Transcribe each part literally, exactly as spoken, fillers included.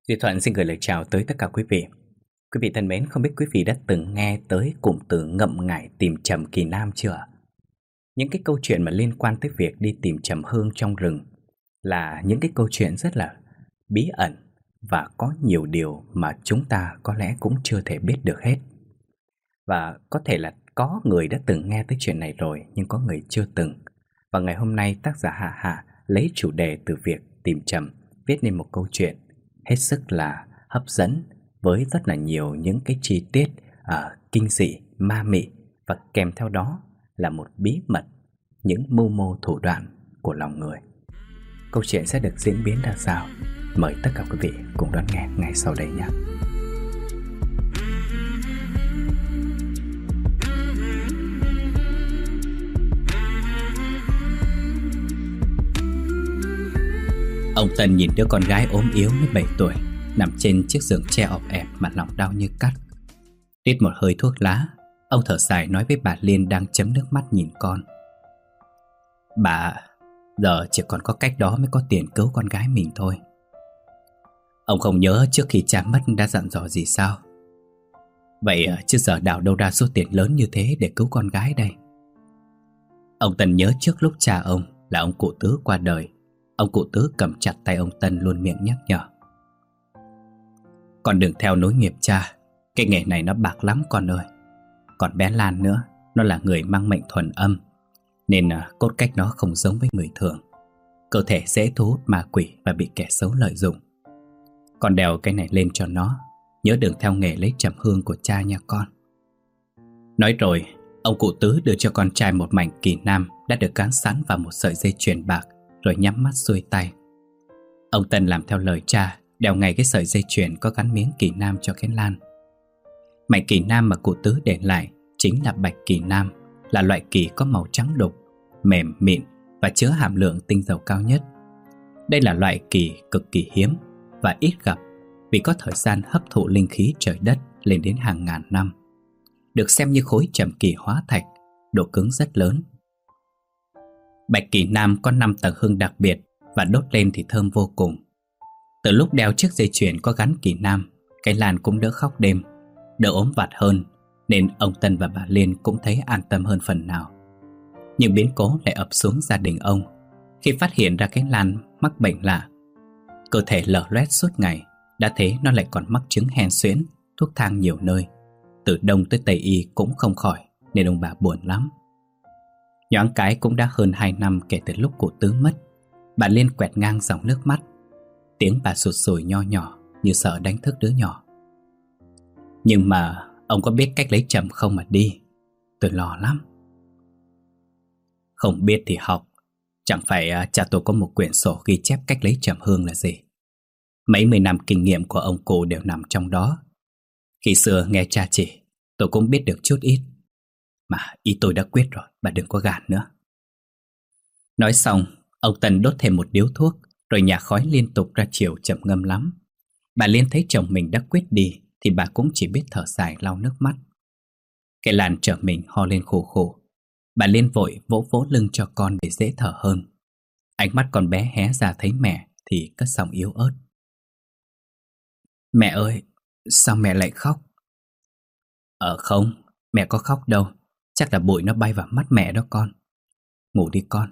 Duy Thuận xin gửi lời chào tới tất cả quý vị. Quý vị thân mến, không biết quý vị đã từng nghe tới cụm từ ngậm ngải tìm trầm kỳ nam chưa? Những cái câu chuyện mà liên quan tới việc đi tìm trầm hương trong rừng là những cái câu chuyện rất là bí ẩn và có nhiều điều mà chúng ta có lẽ cũng chưa thể biết được hết. Và có thể là có người đã từng nghe tới chuyện này rồi nhưng có người chưa từng. Và ngày hôm nay tác giả Hà Hà lấy chủ đề từ việc tìm trầm viết nên một câu chuyện hết sức là hấp dẫn với rất là nhiều những cái chi tiết uh, kinh dị, ma mị và kèm theo đó là một bí mật, những mưu mô thủ đoạn của lòng người. Câu chuyện sẽ được diễn biến ra sao? Mời tất cả quý vị cùng đón nghe ngay sau đây nhé. Ông Tân nhìn đứa con gái ốm yếu mới bảy tuổi nằm trên chiếc giường tre ọp ẹp mà lòng đau như cắt. Rít một hơi thuốc lá, ông thở dài nói với bà Liên đang chấm nước mắt nhìn con: "Bà, giờ chỉ còn có cách đó mới có tiền cứu con gái mình thôi." Ông không nhớ trước khi cha mất đã dặn dò gì sao? Vậy chứ giờ đào đâu ra số tiền lớn như thế để cứu con gái đây? Ông Tân nhớ trước lúc cha ông là ông cụ Tứ qua đời, ông cụ Tứ cầm chặt tay ông Tân luôn miệng nhắc nhở: "Con đừng theo nối nghiệp cha, cái nghề này nó bạc lắm con ơi. Còn bé Lan nữa, nó là người mang mệnh thuần âm, nên cốt cách nó không giống với người thường. Cơ thể dễ thu hút ma quỷ và bị kẻ xấu lợi dụng. Con đeo cái này lên cho nó, nhớ đừng theo nghề lấy trầm hương của cha nha con." Nói rồi, ông cụ Tứ đưa cho con trai một mảnh kỳ nam đã được cán sẵn vào một sợi dây chuyền bạc, rồi nhắm mắt xuôi tay. Ông Tân làm theo lời cha, đeo ngay cái sợi dây chuyền có gắn miếng kỳ nam cho cái Lan. Mảnh kỳ nam mà cụ Tứ để lại chính là bạch kỳ nam, là loại kỳ có màu trắng đục, mềm mịn và chứa hàm lượng tinh dầu cao nhất. Đây là loại kỳ cực kỳ hiếm và ít gặp vì có thời gian hấp thụ linh khí trời đất lên đến hàng ngàn năm. Được xem như khối trầm kỳ hóa thạch, độ cứng rất lớn. Bạch kỳ nam có năm tầng hương đặc biệt và đốt lên thì thơm vô cùng. Từ lúc đeo chiếc dây chuyền có gắn kỳ nam, cái Lan cũng đỡ khóc đêm, đỡ ốm vặt hơn, nên ông Tân và bà Liên cũng thấy an tâm hơn phần nào. Nhưng biến cố lại ập xuống gia đình ông khi phát hiện ra cái Lan mắc bệnh lạ. Cơ thể lở loét suốt ngày, đã thế nó lại còn mắc chứng hen suyễn, thuốc thang nhiều nơi, từ đông tới tây y cũng không khỏi, nên ông bà buồn lắm. Nhoáng cái cũng đã hơn hai năm kể từ lúc cụ Tứ mất. Bà Liên quẹt ngang dòng nước mắt, tiếng bà sụt sùi nho nhỏ như sợ đánh thức đứa nhỏ: "Nhưng mà ông có biết cách lấy trầm không mà đi? Tôi lo lắm." "Không biết thì học. Chẳng phải cha tôi có một quyển sổ ghi chép cách lấy trầm hương là gì. Mấy mươi năm kinh nghiệm của ông cụ đều nằm trong đó. Khi xưa nghe cha chỉ, tôi cũng biết được chút ít. Mà ý tôi đã quyết rồi, bà đừng có gàn nữa." Nói xong, ông Tân đốt thêm một điếu thuốc, rồi nhả khói liên tục ra chiều trầm ngâm lắm. Bà Liên thấy chồng mình đã quyết đi thì bà cũng chỉ biết thở dài lau nước mắt. Cái Lan trở mình ho lên khổ khổ. Bà Liên vội vỗ vỗ lưng cho con để dễ thở hơn. Ánh mắt con bé hé ra thấy mẹ thì cất giọng yếu ớt: "Mẹ ơi, sao mẹ lại khóc?" "Ờ không, mẹ có khóc đâu. Chắc là bụi nó bay vào mắt mẹ đó con. Ngủ đi con."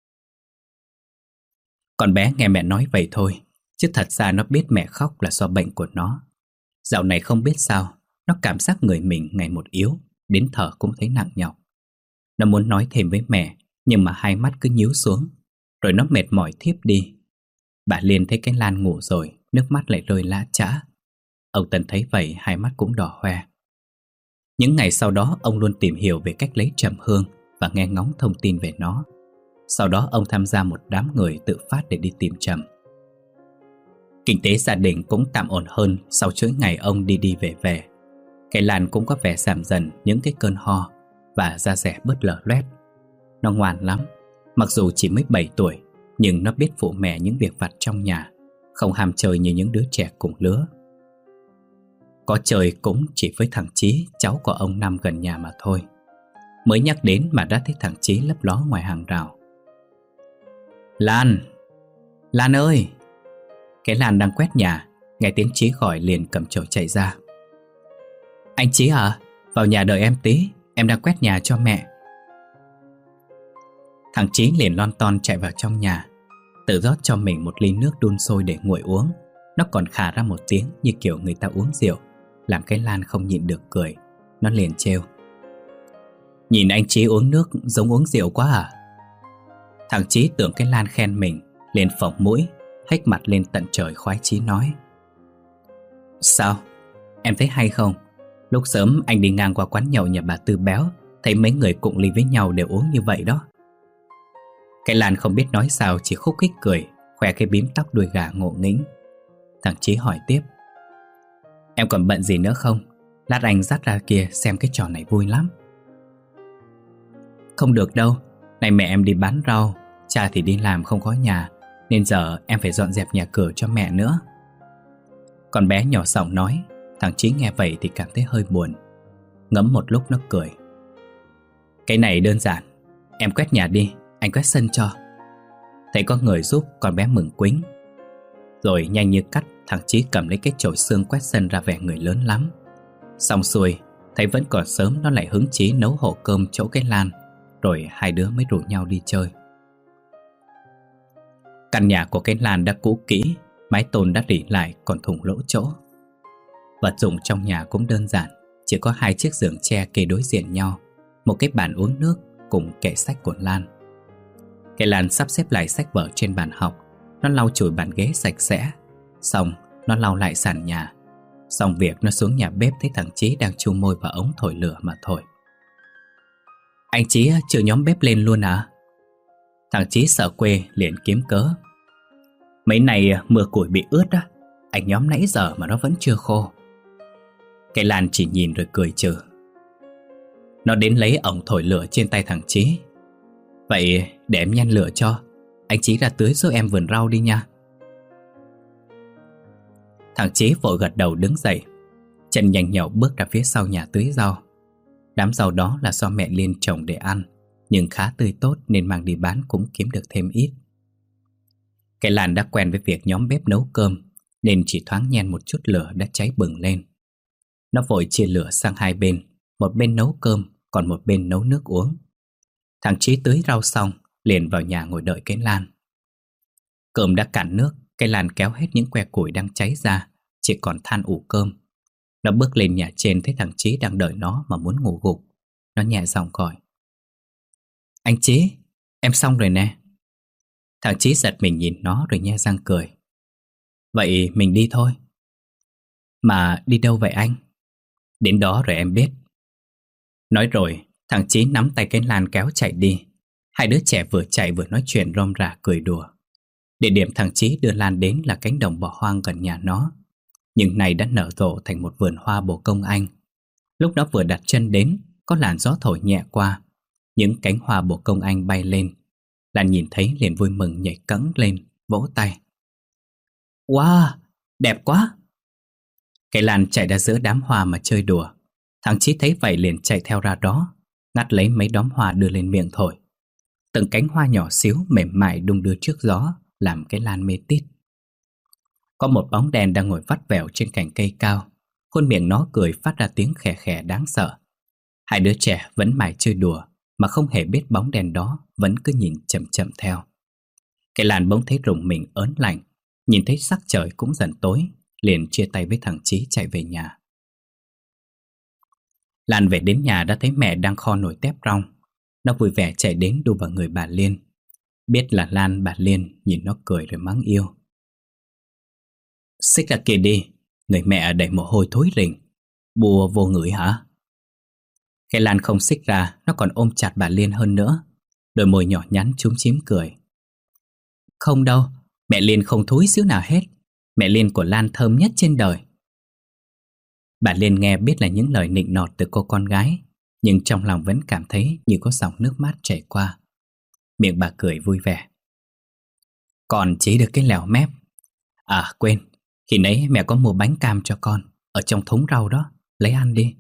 Con bé nghe mẹ nói vậy thôi, chứ thật ra nó biết mẹ khóc là do bệnh của nó. Dạo này không biết sao, nó cảm giác người mình ngày một yếu, đến thở cũng thấy nặng nhọc. Nó muốn nói thêm với mẹ, nhưng mà hai mắt cứ nhíu xuống, rồi nó mệt mỏi thiếp đi. Bà Liên thấy cái Lan ngủ rồi, nước mắt lại rơi lã chã. Ông Tân thấy vậy, hai mắt cũng đỏ hoe. Những ngày sau đó, ông luôn tìm hiểu về cách lấy trầm hương và nghe ngóng thông tin về nó. Sau đó ông tham gia một đám người tự phát để đi tìm trầm. Kinh tế gia đình cũng tạm ổn hơn sau chuỗi ngày ông đi đi về về. Cái Lan cũng có vẻ giảm dần những cái cơn ho và da dẻ bớt lở loét. Nó ngoan lắm, mặc dù chỉ mới bảy tuổi, nhưng nó biết phụ mẹ những việc vặt trong nhà, không ham chơi như những đứa trẻ cùng lứa. Có chơi cũng chỉ với thằng Chí, cháu của ông Năm gần nhà mà thôi. Mới nhắc đến mà đã thấy thằng Chí lấp ló ngoài hàng rào: "Lan! Lan ơi!" Cái Lan đang quét nhà, Nghe tiếng Chí gọi liền cầm chổi chạy ra. Anh Chí à, vào nhà đợi em tí, em đang quét nhà cho mẹ. Thằng Chí liền lon ton chạy vào trong nhà, tự rót cho mình một ly nước đun sôi để nguội uống. Nó còn khà ra một tiếng như kiểu người ta uống rượu, làm cái Lan không nhịn được cười. Nó liền trêu: Nhìn anh Chí uống nước giống uống rượu quá à? Thằng Chí tưởng cái Lan khen mình, liền phồng mũi, hếch mặt lên tận trời khoái chí nói: Sao? Em thấy hay không? Lúc sớm anh đi ngang qua quán nhậu nhà bà Tư Béo, thấy mấy người cụng ly với nhau đều uống như vậy đó. Cái Lan không biết nói sao, chỉ khúc khích cười, khoe cái bím tóc đuôi gà ngộ nghĩnh. Thằng Chí hỏi tiếp: Em còn bận gì nữa không? Lát anh dắt ra kia xem cái trò này vui lắm. Không được đâu, này mẹ em đi bán rau, cha thì đi làm không có nhà, nên giờ em phải dọn dẹp nhà cửa cho mẹ nữa. Con bé nhỏ giọng nói. Thằng Chí nghe vậy thì cảm thấy hơi buồn. Ngẫm một lúc nó cười: Cái này đơn giản, em quét nhà đi, anh quét sân cho. Thấy có người giúp, con bé mừng quính. Rồi nhanh như cắt, thằng Chí cầm lấy cái chổi xương quét sân ra vẻ người lớn lắm. Xong xuôi, thấy vẫn còn sớm, nó lại hứng chí nấu hộ cơm chỗ cái Lan. Rồi hai đứa mới rủ nhau đi chơi. Căn nhà của cái Lan đã cũ kỹ, mái tôn đã rỉ lại còn thủng lỗ chỗ. Vật dụng trong nhà cũng đơn giản, chỉ có hai chiếc giường tre kê đối diện nhau, một cái bàn uống nước cùng kệ sách của Lan. Cái Lan sắp xếp lại sách vở trên bàn học. Nó lau chùi bàn ghế sạch sẽ. Xong nó lau lại sàn nhà. Xong việc nó xuống nhà bếp, thấy thằng Chí đang chu môi vào ống thổi lửa mà thổi. Anh Chí chưa nhóm bếp lên luôn à? Thằng Chí sợ quê liền kiếm cớ: Mấy này mưa củi bị ướt á, anh nhóm nãy giờ mà nó vẫn chưa khô. Cái Lan chỉ nhìn rồi cười trừ. Nó đến lấy ống thổi lửa trên tay thằng Chí. Vậy để em nhen lửa cho, anh Chí ra tưới giúp em vườn rau đi nha. Thằng Chí vội gật đầu đứng dậy, chân nhanh nhậu bước ra phía sau nhà tưới rau. Đám rau đó là do mẹ Liên trồng để ăn, nhưng khá tươi tốt nên mang đi bán cũng kiếm được thêm ít. Cái Lan đã quen với việc nhóm bếp nấu cơm, nên chỉ thoáng nhen một chút lửa đã cháy bừng lên. Nó vội chia lửa sang hai bên, một bên nấu cơm, còn một bên nấu nước uống. Thằng Chí tưới rau xong, liền vào nhà ngồi đợi cái Lan. Cơm đã cạn nước, cái Lan kéo hết những que củi đang cháy ra, chỉ còn than ủ cơm. Nó bước lên nhà trên thấy thằng Chí đang đợi nó mà muốn ngủ gục. Nó nhẹ giọng gọi: Anh Chí, em xong rồi nè. Thằng Chí giật mình nhìn nó rồi nhe răng cười: Vậy mình đi thôi. Mà đi đâu vậy anh? Đến đó rồi em biết. Nói rồi, thằng Chí nắm tay cái Lan kéo chạy đi. Hai đứa trẻ vừa chạy vừa nói chuyện rôm rả cười đùa. Địa điểm thằng Chí đưa Lan đến là cánh đồng bỏ hoang gần nhà nó, nhưng nay đã nở rộ thành một vườn hoa bồ công anh. Lúc nó vừa đặt chân đến, có làn gió thổi nhẹ qua, những cánh hoa bồ công anh bay lên. Lan nhìn thấy liền vui mừng nhảy cẫng lên, vỗ tay: Wow, đẹp quá! Cái Lan chạy ra giữa đám hoa mà chơi đùa. Thằng Chí thấy vậy liền chạy theo ra đó, ngắt lấy mấy đóm hoa đưa lên miệng thổi. Từng cánh hoa nhỏ xíu mềm mại đung đưa trước gió, làm cái Lan mê tít. Có một bóng đèn đang ngồi vắt vẻo trên cành cây cao, khuôn miệng nó cười phát ra tiếng khè khè đáng sợ. Hai đứa trẻ vẫn mải chơi đùa mà không hề biết bóng đèn đó vẫn cứ nhìn chậm chậm theo. Cái Lan bỗng thấy rùng mình ớn lạnh, nhìn thấy sắc trời cũng dần tối, liền chia tay với thằng Chí chạy về nhà. Lan về đến nhà đã thấy mẹ đang kho nồi tép rong. Nó vui vẻ chạy đến đu vào người bà Liên. Biết là Lan, bà Liên nhìn nó cười rồi mắng yêu: Xích ra kia đi, người mẹ đầy mồ hôi thối rình, bùa vô ngửi hả? Cái Lan không xích ra, nó còn ôm chặt bà Liên hơn nữa. Đôi môi nhỏ nhắn chúm chím cười: Không đâu, mẹ Liên không thúi xíu nào hết. Mẹ Liên của Lan thơm nhất trên đời. Bà Liên nghe biết là những lời nịnh nọt từ cô con gái, nhưng trong lòng vẫn cảm thấy như có dòng nước mát chảy qua. Miệng bà cười vui vẻ: Còn chỉ được cái lèo mép. À quên, khi nãy mẹ có mua bánh cam cho con ở trong thúng rau đó, lấy ăn đi.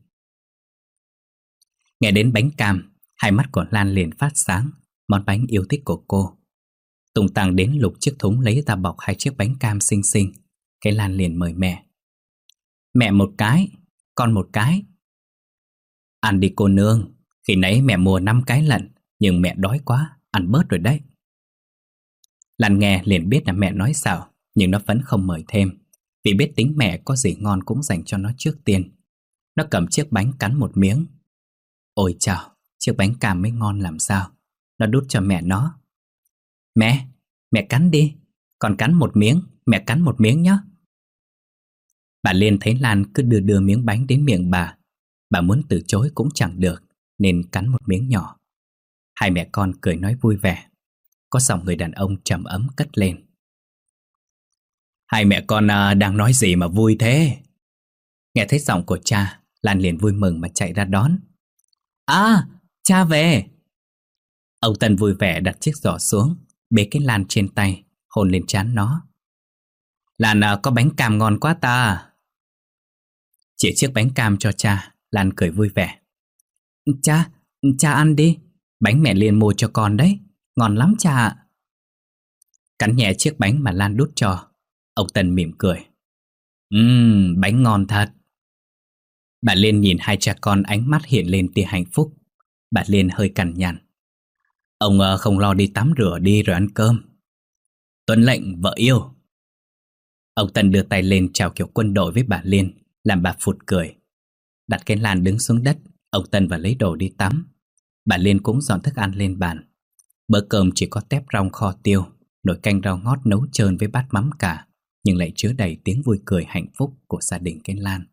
Nghe đến bánh cam, hai mắt của Lan liền phát sáng, món bánh yêu thích của cô. Tùng Tăng đến lục chiếc thúng lấy ra bọc hai chiếc bánh cam xinh xinh. Cái Lan liền mời mẹ. Mẹ một cái, con một cái. Ăn đi cô nương, khi nãy mẹ mua năm cái lận, nhưng mẹ đói quá, ăn bớt rồi đấy. Lan nghe liền biết là mẹ nói sao, nhưng nó vẫn không mời thêm, vì biết tính mẹ có gì ngon cũng dành cho nó trước tiên. Nó cầm chiếc bánh cắn một miếng. Ôi chào, chiếc bánh cam mới ngon làm sao. Nó đút cho mẹ nó. Mẹ, mẹ cắn đi, con cắn một miếng, mẹ cắn một miếng nhé. Bà Liên thấy Lan cứ đưa đưa miếng bánh đến miệng bà. Bà muốn từ chối cũng chẳng được, nên cắn một miếng nhỏ. Hai mẹ con cười nói vui vẻ. Có giọng người đàn ông trầm ấm cất lên. Hai mẹ con à, đang nói gì mà vui thế? Nghe thấy giọng của cha, Lan liền vui mừng mà chạy ra đón. À, cha về! Ông Tân vui vẻ đặt chiếc giỏ xuống, bế cái Lan trên tay, hôn lên trán nó. Lan à, có bánh cam ngon quá ta. Chỉ chiếc bánh cam cho cha, Lan cười vui vẻ. Cha, cha ăn đi, bánh mẹ Liên mua cho con đấy, ngon lắm cha ạ. Cắn nhẹ chiếc bánh mà Lan đút cho, ông Tân mỉm cười. Ừm, bánh ngon thật. Bà Liên nhìn hai cha con ánh mắt hiện lên tia hạnh phúc. Bà Liên hơi cằn nhằn. Ông uh, không lo đi tắm rửa đi rồi ăn cơm. Tuân lệnh vợ yêu. Ông Tân đưa tay lên chào kiểu quân đội với bà Liên, làm bà phụt cười. Đặt cái Lan đứng xuống đất, ông Tân vào lấy đồ đi tắm. Bà Liên cũng dọn thức ăn lên bàn. Bữa cơm chỉ có tép rong kho tiêu, nồi canh rau ngót nấu trơn với bát mắm cả, nhưng lại chứa đầy tiếng vui cười hạnh phúc của gia đình cái Lan.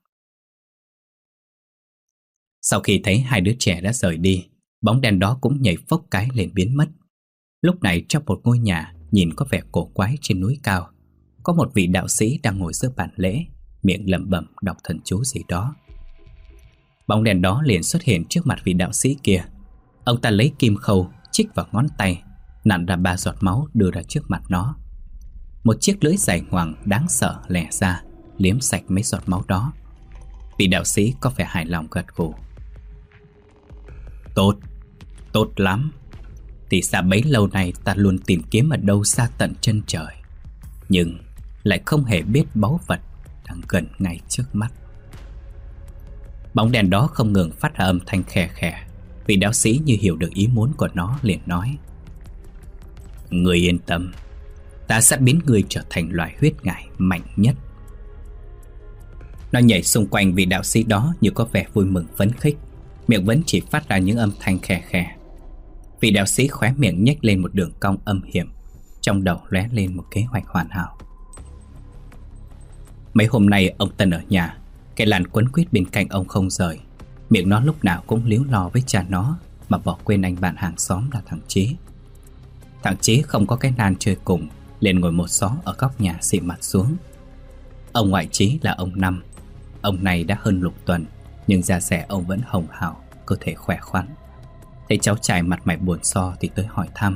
Sau khi thấy hai đứa trẻ đã rời đi, bóng đen đó cũng nhảy phốc cái lên biến mất. Lúc này trong một ngôi nhà nhìn có vẻ cổ quái trên núi cao, có một vị đạo sĩ đang ngồi giữa bàn lễ, miệng lẩm bẩm đọc thần chú gì đó. Bóng đèn đó liền xuất hiện trước mặt vị đạo sĩ kia. Ông ta lấy kim khâu chích vào ngón tay, nặn ra ba giọt máu đưa ra trước mặt nó. Một chiếc lưỡi dài ngoằng đáng sợ lẻ ra, liếm sạch mấy giọt máu đó. Vị đạo sĩ có vẻ hài lòng gật gù. Tốt, tốt lắm. Thì ra bấy lâu nay ta luôn tìm kiếm ở đâu xa tận chân trời, nhưng lại không hề biết báu vật đang gần ngay trước mắt. Bóng đèn đó không ngừng phát ra âm thanh khè khè. Vị đạo sĩ như hiểu được ý muốn của nó liền nói. Người yên tâm, ta sẽ biến người trở thành loài huyết ngải mạnh nhất. Nó nhảy xung quanh vị đạo sĩ đó như có vẻ vui mừng phấn khích, miệng vẫn chỉ phát ra những âm thanh khè khè. Vị đạo sĩ khóe miệng nhếch lên một đường cong âm hiểm, trong đầu lóe lên một kế hoạch hoàn hảo. Mấy hôm nay ông Tân ở nhà, cái Lan quấn quýt bên cạnh ông không rời. Miệng nó lúc nào cũng líu lo với cha nó, mà bỏ quên anh bạn hàng xóm là thằng Chí. Thằng Chí không có cái Lan chơi cùng, liền ngồi một xó ở góc nhà xị mặt xuống. Ông ngoại Chí là ông Năm. Ông này đã hơn lục tuần, nhưng da dẻ ông vẫn hồng hào, cơ thể khỏe khoắn. Thấy cháu trai mặt mày buồn so thì tới hỏi thăm.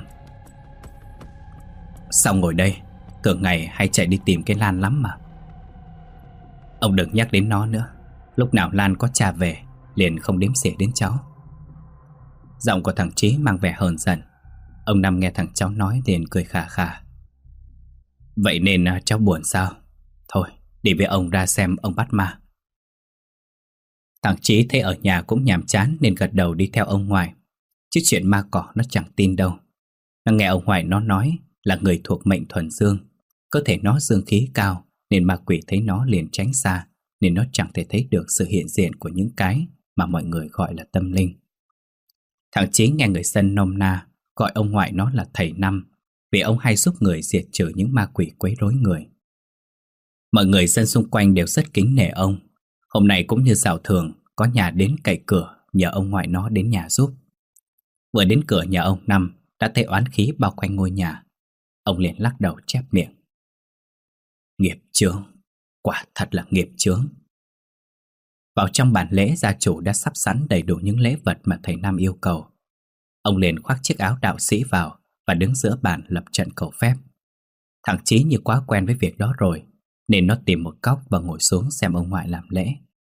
Sao ngồi đây? Thường ngày hay chạy đi tìm cái Lan lắm mà. Ông đừng nhắc đến nó nữa. Lúc nào Lan có cha về liền không đếm xỉa đến cháu. Giọng của thằng Chí mang vẻ hờn giận. Ông Năm nghe thằng cháu nói liền cười khà khà. Vậy nên cháu buồn sao? Thôi đi với ông ra xem ông bắt ma. Thằng Chí thấy ở nhà cũng nhàm chán nên gật đầu đi theo ông ngoại. Chứ chuyện ma cỏ nó chẳng tin đâu. Nó nghe ông ngoại nó nói là người thuộc mệnh thuần dương, cơ thể nó dương khí cao, nên ma quỷ thấy nó liền tránh xa, nên nó chẳng thể thấy được sự hiện diện của những cái mà mọi người gọi là tâm linh. Thằng Chí nghe người dân nôm na gọi ông ngoại nó là thầy Năm, vì ông hay giúp người diệt trừ những ma quỷ quấy rối người. Mọi người dân xung quanh đều rất kính nể ông. Hôm nay cũng như dạo thường, có nhà đến cậy cửa nhờ ông ngoại nó đến nhà giúp. Vừa đến cửa nhà ông Năm đã thấy oán khí bao quanh ngôi nhà. Ông liền lắc đầu chép miệng. Nghiệp chướng, quả thật là nghiệp chướng. Vào trong bàn lễ, gia chủ đã sắp sẵn đầy đủ những lễ vật mà thầy Năm yêu cầu. Ông liền khoác chiếc áo đạo sĩ vào và đứng giữa bàn lập trận cầu phép. Thằng Chí như quá quen với việc đó rồi, nên nó tìm một góc và ngồi xuống xem ông ngoại làm lễ.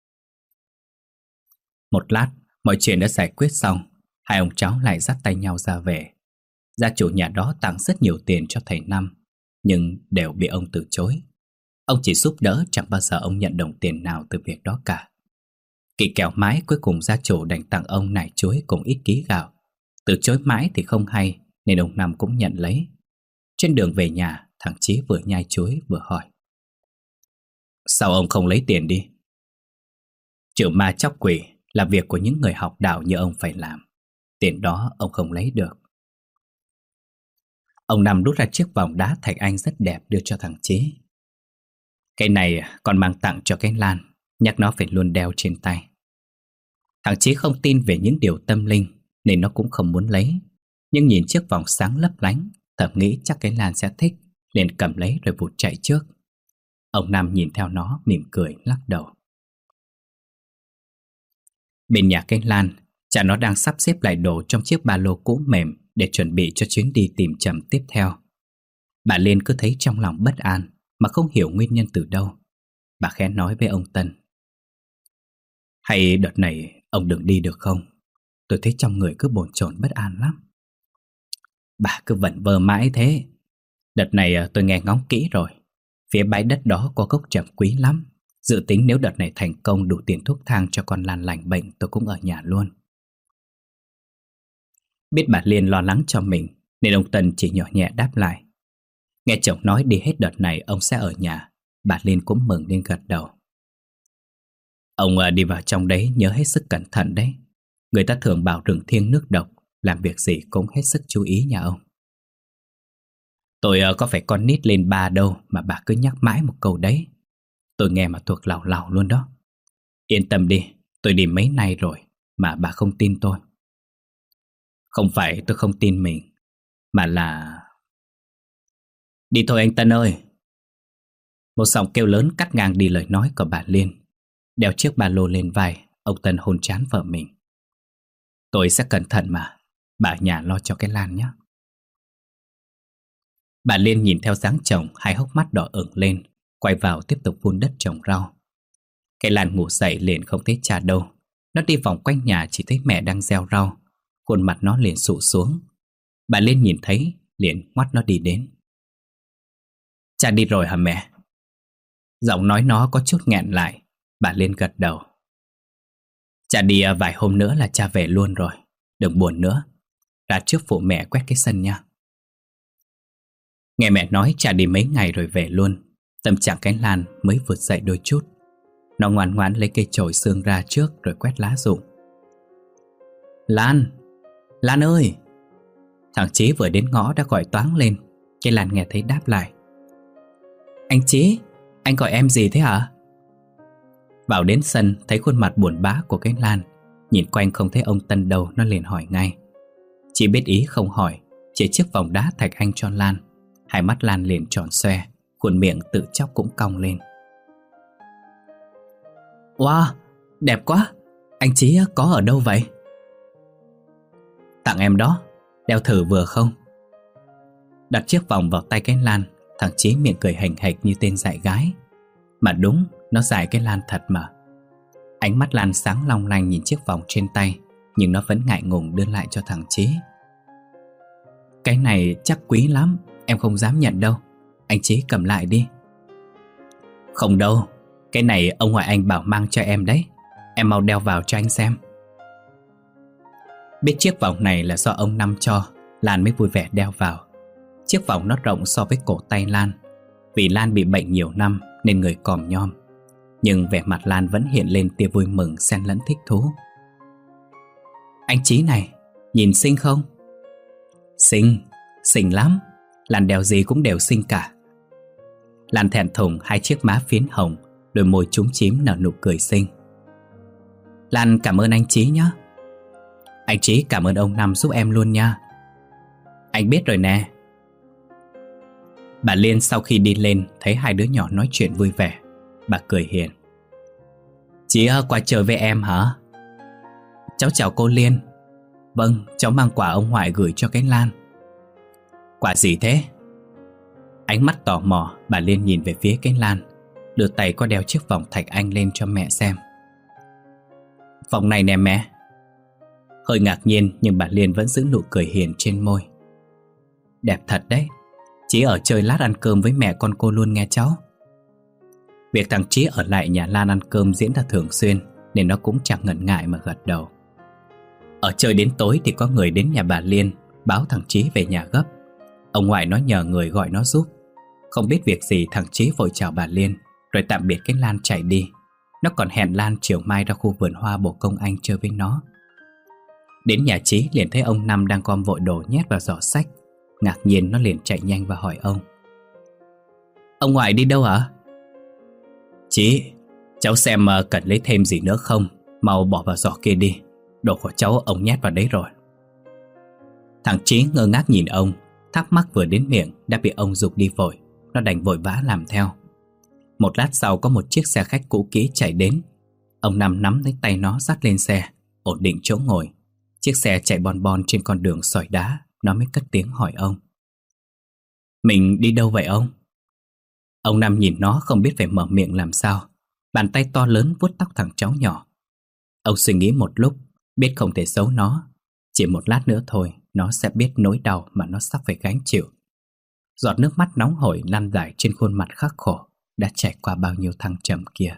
Một lát, mọi chuyện đã giải quyết xong. Hai ông cháu lại dắt tay nhau ra về. Gia chủ nhà đó tặng rất nhiều tiền cho thầy Năm, nhưng đều bị ông từ chối. Ông chỉ giúp đỡ, chẳng bao giờ ông nhận đồng tiền nào từ việc đó cả. Kỳ kèo mãi, cuối cùng gia chủ đành tặng ông nải chuối cùng ít ký gạo. Từ chối mãi thì không hay, nên ông Năm cũng nhận lấy. Trên đường về nhà, thằng Chí vừa nhai chuối vừa hỏi: sao ông không lấy tiền đi? Trừ ma chóc quỷ là việc của những người học đạo như ông phải làm. Tiền đó ông không lấy được. Ông Năm rút ra chiếc vòng đá thạch anh rất đẹp đưa cho thằng Chí. Cái này con mang tặng cho cái Lan, nhắc nó phải luôn đeo trên tay. Thằng Chí không tin về những điều tâm linh nên nó cũng không muốn lấy. Nhưng nhìn chiếc vòng sáng lấp lánh, thầm nghĩ chắc cái Lan sẽ thích, liền cầm lấy rồi vụt chạy trước. Ông Năm nhìn theo nó mỉm cười lắc đầu. Bên nhà cái Lan, cha nó đang sắp xếp lại đồ trong chiếc ba lô cũ mềm để chuẩn bị cho chuyến đi tìm Trầm tiếp theo. Bà Liên cứ thấy trong lòng bất an mà không hiểu nguyên nhân từ đâu. Bà khẽ nói với ông Tân: hay đợt này ông đừng đi được không? Tôi thấy trong người cứ bồn chồn bất an lắm. Bà cứ vẩn vơ mãi thế. Đợt này tôi nghe ngóng kỹ rồi. Phía bãi đất đó có gốc trầm quý lắm. Dự tính nếu đợt này thành công đủ tiền thuốc thang cho con Lan lành bệnh, tôi cũng ở nhà luôn. Biết bà Liên lo lắng cho mình nên ông Tân chỉ nhỏ nhẹ đáp lại. Nghe chồng nói đi hết đợt này ông sẽ ở nhà, bà Liên cũng mừng nên gật đầu. Ông đi vào trong đấy nhớ hết sức cẩn thận đấy. Người ta thường bảo rừng thiêng nước độc, làm việc gì cũng hết sức chú ý nhà ông. Tôi có phải con nít lên ba đâu mà bà cứ nhắc mãi một câu đấy. Tôi nghe mà thuộc lào lào luôn đó. Yên tâm đi, tôi đi mấy nay rồi mà bà không tin tôi. Không phải tôi không tin mình, mà là... Đi thôi anh Tân ơi. Một giọng kêu lớn cắt ngang đi lời nói của bà Liên. Đeo chiếc ba lô lên vai, ông Tân hôn trán vợ mình. Tôi sẽ cẩn thận mà, bà ở nhà lo cho cái Lan nhé. Bà Liên nhìn theo dáng chồng, hai hốc mắt đỏ ửng lên, quay vào tiếp tục vun đất trồng rau. Cái Lan ngủ dậy liền không thấy cha đâu. Nó đi vòng quanh nhà chỉ thấy mẹ đang gieo rau. Khuôn mặt nó liền sụ xuống. Bà Liên nhìn thấy liền ngoắt nó đi đến. Cha đi rồi hả mẹ? Giọng nói nó có chút nghẹn lại. Bà Liên gật đầu. Cha đi vài hôm nữa là cha về luôn rồi. Đừng buồn nữa. Ra trước phụ mẹ quét cái sân nha. Nghe mẹ nói cha đi mấy ngày rồi về luôn. Tâm trạng cái Lan mới vượt dậy đôi chút. Nó ngoan ngoãn lấy cây chổi xương ra trước rồi quét lá rụng. Lan! Lan ơi! Thằng Chí vừa đến ngõ đã gọi toáng lên. Cái Lan nghe thấy đáp lại. Anh Chí! Anh gọi em gì thế hả? Vào đến sân thấy khuôn mặt buồn bã của cái Lan. Nhìn quanh không thấy ông Tân đâu, nó liền hỏi ngay. Chỉ biết ý không hỏi, chỉ chiếc vòng đá thạch anh cho Lan. Hai mắt Lan liền tròn xoe, khuôn miệng tự chóc cũng cong lên. Wow, đẹp quá! Anh Chí có ở đâu vậy? Tặng em đó, đeo thử vừa không? Đặt chiếc vòng vào tay cái Lan, thằng Chí miệng cười hềnh hệch như tên dại gái. Mà đúng, nó dại cái Lan thật mà. Ánh mắt Lan sáng long lanh nhìn chiếc vòng trên tay, nhưng nó vẫn ngại ngùng đưa lại cho thằng Chí. Cái này chắc quý lắm, em không dám nhận đâu. Anh Chí cầm lại đi. Không đâu, cái này ông ngoại anh bảo mang cho em đấy. Em mau đeo vào cho anh xem. Biết chiếc vòng này là do ông Năm cho, Lan mới vui vẻ đeo vào. Chiếc vòng nó rộng so với cổ tay Lan. Vì Lan bị bệnh nhiều năm nên người còm nhom, nhưng vẻ mặt Lan vẫn hiện lên tia vui mừng xen lẫn thích thú. Anh Chí này, nhìn xinh không? Xinh, xinh lắm. Lan đeo gì cũng đều xinh cả. Lan thẹn thùng hai chiếc má phiến hồng, đôi môi chúm chím nở nụ cười xinh. Lan cảm ơn anh Chí nhé. Anh Chí cảm ơn ông Năm giúp em luôn nha. Anh biết rồi nè. Bà Liên sau khi đi lên thấy hai đứa nhỏ nói chuyện vui vẻ, bà cười hiền. Chí qua chơi với em hả? Cháu chào cô Liên. Vâng, cháu mang quà ông ngoại gửi cho cái Lan. Quà gì thế? Ánh mắt tò mò, bà Liên nhìn về phía cái Lan, đưa tay có đeo chiếc vòng thạch anh lên cho mẹ xem. Vòng này nè mẹ. Hơi ngạc nhiên nhưng bà Liên vẫn giữ nụ cười hiền trên môi. Đẹp thật đấy. Chí ở chơi lát ăn cơm với mẹ con cô luôn nghe cháu. Việc thằng Chí ở lại nhà Lan ăn cơm diễn ra thường xuyên, nên nó cũng chẳng ngần ngại mà gật đầu. Ở chơi đến tối thì có người đến nhà bà Liên báo thằng Chí về nhà gấp. Ông ngoại nó nhờ người gọi nó giúp. Không biết việc gì, thằng Chí vội chào bà Liên rồi tạm biệt cái Lan chạy đi. Nó còn hẹn Lan chiều mai ra khu vườn hoa Bồ Công Anh chơi với nó. Đến nhà Chí liền thấy ông Năm đang gom vội đồ nhét vào giỏ xách. Ngạc nhiên nó liền chạy nhanh và hỏi ông: Ông ngoại đi đâu hả? Chí, cháu xem cần lấy thêm gì nữa không, mau bỏ vào giỏ kia đi. Đồ của cháu ông nhét vào đấy rồi. Thằng Chí ngơ ngác nhìn ông, thắc mắc vừa đến miệng đã bị ông giục đi vội. Nó đành vội vã làm theo. Một lát sau có một chiếc xe khách cũ kỹ chạy đến. Ông Năm nắm lấy tay nó dắt lên xe, ổn định chỗ ngồi. Chiếc xe chạy bon bon trên con đường sỏi đá. Nó mới cất tiếng hỏi ông: Mình đi đâu vậy ông? Ông Năm nhìn nó không biết phải mở miệng làm sao. Bàn tay to lớn vuốt tóc thằng cháu nhỏ. Ông suy nghĩ một lúc, biết không thể giấu nó. Chỉ một lát nữa thôi, nó sẽ biết nỗi đau mà nó sắp phải gánh chịu. Giọt nước mắt nóng hổi lăn dài trên khuôn mặt khắc khổ đã trải qua bao nhiêu thăng trầm kia.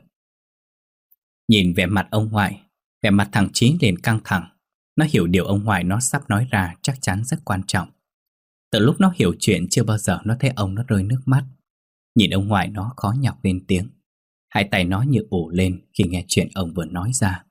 Nhìn vẻ mặt ông ngoại, vẻ mặt thằng Chí liền căng thẳng. Nó hiểu điều ông ngoại nó sắp nói ra chắc chắn rất quan trọng. Từ lúc nó hiểu chuyện, chưa bao giờ nó thấy ông nó rơi nước mắt. Nhìn ông ngoại nó khó nhọc lên tiếng. Hai tay nó như ủ lên khi nghe chuyện ông vừa nói ra.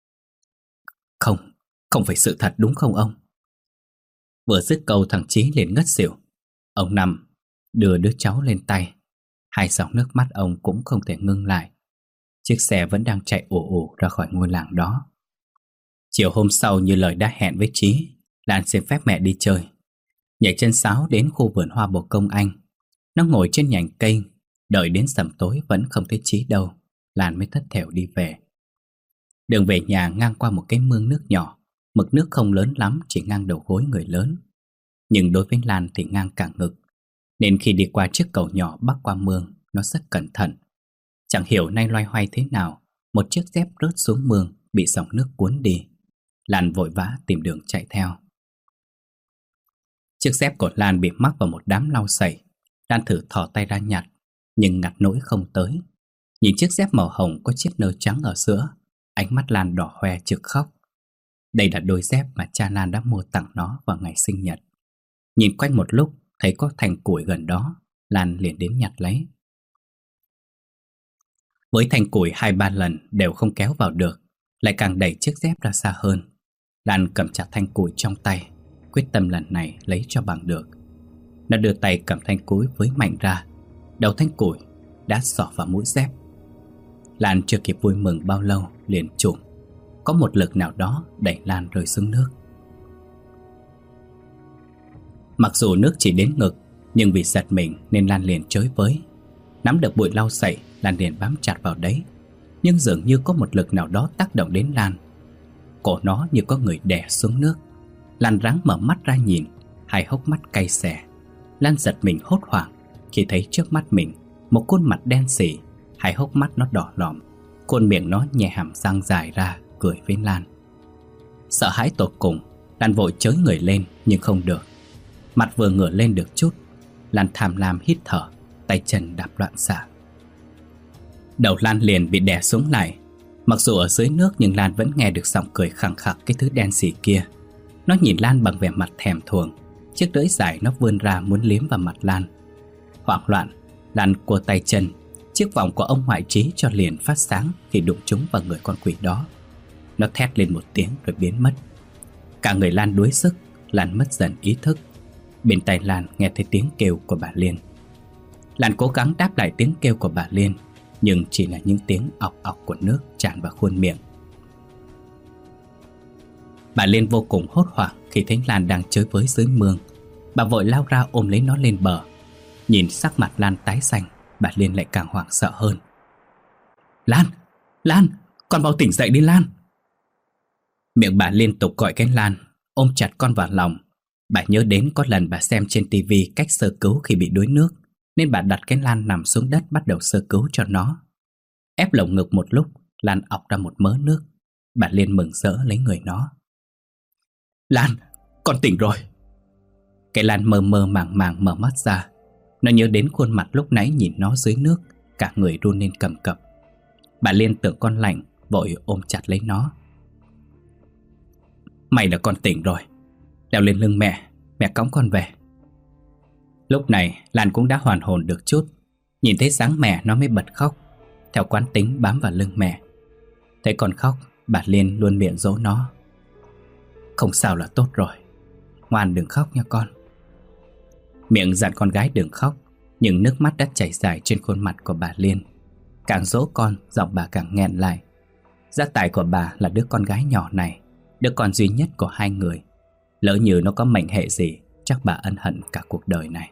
Không, không phải sự thật đúng không ông? Vừa dứt câu thằng Chí liền ngất xỉu. Ông Năm đưa đứa cháu lên tay. Hai dòng nước mắt ông cũng không thể ngưng lại. Chiếc xe vẫn đang chạy ù ù ra khỏi ngôi làng đó. Chiều hôm sau, như lời đã hẹn với Chí, Lan xin phép mẹ đi chơi. Nhảy chân sáo đến khu vườn hoa Bồ Công Anh. Nó ngồi trên nhành cây, đợi đến sầm tối vẫn không thấy Chí đâu. Lan mới thất thểu đi về. Đường về nhà ngang qua một cái mương nước nhỏ. Mực nước không lớn lắm, chỉ ngang đầu gối người lớn. Nhưng đối với Lan thì ngang cả ngực. Nên khi đi qua chiếc cầu nhỏ bắc qua mương, nó rất cẩn thận. Chẳng hiểu nay loay hoay thế nào, một chiếc dép rớt xuống mương, bị dòng nước cuốn đi. Lan vội vã tìm đường chạy theo. Chiếc dép của Lan bị mắc vào một đám lau sậy. Lan thử thò tay ra nhặt, nhưng ngặt nỗi không tới. Nhìn chiếc dép màu hồng có chiếc nơ trắng ở giữa, ánh mắt Lan đỏ hoe trực khóc. Đây là đôi dép mà cha Lan đã mua tặng nó vào ngày sinh nhật. Nhìn quanh một lúc, thấy có thành củi gần đó, Lan liền đến nhặt lấy. Với thành củi hai ba lần đều không kéo vào được, lại càng đẩy chiếc dép ra xa hơn. Lan cầm chặt thanh củi trong tay, quyết tâm lần này lấy cho bằng được. Nó đưa tay cầm thanh củi với mạnh ra. Đầu thanh củi đã xỏ vào mũi dép. Lan chưa kịp vui mừng bao lâu liền trùm. Có một lực nào đó đẩy Lan rơi xuống nước. Mặc dù nước chỉ đến ngực, nhưng vì giật mình nên Lan liền chới với. Nắm được bụi lau sậy, Lan liền bám chặt vào đấy. Nhưng dường như có một lực nào đó tác động đến Lan. Cổ nó như có người đè xuống nước. Lan ráng mở mắt ra nhìn, hai hốc mắt cay xè. Lan giật mình hốt hoảng khi thấy trước mắt mình một khuôn mặt đen sì, hai hốc mắt nó đỏ lòm, khuôn miệng nó nhè hàm răng dài ra cười với Lan. Sợ hãi tột cùng, Lan vội chới người lên nhưng không được. Mặt vừa ngửa lên được chút, Lan tham lam hít thở, tay chân đạp loạn xạ. Đầu Lan liền bị đè xuống lại. Mặc dù ở dưới nước nhưng Lan vẫn nghe được giọng cười khẳng khặc cái thứ đen xì kia. Nó nhìn Lan bằng vẻ mặt thèm thuồng. Chiếc lưỡi dài nó vươn ra muốn liếm vào mặt Lan. Hoảng loạn, Lan cua tay chân. Chiếc vòng của ông ngoại Trí cho liền phát sáng khi đụng trúng vào người con quỷ đó. Nó thét lên một tiếng rồi biến mất. Cả người Lan đuối sức, Lan mất dần ý thức. Bên tai Lan nghe thấy tiếng kêu của bà Liên. Lan cố gắng đáp lại tiếng kêu của bà Liên, nhưng chỉ là những tiếng ọc ọc của nước tràn vào khuôn miệng. Bà Liên vô cùng hốt hoảng khi thấy Lan đang chới với dưới mương. Bà vội lao ra ôm lấy nó lên bờ. Nhìn sắc mặt Lan tái xanh, bà Liên lại càng hoảng sợ hơn. Lan! Lan! Con mau tỉnh dậy đi Lan! Miệng bà liên tục gọi cái Lan, ôm chặt con vào lòng. Bà nhớ đến có lần bà xem trên tivi cách sơ cứu khi bị đuối nước, nên bà đặt cái Lan nằm xuống đất bắt đầu sơ cứu cho nó. Ép lồng ngực một lúc, Lan ọc ra một mớ nước. Bà Liên mừng rỡ lấy người nó. Lan! Con tỉnh rồi! Cái Lan mơ mơ màng màng mở mắt ra. Nó nhớ đến khuôn mặt lúc nãy nhìn nó dưới nước, cả người run lên cầm cập. Bà Liên tưởng con lạnh, vội ôm chặt lấy nó. Mày là con tỉnh rồi, leo lên lưng mẹ, mẹ cõng con về. Lúc này Lan cũng đã hoàn hồn được chút. Nhìn thấy dáng mẹ nó mới bật khóc, theo quán tính bám vào lưng mẹ. Thấy con khóc, bà Liên luôn miệng dỗ nó. Không sao là tốt rồi, ngoan đừng khóc nha con. Miệng dặn con gái đừng khóc, nhưng nước mắt đã chảy dài trên khuôn mặt của bà Liên. Càng dỗ con, giọng bà càng nghẹn lại. Gia tài của bà là đứa con gái nhỏ này, đứa con duy nhất của hai người. Lỡ như nó có mệnh hệ gì, chắc bà ân hận cả cuộc đời này.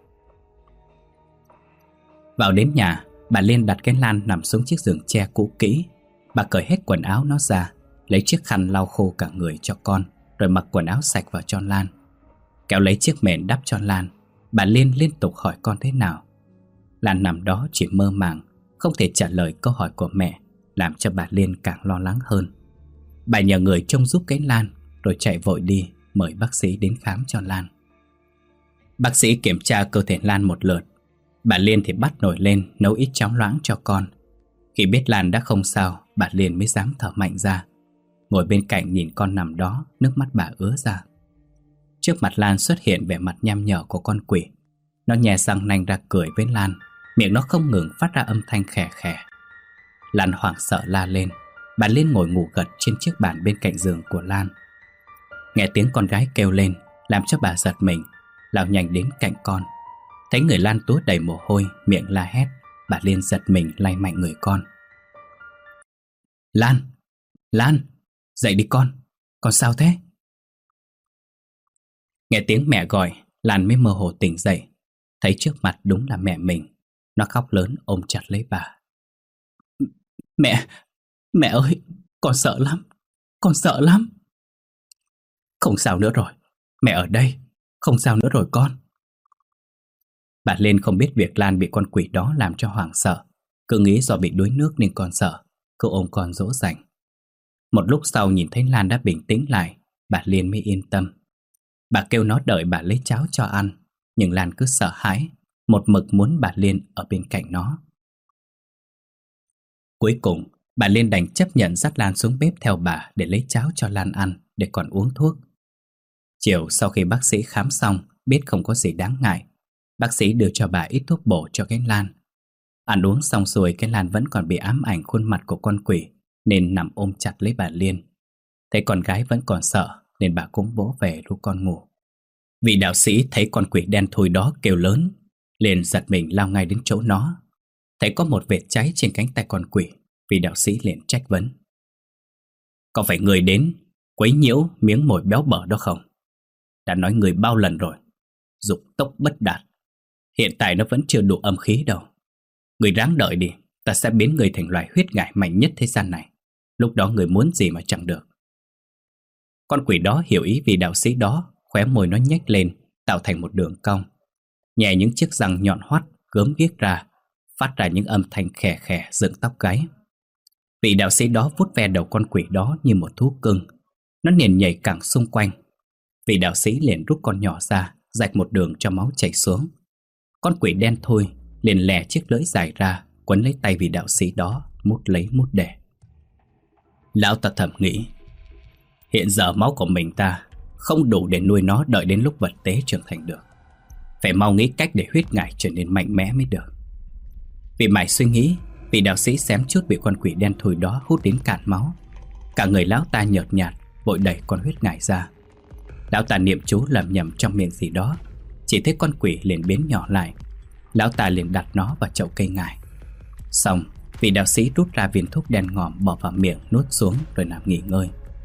Vào đến nhà, bà Liên đặt cái Lan nằm xuống chiếc giường tre cũ kỹ. Bà cởi hết quần áo nó ra, lấy chiếc khăn lau khô cả người cho con, rồi mặc quần áo sạch vào cho Lan. Kéo lấy chiếc mền đắp cho Lan, bà Liên liên tục hỏi con thế nào. Lan nằm đó chỉ mơ màng, không thể trả lời câu hỏi của mẹ, làm cho bà Liên càng lo lắng hơn. Bà nhờ người trông giúp cái Lan, rồi chạy vội đi mời bác sĩ đến khám cho Lan. Bác sĩ kiểm tra cơ thể Lan một lượt. Bà Liên thì bắt nồi lên nấu ít cháo loãng cho con. Khi biết Lan đã không sao, bà Liên mới dám thở mạnh ra. Ngồi bên cạnh nhìn con nằm đó, nước mắt bà ứa ra. Trước mặt Lan xuất hiện vẻ mặt nham nhở của con quỷ. Nó nhè răng nanh ra cười với Lan, miệng nó không ngừng phát ra âm thanh khè khè. Lan hoảng sợ la lên. Bà Liên ngồi ngủ gật trên chiếc bàn bên cạnh giường của Lan. Nghe tiếng con gái kêu lên, làm cho bà giật mình, lao nhanh đến cạnh con. Thấy người Lan túa đầy mồ hôi, miệng la hét, bà Liên giật mình lay mạnh người con. Lan! Lan! Dậy đi con! Con sao thế? Nghe tiếng mẹ gọi, Lan mới mơ hồ tỉnh dậy. Thấy trước mặt đúng là mẹ mình. Nó khóc lớn ôm chặt lấy bà. Mẹ! Mẹ ơi! Con sợ lắm! Con sợ lắm! Không sao nữa rồi, mẹ ở đây. Không sao nữa rồi con. Bà Liên không biết việc Lan bị con quỷ đó làm cho hoảng sợ, cứ nghĩ do bị đuối nước nên con sợ, cứ ôm con dỗ dành. Một lúc sau nhìn thấy Lan đã bình tĩnh lại, bà Liên mới yên tâm. Bà kêu nó đợi bà lấy cháo cho ăn, nhưng Lan cứ sợ hãi, một mực muốn bà Liên ở bên cạnh nó. Cuối cùng, bà Liên đành chấp nhận dắt Lan xuống bếp theo bà để lấy cháo cho Lan ăn, để còn uống thuốc. Chiều sau khi bác sĩ khám xong, biết không có gì đáng ngại, bác sĩ đưa cho bà ít thuốc bổ cho cái Lan. Ăn uống xong rồi, cái Lan vẫn còn bị ám ảnh khuôn mặt của con quỷ, nên nằm ôm chặt lấy bà Liên. Thấy con gái vẫn còn sợ, nên bà cũng vỗ về ru con ngủ. Vị đạo sĩ thấy con quỷ đen thui đó kêu lớn, liền giật mình lao ngay đến chỗ nó. Thấy có một vệt cháy trên cánh tay con quỷ, vị đạo sĩ liền trách vấn. Có phải người đến quấy nhiễu miếng mồi béo bở đó không? Đã nói người bao lần rồi, dục tốc bất đạt. Hiện tại nó vẫn chưa đủ âm khí đâu. Người ráng đợi đi, ta sẽ biến người thành loài huyết ngải mạnh nhất thế gian này. Lúc đó người muốn gì mà chẳng được. Con quỷ đó hiểu ý vị đạo sĩ đó, khóe môi nó nhếch lên, tạo thành một đường cong. Nhẹ những chiếc răng nhọn hoắt gớm ghiếc ra, phát ra những âm thanh khè khè dựng tóc gáy. Vị đạo sĩ đó vuốt ve đầu con quỷ đó như một thú cưng. Nó liền nhảy cẳng xung quanh. Vị đạo sĩ liền rút con nhỏ ra, rạch một đường cho máu chảy xuống. Con quỷ đen thui liền lè chiếc lưỡi dài ra, quấn lấy tay vị đạo sĩ đó, mút lấy mút để. Lão ta thầm nghĩ, hiện giờ máu của mình ta không đủ để nuôi nó đợi đến lúc vật tế trưởng thành được. Phải mau nghĩ cách để huyết ngải trở nên mạnh mẽ mới được. Vì mải suy nghĩ, vị đạo sĩ xém chút bị con quỷ đen thui đó hút đến cạn máu. Cả người lão ta nhợt nhạt, vội đẩy con huyết ngải ra. Lão ta niệm chú lẩm nhẩm trong miệng gì đó, chỉ thấy con quỷ liền biến nhỏ lại. Lão ta liền đặt nó vào chậu cây ngải. Xong, vị đạo sĩ rút ra viên thuốc đen ngòm bỏ vào miệng nuốt xuống rồi nằm nghỉ ngơi.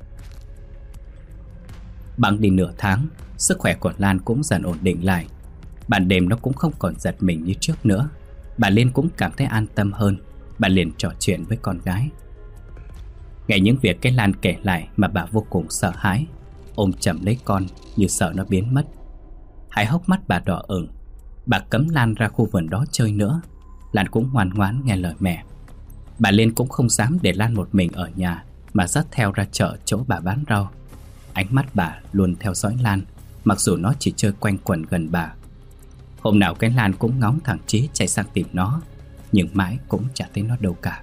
Bẵng đi nửa tháng, sức khỏe của Lan cũng dần ổn định lại. Ban đêm nó cũng không còn giật mình như trước nữa. Bà Liên cũng cảm thấy an tâm hơn. Bà liền trò chuyện với con gái. Nghe những việc cái Lan kể lại mà bà vô cùng sợ hãi, ôm chầm lấy con như sợ nó biến mất. Hai hốc mắt bà đỏ ửng. Bà cấm Lan ra khu vườn đó chơi nữa. Lan cũng ngoan ngoãn nghe lời mẹ. Bà Liên cũng không dám để Lan một mình ở nhà, mà dắt theo ra chợ chỗ bà bán rau. Ánh mắt bà luôn theo dõi Lan, mặc dù nó chỉ chơi quanh quẩn gần bà. Hôm nào cái Lan cũng ngóng thằng Chí chạy sang tìm nó, nhưng mãi cũng chả thấy nó đâu cả.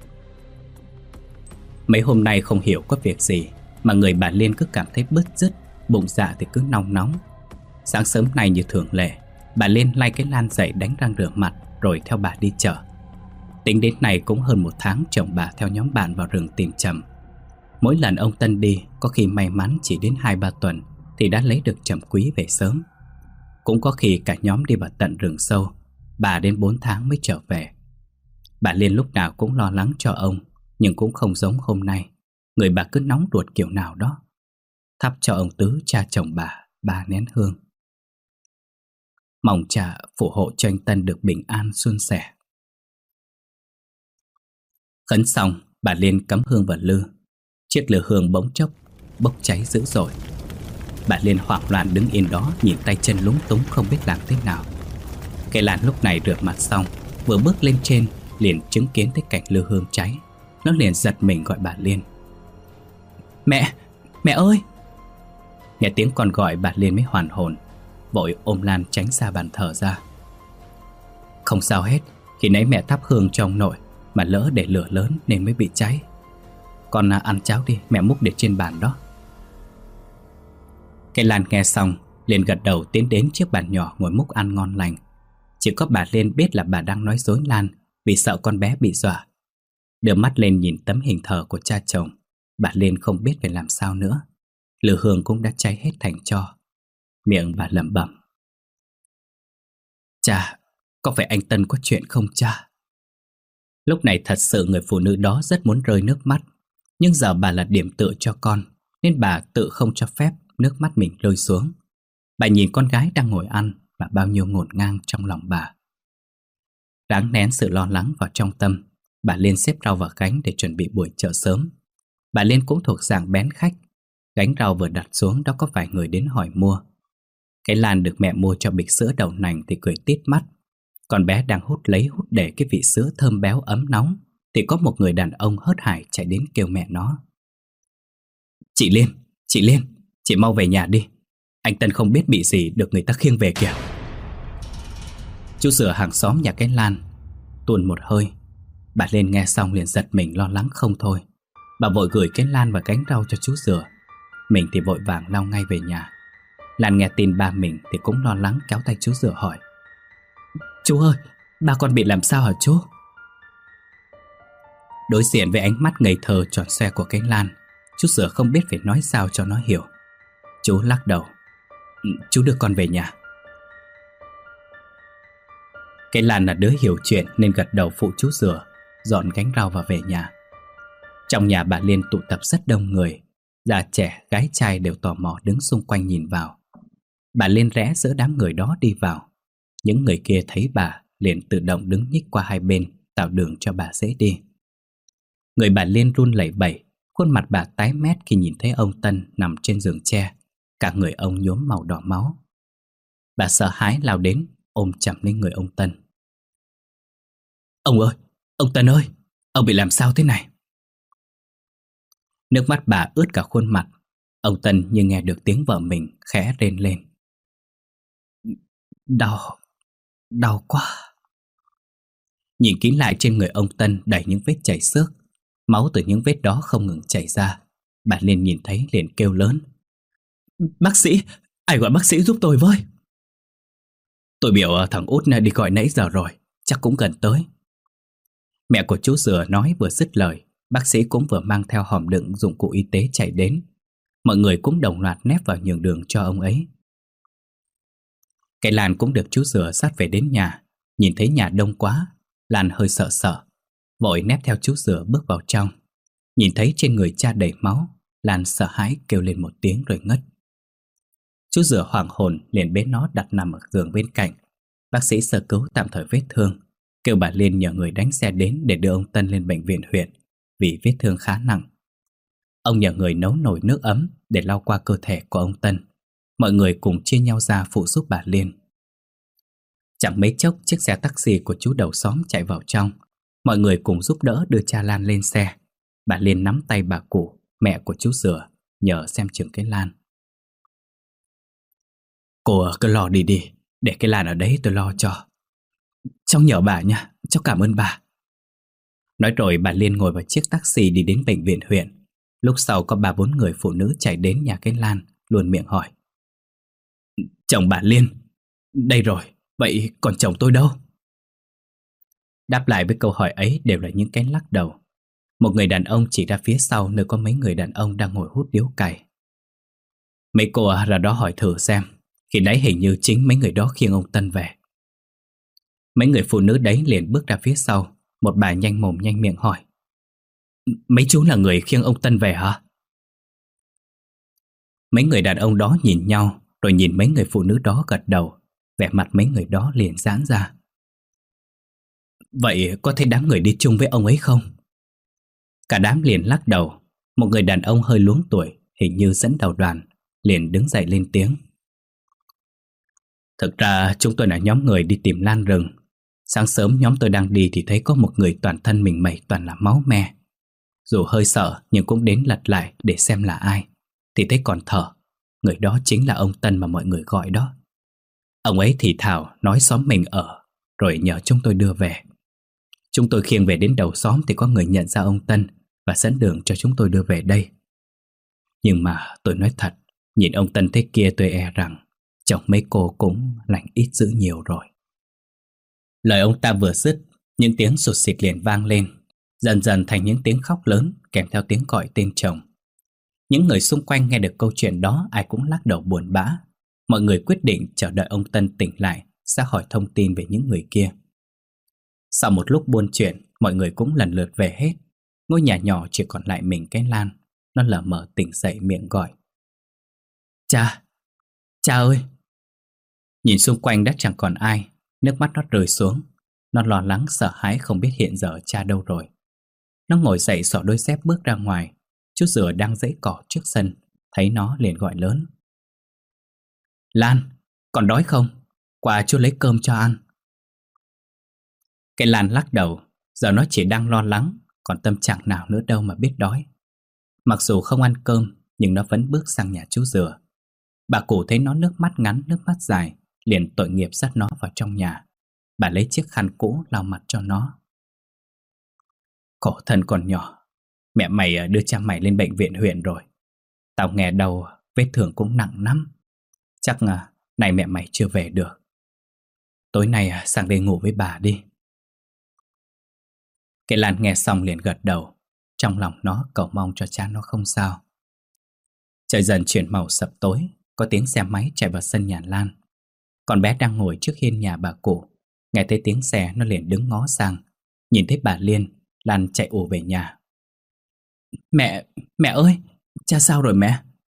Mấy hôm nay không hiểu có việc gì mà người bà Liên cứ cảm thấy bứt rứt, bụng dạ thì cứ nóng nóng. Sáng sớm nay như thường lệ, bà Liên lay cái Lan dậy đánh răng rửa mặt rồi theo bà đi chợ. Tính đến nay cũng hơn một tháng chồng bà theo nhóm bạn vào rừng tìm Trầm. Mỗi lần ông Tân đi, có khi may mắn chỉ đến hai ba tuần thì đã lấy được Trầm quý về sớm. Cũng có khi cả nhóm đi vào tận rừng sâu, bà đến bốn tháng mới trở về. Bà Liên lúc nào cũng lo lắng cho ông, nhưng cũng không giống hôm nay. Người bà cứ nóng ruột kiểu nào đó. Thắp cho ông Tứ, cha chồng bà, ba nén hương. Mong cha phù hộ cho anh Tân được bình an suôn sẻ. Khấn xong, bà Liên cắm hương vào lư. Chiếc lửa hương bỗng chốc bốc cháy dữ dội. Bà Liên hoảng loạn đứng yên đó, nhìn tay chân lúng túng không biết làm thế nào. Cây Lan lúc này rửa mặt xong, vừa bước lên trên liền chứng kiến thấy cảnh lư hương cháy. Nó liền giật mình gọi bà Liên. Mẹ, mẹ ơi! Nghe tiếng con gọi, bà Liên mới hoàn hồn, vội ôm Lan tránh xa bàn thờ ra. Không sao hết, khi nãy mẹ thắp hương cho ông nội mà lỡ để lửa lớn nên mới bị cháy. Con ăn cháo đi, mẹ múc để trên bàn đó. Cây Lan nghe xong liền gật đầu tiến đến chiếc bàn nhỏ ngồi múc ăn ngon lành. Chỉ có bà Liên biết là bà đang nói dối Lan vì sợ con bé bị dọa. Đưa mắt lên nhìn tấm hình thờ của cha chồng, bà Liên không biết phải làm sao nữa. Lửa hương cũng đã cháy hết thành tro. Miệng bà lẩm bẩm. Cha, có phải anh Tân có chuyện không cha? Lúc này thật sự người phụ nữ đó rất muốn rơi nước mắt. Nhưng giờ bà là điểm tựa cho con, nên bà tự không cho phép nước mắt mình rơi xuống. Bà nhìn con gái đang ngồi ăn và bao nhiêu ngổn ngang trong lòng bà. Ráng nén sự lo lắng vào trong tâm, bà Liên xếp rau vào gánh để chuẩn bị buổi chợ sớm. Bà Liên cũng thuộc dạng bén khách. Gánh rau vừa đặt xuống đó có vài người đến hỏi mua. Cái Lan được mẹ mua cho bịch sữa đậu nành thì cười tít mắt. Con bé đang hút lấy hút để cái vị sữa thơm béo ấm nóng thì có một người đàn ông hớt hải chạy đến kêu mẹ nó. Chị Liên, chị Liên, chị mau về nhà đi. Anh Tân không biết bị gì được người ta khiêng về kìa. Chú rửa hàng xóm nhà cái Lan tuôn một hơi. Bà Liên nghe xong liền giật mình lo lắng không thôi. Bà vội gửi cái Lan và gánh rau cho chú rửa. Mình thì vội vàng lao ngay về nhà. Lan nghe tin ba mình thì cũng lo lắng kéo tay chú rửa hỏi. Chú ơi, ba con bị làm sao hả chú? Đối diện với ánh mắt ngây thơ tròn xoe của cái Lan, chú rửa không biết phải nói sao cho nó hiểu. Chú lắc đầu. Chú đưa con về nhà. Cái Lan là đứa hiểu chuyện nên gật đầu phụ chú rửa dọn gánh rau và về nhà. Trong nhà bà Liên tụ tập rất đông người. Già trẻ, gái trai đều tò mò đứng xung quanh nhìn vào. Bà Liên rẽ giữa đám người đó đi vào. Những người kia thấy bà liền tự động đứng nhích qua hai bên, tạo đường cho bà dễ đi. Người bà Liên run lẩy bẩy, khuôn mặt bà tái mét khi nhìn thấy ông Tân nằm trên giường tre, cả người ông nhuốm màu đỏ máu. Bà sợ hãi lao đến, ôm chầm lấy người ông Tân. Ông ơi, ông Tân ơi, ông bị làm sao thế này? Nước mắt bà ướt cả khuôn mặt. Ông Tân như nghe được tiếng vợ mình khẽ rên lên. Đau, đau quá. Nhìn kỹ lại trên người ông Tân đầy những vết chảy xước. Máu từ những vết đó không ngừng chảy ra. Bà Liên nhìn thấy liền kêu lớn. Bác sĩ, ai gọi bác sĩ giúp tôi với. Tôi biểu thằng Út đi gọi nãy giờ rồi, chắc cũng gần tới. Mẹ của chú Dừa nói vừa dứt lời, bác sĩ cũng vừa mang theo hòm đựng dụng cụ y tế chạy đến. Mọi người cũng đồng loạt nép vào nhường đường cho ông ấy. Cái Lan cũng được chú Dừa dắt về đến nhà. Nhìn thấy nhà đông quá, Lan hơi sợ sợ, vội nép theo chú Dừa bước vào trong. Nhìn thấy trên người cha đầy máu, Lan sợ hãi kêu lên một tiếng rồi ngất. Chú Dừa hoảng hồn liền bế nó đặt nằm ở giường bên cạnh. Bác sĩ sơ cứu tạm thời vết thương, kêu bà Liên nhờ người đánh xe đến để đưa ông Tân lên bệnh viện huyện vì vết thương khá nặng. Ông nhờ người nấu nồi nước ấm để lau qua cơ thể của ông Tân. Mọi người cùng chia nhau ra phụ giúp bà Liên. Chẳng mấy chốc chiếc xe taxi của chú đầu xóm chạy vào trong. Mọi người cùng giúp đỡ đưa cha Lan lên xe. Bà Liên nắm tay bà Cụ, mẹ của chú Dừa, nhờ xem chừng cái Lan. Cô cứ lo đi đi, để cái Lan ở đấy tôi lo cho. Cháu nhờ bà nha, cháu cảm ơn bà. Nói rồi bà Liên ngồi vào chiếc taxi đi đến bệnh viện huyện. Lúc sau có ba bốn người phụ nữ chạy đến nhà cái Lan, luôn miệng hỏi: Chồng bà Liên, đây rồi, vậy còn chồng tôi đâu? Đáp lại với câu hỏi ấy đều là những cái lắc đầu. Một người đàn ông chỉ ra phía sau nơi có mấy người đàn ông đang ngồi hút điếu cày. Mấy cô ra đó hỏi thử xem, khi nãy hình như chính mấy người đó khiêng ông Tân về. Mấy người phụ nữ đấy liền bước ra phía sau. Một bà nhanh mồm nhanh miệng hỏi: Mấy chú là người khiêng ông Tân về hả? Mấy người đàn ông đó nhìn nhau, rồi nhìn mấy người phụ nữ đó gật đầu. Vẻ mặt mấy người đó liền giãn ra. Vậy có thấy đám người đi chung với ông ấy không? Cả đám liền lắc đầu. Một người đàn ông hơi luống tuổi, hình như dẫn đầu đoàn, liền đứng dậy lên tiếng: Thực ra chúng tôi là nhóm người đi tìm Lan rừng. Sáng sớm nhóm tôi đang đi thì thấy có một người toàn thân mình mẩy toàn là máu me. Dù hơi sợ nhưng cũng đến lật lại để xem là ai, thì thấy còn thở. Người đó chính là ông Tân mà mọi người gọi đó. Ông ấy thì thào nói xóm mình ở, rồi nhờ chúng tôi đưa về. Chúng tôi khiêng về đến đầu xóm thì có người nhận ra ông Tân và dẫn đường cho chúng tôi đưa về đây. Nhưng mà tôi nói thật, nhìn ông Tân thế kia tôi e rằng chồng mấy cô cũng lành ít dữ nhiều rồi. Lời ông ta vừa dứt, những tiếng sụt sịt liền vang lên, dần dần thành những tiếng khóc lớn kèm theo tiếng gọi tên chồng. Những người xung quanh nghe được câu chuyện đó ai cũng lắc đầu buồn bã. Mọi người quyết định chờ đợi ông Tân tỉnh lại sẽ hỏi thông tin về những người kia. Sau một lúc buôn chuyện, mọi người cũng lần lượt về hết. Ngôi nhà nhỏ chỉ còn lại mình cái Lan. Nó lờ mờ tỉnh dậy miệng gọi: Cha, cha ơi. Nhìn xung quanh đã chẳng còn ai, nước mắt nó rơi xuống. Nó lo lắng sợ hãi không biết hiện giờ cha đâu rồi. Nó ngồi dậy xỏ đôi dép bước ra ngoài. Chú Dừa đang giãy cỏ trước sân, thấy nó liền gọi lớn: Lan, còn đói không? Qua chú lấy cơm cho ăn. Cái Lan lắc đầu. Giờ nó chỉ đang lo lắng, còn tâm trạng nào nữa đâu mà biết đói. Mặc dù không ăn cơm, nhưng nó vẫn bước sang nhà chú Dừa. Bà cụ thấy nó nước mắt ngắn nước mắt dài, liền tội nghiệp dắt nó vào trong nhà. Bà lấy chiếc khăn cũ lau mặt cho nó. Khổ thân còn nhỏ, mẹ mày đưa cha mày lên bệnh viện huyện rồi. Tao nghe đầu vết thương cũng nặng lắm. Chắc là này mẹ mày chưa về được. Tối nay sang đây ngủ với bà đi. Cái Lan nghe xong liền gật đầu. Trong lòng nó cầu mong cho cha nó không sao. Trời dần chuyển màu sập tối. Có tiếng xe máy chạy vào sân nhà Lan. Con bé đang ngồi trước hiên nhà bà cụ. Nghe thấy tiếng xe nó liền đứng ngó sang. Nhìn thấy bà Liên, Lan chạy ù về nhà. Mẹ, mẹ ơi, cha sao rồi mẹ?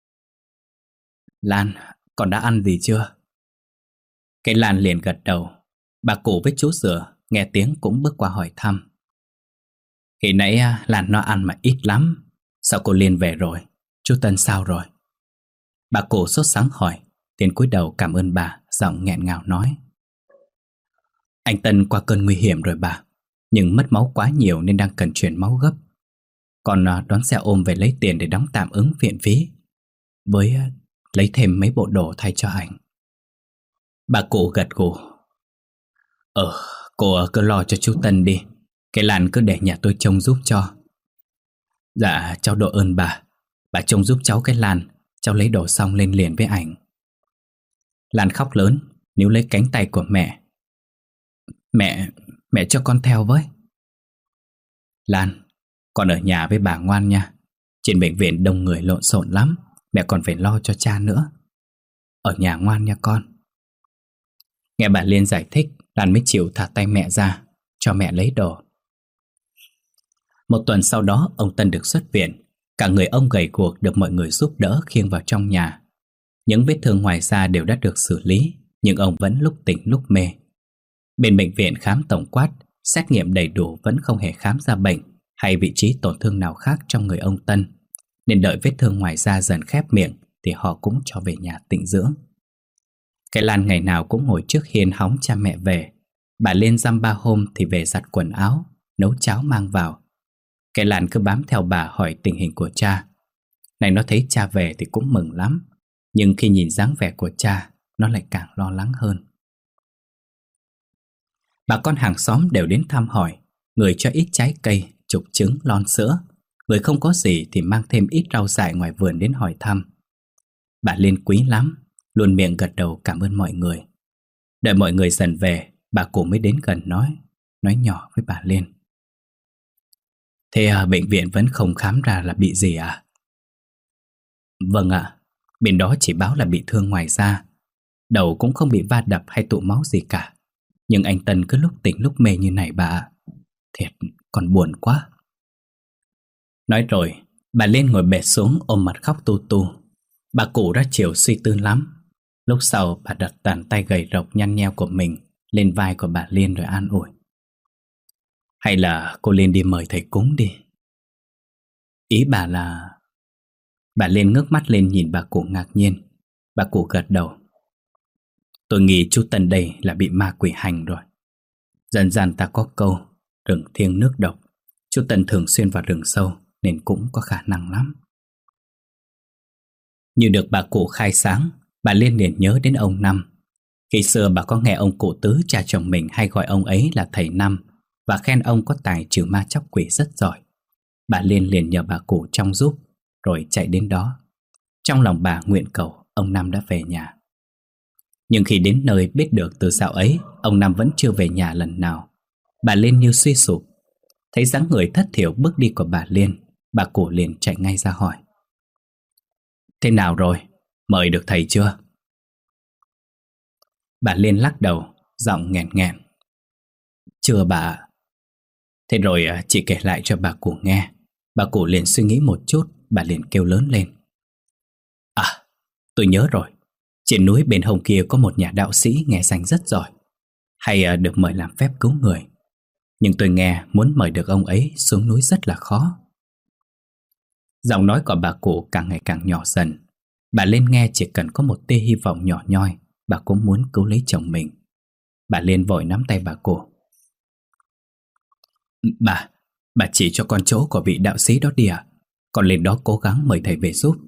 Lan, con đã ăn gì chưa? Cái Lan liền gật đầu. Bà cụ với chú Dừa nghe tiếng cũng bước qua hỏi thăm. Khi nãy Lan nó ăn mà ít lắm. Sao cô Liên về rồi? Chú Tân sao rồi? Bà cụ sốt sắng hỏi. Tiến cúi đầu cảm ơn bà, giọng nghẹn ngào nói: Anh Tân qua cơn nguy hiểm rồi bà, nhưng mất máu quá nhiều nên đang cần chuyển máu gấp. Còn đón xe ôm về lấy tiền để đóng tạm ứng viện phí, với lấy thêm mấy bộ đồ thay cho anh. Bà cụ gật gù. Ờ, cô cứ lo cho chú Tân đi. Cái Lan cứ để nhà tôi trông giúp cho. Dạ, cháu độ ơn bà. Bà trông giúp cháu cái Lan. Cháu lấy đồ xong lên liền với ảnh. Lan khóc lớn, níu lấy cánh tay của mẹ. Mẹ, mẹ cho con theo với. Lan, con ở nhà với bà ngoan nha. Trên bệnh viện đông người lộn xộn lắm. Mẹ còn phải lo cho cha nữa. Ở nhà ngoan nha con. Nghe bà Liên giải thích, Lan mới chịu thả tay mẹ ra, cho mẹ lấy đồ. Một tuần sau đó, ông Tân được xuất viện. Cả người ông gầy guộc được mọi người giúp đỡ khiêng vào trong nhà. Những vết thương ngoài da đều đã được xử lý, nhưng ông vẫn lúc tỉnh lúc mê. Bên bệnh viện khám tổng quát, xét nghiệm đầy đủ vẫn không hề khám ra bệnh hay vị trí tổn thương nào khác trong người ông Tân, nên đợi vết thương ngoài da dần khép miệng thì họ cũng cho về nhà tĩnh dưỡng. Cái Lan ngày nào cũng ngồi trước hiên hóng cha mẹ về. Bà lên dăm ba hôm thì về giặt quần áo, nấu cháo mang vào. Cái Lan cứ bám theo bà hỏi tình hình của cha. Này nó thấy cha về thì cũng mừng lắm, nhưng khi nhìn dáng vẻ của cha, nó lại càng lo lắng hơn. Bà con hàng xóm đều đến thăm hỏi, người cho ít trái cây, chục trứng, lon sữa. Người không có gì thì mang thêm ít rau dại ngoài vườn đến hỏi thăm. Bà Liên quý lắm, luôn miệng gật đầu cảm ơn mọi người. Đợi mọi người dần về, bà cụ mới đến gần nói, nói nhỏ với bà Liên. Thế à, bệnh viện vẫn không khám ra là bị gì à? Vâng ạ, bên đó chỉ báo là bị thương ngoài da. Đầu cũng không bị va đập hay tụ máu gì cả. Nhưng anh Tân cứ lúc tỉnh lúc mê như này bà ạ. Thiệt, còn buồn quá. Nói rồi, bà Liên ngồi bệt xuống ôm mặt khóc tu tu. Bà cụ đã chiều suy tư lắm. Lúc sau bà đặt bàn tay gầy rộc nhăn nheo của mình lên vai của bà Liên rồi an ủi. Hay là cô Liên đi mời thầy cúng đi. Ý bà là... Bà Liên ngước mắt lên nhìn bà cụ ngạc nhiên. Bà cụ gật đầu. Tôi nghĩ chú Tân đây là bị ma quỷ hành rồi. Dân gian ta có câu rừng thiêng nước độc. Chú Tân thường xuyên vào rừng sâu nên cũng có khả năng lắm. Như được bà cụ khai sáng, bà Liên liền nhớ đến ông Năm. Khi xưa bà có nghe ông cụ Tứ cha chồng mình hay gọi ông ấy là thầy Năm và khen ông có tài trừ ma chóc quỷ rất giỏi. Bà Liên liền nhờ bà cụ trông giúp rồi chạy đến đó. Trong lòng bà nguyện cầu ông Năm đã về nhà. Nhưng khi đến nơi biết được từ dạo ấy ông Năm vẫn chưa về nhà lần nào, bà Liên như suy sụp. Thấy dáng người thất thiểu bước đi của bà Liên, bà cụ liền chạy ngay ra hỏi. Thế nào rồi? Mời được thầy chưa? Bà Liên lắc đầu, giọng nghẹn nghẹn. Chưa bà ạ. Thế rồi chị kể lại cho bà cụ nghe. Bà cụ liền suy nghĩ một chút, bà liền kêu lớn lên. À, tôi nhớ rồi. Trên núi bên hông kia có một nhà đạo sĩ nghe danh rất giỏi, hay được mời làm phép cứu người. Nhưng tôi nghe muốn mời được ông ấy xuống núi rất là khó. Giọng nói của bà cụ càng ngày càng nhỏ dần. Bà Liên nghe chỉ cần có một tia hy vọng nhỏ nhoi, bà cũng muốn cứu lấy chồng mình. Bà Liên vội nắm tay bà cụ. Bà, bà chỉ cho con chỗ của vị đạo sĩ đó đi à? Con lên đó cố gắng mời thầy về giúp.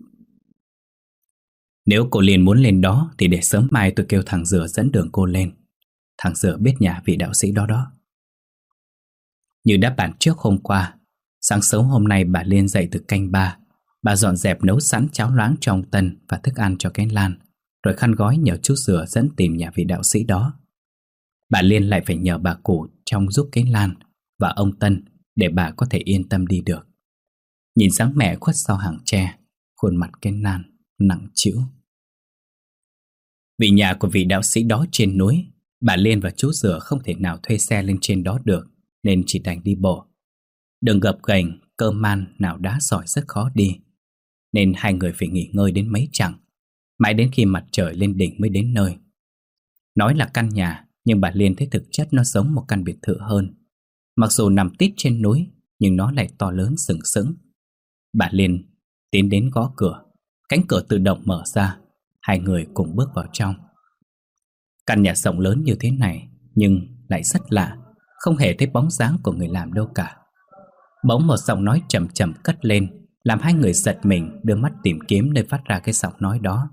Nếu cô Liên muốn lên đó thì để sớm mai tôi kêu thằng Dừa dẫn đường cô lên. Thằng Dừa biết nhà vị đạo sĩ đó đó. Như đã bàn trước hôm qua, sáng sớm hôm nay bà Liên dậy từ canh ba. Bà dọn dẹp nấu sẵn cháo loãng cho ông Tân và thức ăn cho cái Lan, rồi khăn gói nhờ chú Dừa dẫn tìm nhà vị đạo sĩ đó. Bà Liên lại phải nhờ bà cụ trông giúp cái Lan và ông Tân để bà có thể yên tâm đi được. Nhìn dáng mẹ khuất sau hàng tre, khuôn mặt cái Lan nặng trĩu. Vì nhà của vị đạo sĩ đó trên núi, bà Liên và chú Dừa không thể nào thuê xe lên trên đó được, nên chỉ đành đi bộ. Đường gập ghềnh, cơ man, nào đá sỏi rất khó đi, nên hai người phải nghỉ ngơi đến mấy chặng, mãi đến khi mặt trời lên đỉnh mới đến nơi. Nói là căn nhà, nhưng bà Liên thấy thực chất nó giống một căn biệt thự hơn. Mặc dù nằm tít trên núi, nhưng nó lại to lớn sừng sững. Bà Liên tiến đến gõ cửa, cánh cửa tự động mở ra, hai người cùng bước vào trong. Căn nhà rộng lớn như thế này, nhưng lại rất lạ, không hề thấy bóng dáng của người làm đâu cả. Bỗng một giọng nói trầm trầm cất lên, làm hai người giật mình đưa mắt tìm kiếm nơi phát ra cái giọng nói đó.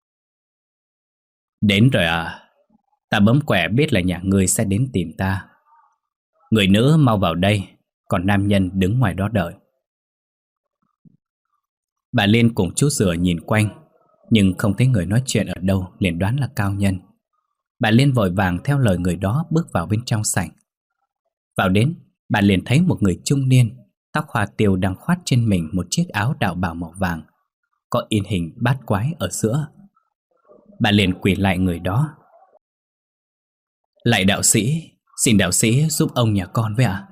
Đến rồi à? Ta bấm quẻ biết là nhà ngươi sẽ đến tìm ta. Người nữ mau vào đây, còn nam nhân đứng ngoài đó đợi. Bà Liên cùng chú Dừa nhìn quanh, nhưng không thấy người nói chuyện ở đâu, liền đoán là cao nhân. Bà Liên vội vàng theo lời người đó bước vào bên trong sảnh. Vào đến, bà liền thấy một người trung niên, tóc hoa tiêu đang khoác trên mình một chiếc áo đạo bào màu vàng, có in hình bát quái ở giữa. Bà liền quỳ lại người đó. Lạy đạo sĩ, xin đạo sĩ giúp ông nhà con với ạ.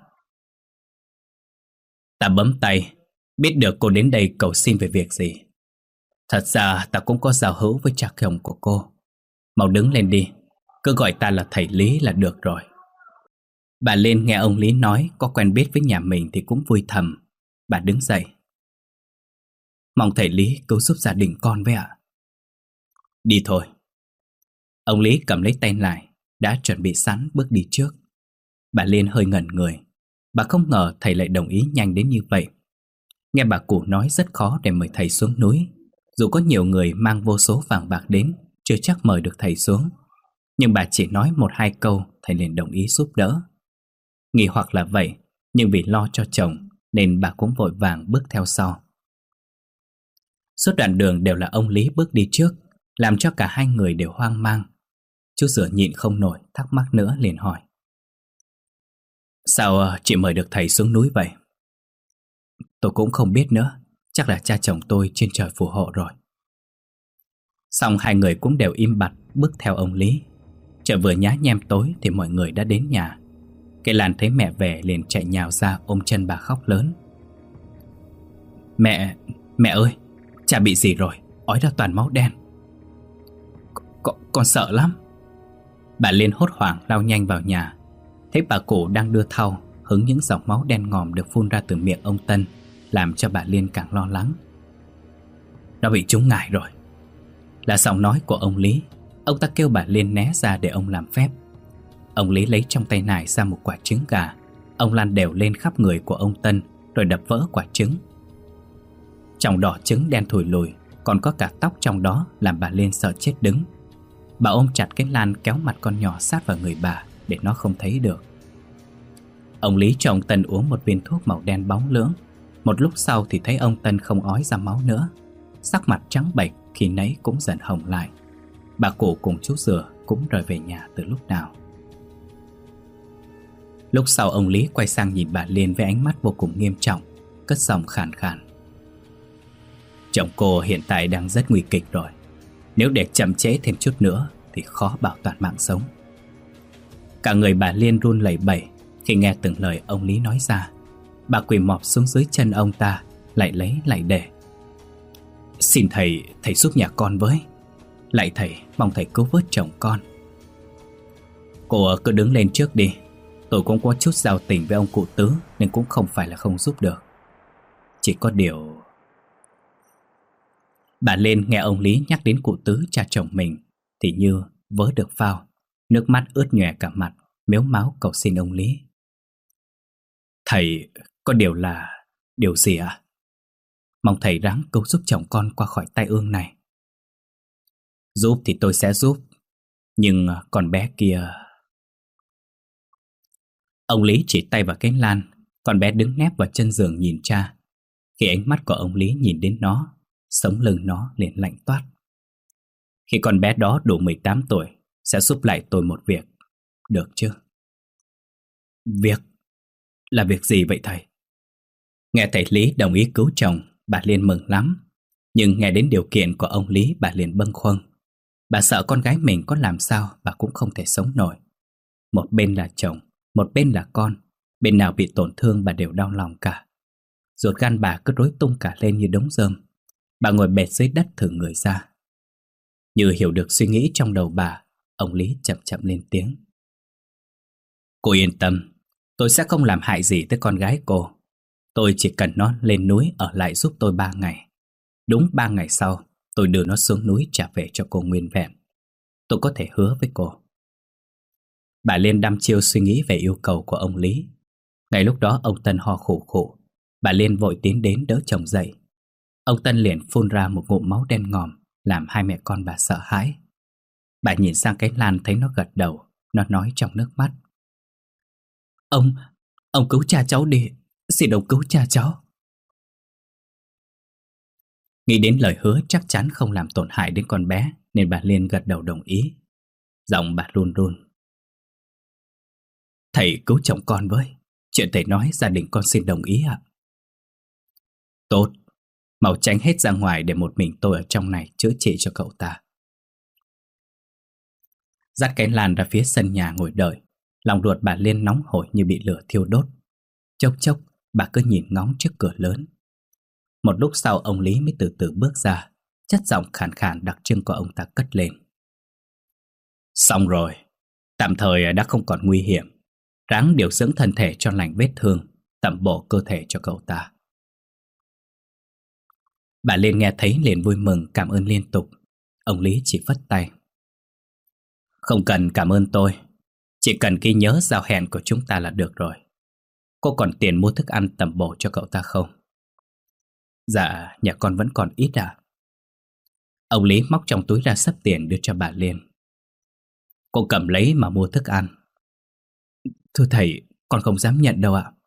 Ta bấm tay, biết được cô đến đây cầu xin về việc gì. Thật ra ta cũng có giao hữu với cha chồng của cô. Mau đứng lên đi, cứ gọi ta là thầy Lý là được rồi. Bà Liên nghe ông Lý nói có quen biết với nhà mình thì cũng vui thầm. Bà đứng dậy. Mong thầy Lý cứu giúp gia đình con với ạ. Đi thôi. Ông Lý cầm lấy tay lại, đã chuẩn bị sẵn bước đi trước. Bà Liên hơi ngẩn người. Bà không ngờ thầy lại đồng ý nhanh đến như vậy. Nghe bà cụ nói rất khó để mời thầy xuống núi. Dù có nhiều người mang vô số vàng bạc đến, chưa chắc mời được thầy xuống. Nhưng bà chỉ nói một hai câu, thầy liền đồng ý giúp đỡ. Nghi hoặc là vậy, nhưng vì lo cho chồng nên bà cũng vội vàng bước theo sau. Suốt đoạn đường đều là ông Lý bước đi trước, làm cho cả hai người đều hoang mang. Chú Dừa nhịn không nổi, thắc mắc nữa liền hỏi: Sao chị mời được thầy xuống núi vậy? Tôi cũng không biết nữa, chắc là cha chồng tôi trên trời phù hộ rồi. Xong hai người cũng đều im bặt bước theo ông Lý. Trời vừa nhá nhem tối thì mọi người đã đến nhà. Cây Lan thấy mẹ về liền chạy nhào ra ôm chân bà khóc lớn: Mẹ, mẹ ơi, cha bị gì rồi, ói ra toàn máu đen. Con, con sợ lắm. Bà Liên hốt hoảng lao nhanh vào nhà. Thấy bà cụ đang đưa thau hứng những dòng máu đen ngòm được phun ra từ miệng ông Tân, làm cho bà Liên càng lo lắng. Nó bị trúng ngải rồi, là giọng nói của ông Lý. Ông ta kêu bà Liên né ra để ông làm phép. Ông Lý lấy trong tay nải ra một quả trứng gà. Ông lăn đều lên khắp người của ông Tân, rồi đập vỡ quả trứng. Trong đỏ trứng đen thùi lùi, còn có cả tóc trong đó, làm bà Liên sợ chết đứng. Bà ôm chặt cái lan kéo mặt con nhỏ sát vào người bà để nó không thấy được. Ông Lý cho ông Tân uống một viên thuốc màu đen bóng lưỡng. Một lúc sau thì thấy ông Tân không ói ra máu nữa. Sắc mặt trắng bệch khi nấy cũng dần hồng lại. Bà cụ cùng chú Dừa cũng rời về nhà từ lúc nào. Lúc sau ông Lý quay sang nhìn bà Liên với ánh mắt vô cùng nghiêm trọng, cất giọng khàn khàn: Chồng cô hiện tại đang rất nguy kịch rồi. Nếu để chậm trễ thêm chút nữa thì khó bảo toàn mạng sống. Cả người bà Liên run lẩy bẩy khi nghe từng lời ông Lý nói ra. Bà quỳ mọp xuống dưới chân ông ta, lại lấy lại để: Xin thầy, thầy giúp nhà con với. Lạy thầy, mong thầy cứu vớt chồng con. Cô cứ đứng lên trước đi. Tôi cũng có chút giao tình với ông cụ Tứ, nên cũng không phải là không giúp được. Chỉ có điều... Bà Lên nghe ông Lý nhắc đến cụ Tứ cha chồng mình thì như vớ được phao, nước mắt ướt nhòe cả mặt, mếu máo cầu xin ông Lý: Thầy, có điều là... Điều gì ạ? À? Mong thầy ráng cứu giúp chồng con qua khỏi tai ương này. Giúp thì tôi sẽ giúp, nhưng con bé kia... Ông Lý chỉ tay vào cái lan. Con bé đứng nép vào chân giường nhìn cha. Khi ánh mắt của ông Lý nhìn đến nó, sống lưng nó liền lạnh toát. Khi con bé đó đủ mười tám tuổi, sẽ giúp lại tôi một việc, được chứ? Việc? Là việc gì vậy thầy? Nghe thầy Lý đồng ý cứu chồng, bà Liên mừng lắm. Nhưng nghe đến điều kiện của ông Lý, bà liền bâng khuâng. Bà sợ con gái mình có làm sao bà cũng không thể sống nổi. Một bên là chồng, một bên là con. Bên nào bị tổn thương bà đều đau lòng cả. Ruột gan bà cứ rối tung cả lên như đống rơm. Bà ngồi bệt dưới đất thử người ra. Như hiểu được suy nghĩ trong đầu bà, ông Lý chậm chậm lên tiếng: Cô yên tâm, tôi sẽ không làm hại gì tới con gái cô. Tôi chỉ cần nó lên núi ở lại giúp tôi ba ngày. Đúng ba ngày sau, tôi đưa nó xuống núi trả về cho cô nguyên vẹn. Tôi có thể hứa với cô. Bà Liên đăm chiêu suy nghĩ về yêu cầu của ông Lý. Ngay lúc đó ông Tân ho khủ khủ. Bà Liên vội tiến đến đỡ chồng dậy. Ông Tân liền phun ra một ngụm máu đen ngòm, làm hai mẹ con bà sợ hãi. Bà nhìn sang cái lan thấy nó gật đầu. Nó nói trong nước mắt: Ông, ông cứu cha cháu đi. Xin ông cứu cha cháu. Nghĩ đến lời hứa chắc chắn không làm tổn hại đến con bé, nên bà Liên gật đầu đồng ý. Giọng bà run run: Thầy cứu chồng con với. Chuyện thầy nói gia đình con xin đồng ý ạ. Tốt, mau tránh hết ra ngoài để một mình tôi ở trong này chữa trị cho cậu ta. Dắt cái lan ra phía sân nhà ngồi đợi. Lòng ruột bà Liên nóng hổi như bị lửa thiêu đốt. Chốc chốc bà cứ nhìn ngóng trước cửa lớn. Một lúc sau ông Lý mới từ từ bước ra. Chất giọng khàn khàn đặc trưng của ông ta cất lên: Xong rồi, tạm thời đã không còn nguy hiểm. Ráng điều dưỡng thân thể cho lành vết thương, tẩm bổ cơ thể cho cậu ta. Bà Liên nghe thấy liền vui mừng cảm ơn liên tục. Ông Lý chỉ phất tay: Không cần cảm ơn tôi. Chỉ cần ghi nhớ giao hẹn của chúng ta là được rồi. Cô còn tiền mua thức ăn tẩm bổ cho cậu ta không? Dạ, nhà con vẫn còn ít à? Ông Lý móc trong túi ra xấp tiền đưa cho bà Liên. Cô cầm lấy mà mua thức ăn. Thưa thầy, con không dám nhận đâu ạ.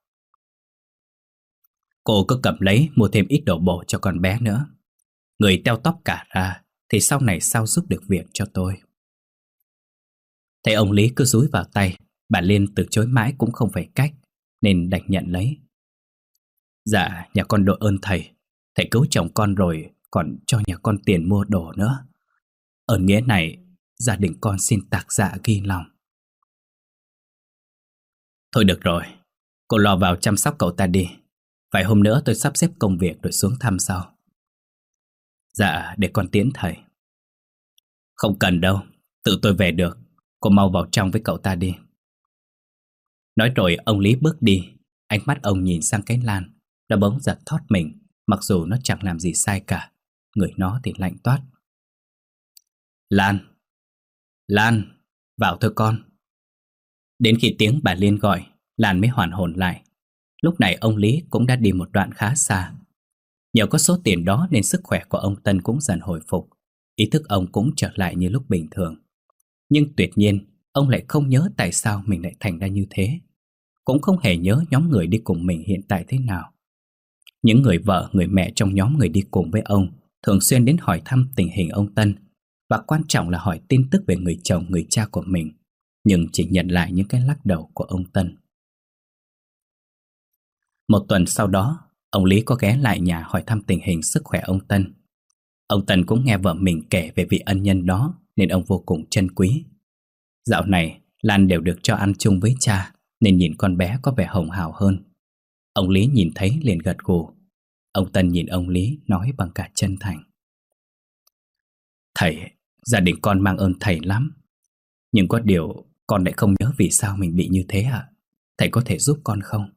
Cô cứ cầm lấy mua thêm ít đồ bổ cho con bé nữa. Người teo tóc cả ra thì sau này sao giúp được việc cho tôi. Thấy ông Lý cứ dúi vào tay, bà Liên từ chối mãi cũng không phải cách, nên đành nhận lấy. Dạ, nhà con đội ơn thầy. Thầy cứu chồng con rồi, còn cho nhà con tiền mua đồ nữa. Ơn nghĩa này, gia đình con xin tạc dạ ghi lòng. Thôi được rồi, cô lo vào chăm sóc cậu ta đi. Vài hôm nữa tôi sắp xếp công việc rồi xuống thăm sau. Dạ, để con tiễn thầy. Không cần đâu, tự tôi về được. Cô mau vào trong với cậu ta đi. Nói rồi ông Lý bước đi. Ánh mắt ông nhìn sang cái Lan. Nó bỗng giật thót mình. Mặc dù nó chẳng làm gì sai cả, người nó thì lạnh toát. Lan, Lan, vào thôi con. Đến khi tiếng bà Liên gọi, Lan mới hoàn hồn lại. Lúc này ông Lý cũng đã đi một đoạn khá xa. Nhờ có số tiền đó nên sức khỏe của ông Tân cũng dần hồi phục. Ý thức ông cũng trở lại như lúc bình thường. Nhưng tuyệt nhiên, ông lại không nhớ tại sao mình lại thành ra như thế. Cũng không hề nhớ nhóm người đi cùng mình hiện tại thế nào. Những người vợ, người mẹ trong nhóm người đi cùng với ông thường xuyên đến hỏi thăm tình hình ông Tân, và quan trọng là hỏi tin tức về người chồng, người cha của mình, nhưng chỉ nhận lại những cái lắc đầu của ông Tân. Một tuần sau đó, ông Lý có ghé lại nhà hỏi thăm tình hình sức khỏe ông Tân. Ông Tân cũng nghe vợ mình kể về vị ân nhân đó nên ông vô cùng trân quý. Dạo này, Lan đều được cho ăn chung với cha nên nhìn con bé có vẻ hồng hào hơn. Ông Lý nhìn thấy liền gật gù. Ông Tân nhìn ông Lý nói bằng cả chân thành. Thầy, gia đình con mang ơn thầy lắm. Nhưng có điều con lại không nhớ vì sao mình bị như thế ạ. Thầy có thể giúp con không?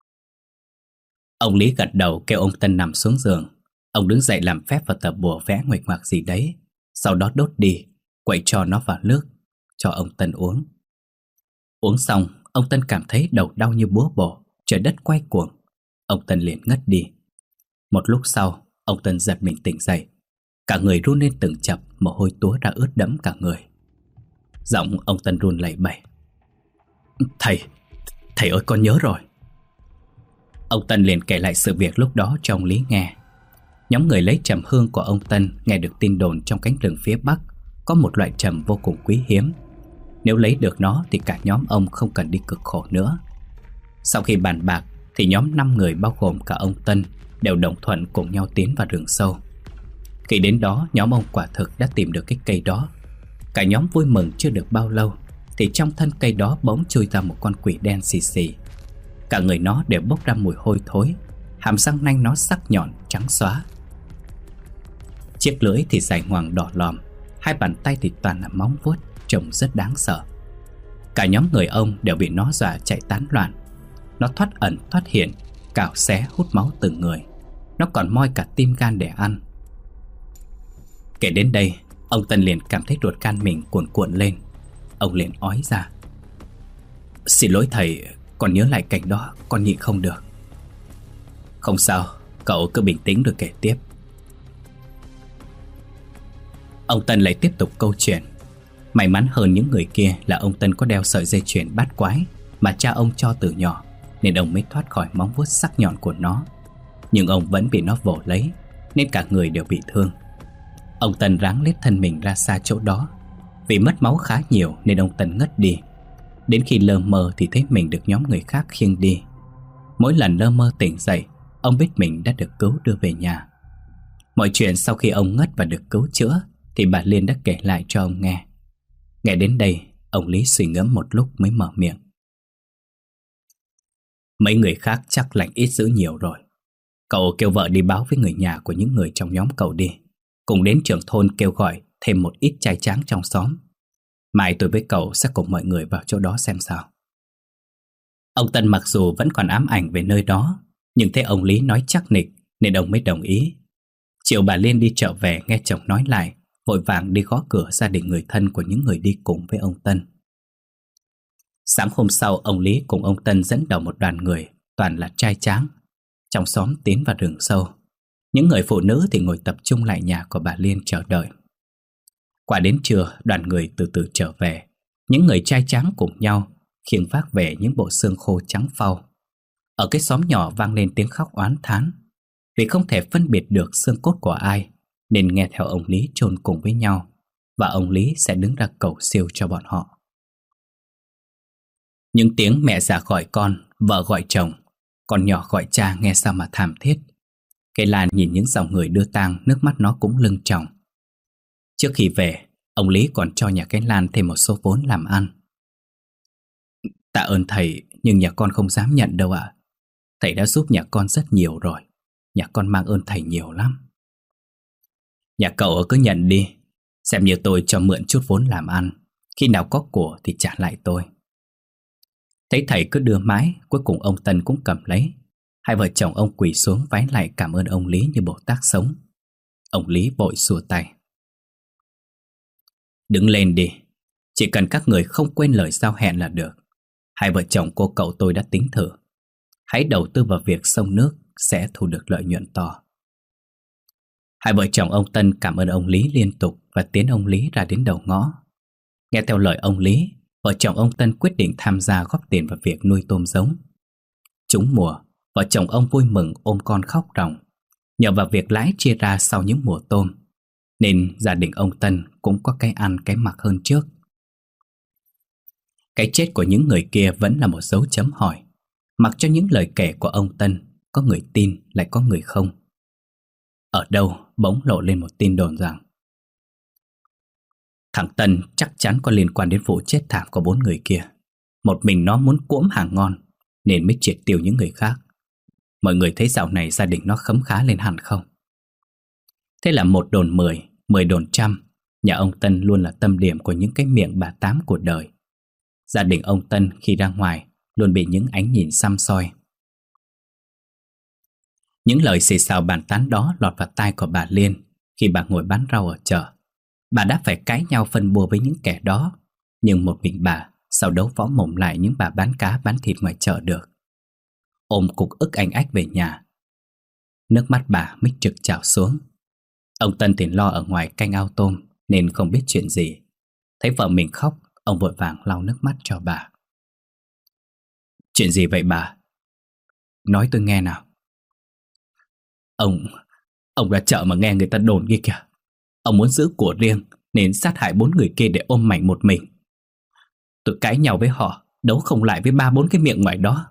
Ông Lý gật đầu kêu ông Tân nằm xuống giường. Ông đứng dậy làm phép và tập bùa vẽ nguệch ngoạc gì đấy. Sau đó đốt đi, quậy cho nó vào nước, cho ông Tân uống. Uống xong, ông Tân cảm thấy đầu đau như búa bổ, trời đất quay cuồng. Ông Tân liền ngất đi. Một lúc sau, ông Tân giật mình tỉnh dậy. Cả người run lên từng chập, mồ hôi túa ra ướt đẫm cả người. Giọng ông Tân run lẩy bẩy. Thầy, thầy ơi con nhớ rồi. Ông Tân liền kể lại sự việc lúc đó cho ông Lý nghe. Nhóm người lấy trầm hương của ông Tân nghe được tin đồn trong cánh rừng phía Bắc có một loại trầm vô cùng quý hiếm. Nếu lấy được nó thì cả nhóm ông không cần đi cực khổ nữa. Sau khi bàn bạc thì nhóm năm người bao gồm cả ông Tân đều đồng thuận cùng nhau tiến vào rừng sâu. Khi đến đó, nhóm ông quả thực đã tìm được cái cây đó. Cả nhóm vui mừng chưa được bao lâu thì trong thân cây đó bỗng chui ra một con quỷ đen xì xì. Cả người nó đều bốc ra mùi hôi thối, hàm răng nanh nó sắc nhọn trắng xóa. Chiếc lưỡi thì dài ngoằng đỏ lòm, hai bàn tay thì toàn là móng vuốt, trông rất đáng sợ. Cả nhóm người ông đều bị nó dọa chạy tán loạn. Nó thoát ẩn thoát hiện, cào xé hút máu từng người. Nó còn moi cả tim gan để ăn. Kể đến đây, ông Tân liền cảm thấy ruột gan mình cuồn cuộn lên. Ông liền ói ra. Xin lỗi thầy, con nhớ lại cảnh đó, con nhịn không được. Không sao, cậu cứ bình tĩnh rồi kể tiếp. Ông Tân lại tiếp tục câu chuyện. May mắn hơn những người kia là ông Tân có đeo sợi dây chuyền bát quái mà cha ông cho từ nhỏ, nên ông mới thoát khỏi móng vuốt sắc nhọn của nó. Nhưng ông vẫn bị nó vồ lấy, nên cả người đều bị thương. Ông Tân ráng lết thân mình ra xa chỗ đó. Vì mất máu khá nhiều nên ông Tân ngất đi. Đến khi lơ mơ thì thấy mình được nhóm người khác khiêng đi. Mỗi lần lơ mơ tỉnh dậy, ông biết mình đã được cứu đưa về nhà. Mọi chuyện sau khi ông ngất và được cứu chữa thì bà Liên đã kể lại cho ông nghe. Nghe đến đây, ông Lý suy ngẫm một lúc mới mở miệng. Mấy người khác chắc lành ít dữ nhiều rồi. Cậu kêu vợ đi báo với người nhà của những người trong nhóm cậu đi, cùng đến trưởng thôn kêu gọi thêm một ít trai tráng trong xóm. Mai tôi với cậu sẽ cùng mọi người vào chỗ đó xem sao. Ông Tân mặc dù vẫn còn ám ảnh về nơi đó, nhưng thấy ông Lý nói chắc nịch nên ông mới đồng ý. Chiều bà Liên đi trở về nghe chồng nói lại, vội vàng đi gõ cửa gia đình người thân của những người đi cùng với ông Tân. Sáng hôm sau, ông Lý cùng ông Tân dẫn đầu một đoàn người, toàn là trai tráng, trong xóm tiến vào rừng sâu. Những người phụ nữ thì ngồi tập trung lại nhà của bà Liên chờ đợi. Qua đến trưa, đoàn người từ từ trở về. Những người trai tráng cùng nhau khiêng vác về những bộ xương khô trắng phau. Ở cái xóm nhỏ vang lên tiếng khóc oán thán. Vì không thể phân biệt được xương cốt của ai, nên nghe theo ông Lý chôn cùng với nhau, và ông Lý sẽ đứng ra cầu siêu cho bọn họ. Những tiếng mẹ già gọi con, vợ gọi chồng, con nhỏ gọi cha nghe sao mà thảm thiết. Cây Lan nhìn những dòng người đưa tang, nước mắt nó cũng lưng tròng. Trước khi về, ông Lý còn cho nhà cái Lan thêm một số vốn làm ăn. Tạ ơn thầy, nhưng nhà con không dám nhận đâu ạ. Thầy đã giúp nhà con rất nhiều rồi. Nhà con mang ơn thầy nhiều lắm. Nhà cậu cứ nhận đi, xem như tôi cho mượn chút vốn làm ăn. Khi nào có của thì trả lại tôi. Thấy thầy cứ đưa mãi, cuối cùng ông Tân cũng cầm lấy. Hai vợ chồng ông quỳ xuống vái lại cảm ơn ông Lý như Bồ Tát sống. Ông Lý vội xua tay. Đứng lên đi, chỉ cần các người không quên lời giao hẹn là được. Hai vợ chồng cô cậu tôi đã tính thử. Hãy đầu tư vào việc sông nước sẽ thu được lợi nhuận to. Hai vợ chồng ông Tân cảm ơn ông Lý liên tục và tiến ông Lý ra đến đầu ngõ. Nghe theo lời ông Lý, vợ chồng ông Tân quyết định tham gia góp tiền vào việc nuôi tôm giống. Trúng mùa, vợ chồng ông vui mừng ôm con khóc ròng. Nhờ vào việc lãi chia ra sau những mùa tôm, nên gia đình ông Tân cũng có cái ăn cái mặc hơn trước. Cái chết của những người kia vẫn là một dấu chấm hỏi. Mặc cho những lời kể của ông Tân, có người tin lại có người không. Ở đâu bỗng lộ lên một tin đồn rằng thằng Tân chắc chắn có liên quan đến vụ chết thảm của bốn người kia. Một mình nó muốn cuỗm hàng ngon nên mới triệt tiêu những người khác. Mọi người thấy dạo này gia đình nó khấm khá lên hẳn không? Thế là một đồn mười, mười đồn trăm, nhà ông Tân luôn là tâm điểm của những cái miệng bà tám của đời. Gia đình ông Tân khi ra ngoài luôn bị những ánh nhìn săm soi. Những lời xì xào bàn tán đó lọt vào tai của bà Liên khi bà ngồi bán rau ở chợ. Bà đã phải cãi nhau phân bua với những kẻ đó, nhưng một mình bà sao đấu võ mồm lại những bà bán cá bán thịt ngoài chợ được. Ôm cục ức anh ách về nhà, nước mắt bà mích trực trào xuống. Ông Tân thì lo ở ngoài canh ao tôm nên không biết chuyện gì. Thấy vợ mình khóc, ông vội vàng lau nước mắt cho bà. Chuyện gì vậy bà? Nói tôi nghe nào. Ông, ông ra chợ mà nghe người ta đồn kia kìa. Ông muốn giữ của riêng nên sát hại bốn người kia để ôm mảnh một mình. Tôi cãi nhau với họ, đấu không lại với ba bốn cái miệng ngoài đó.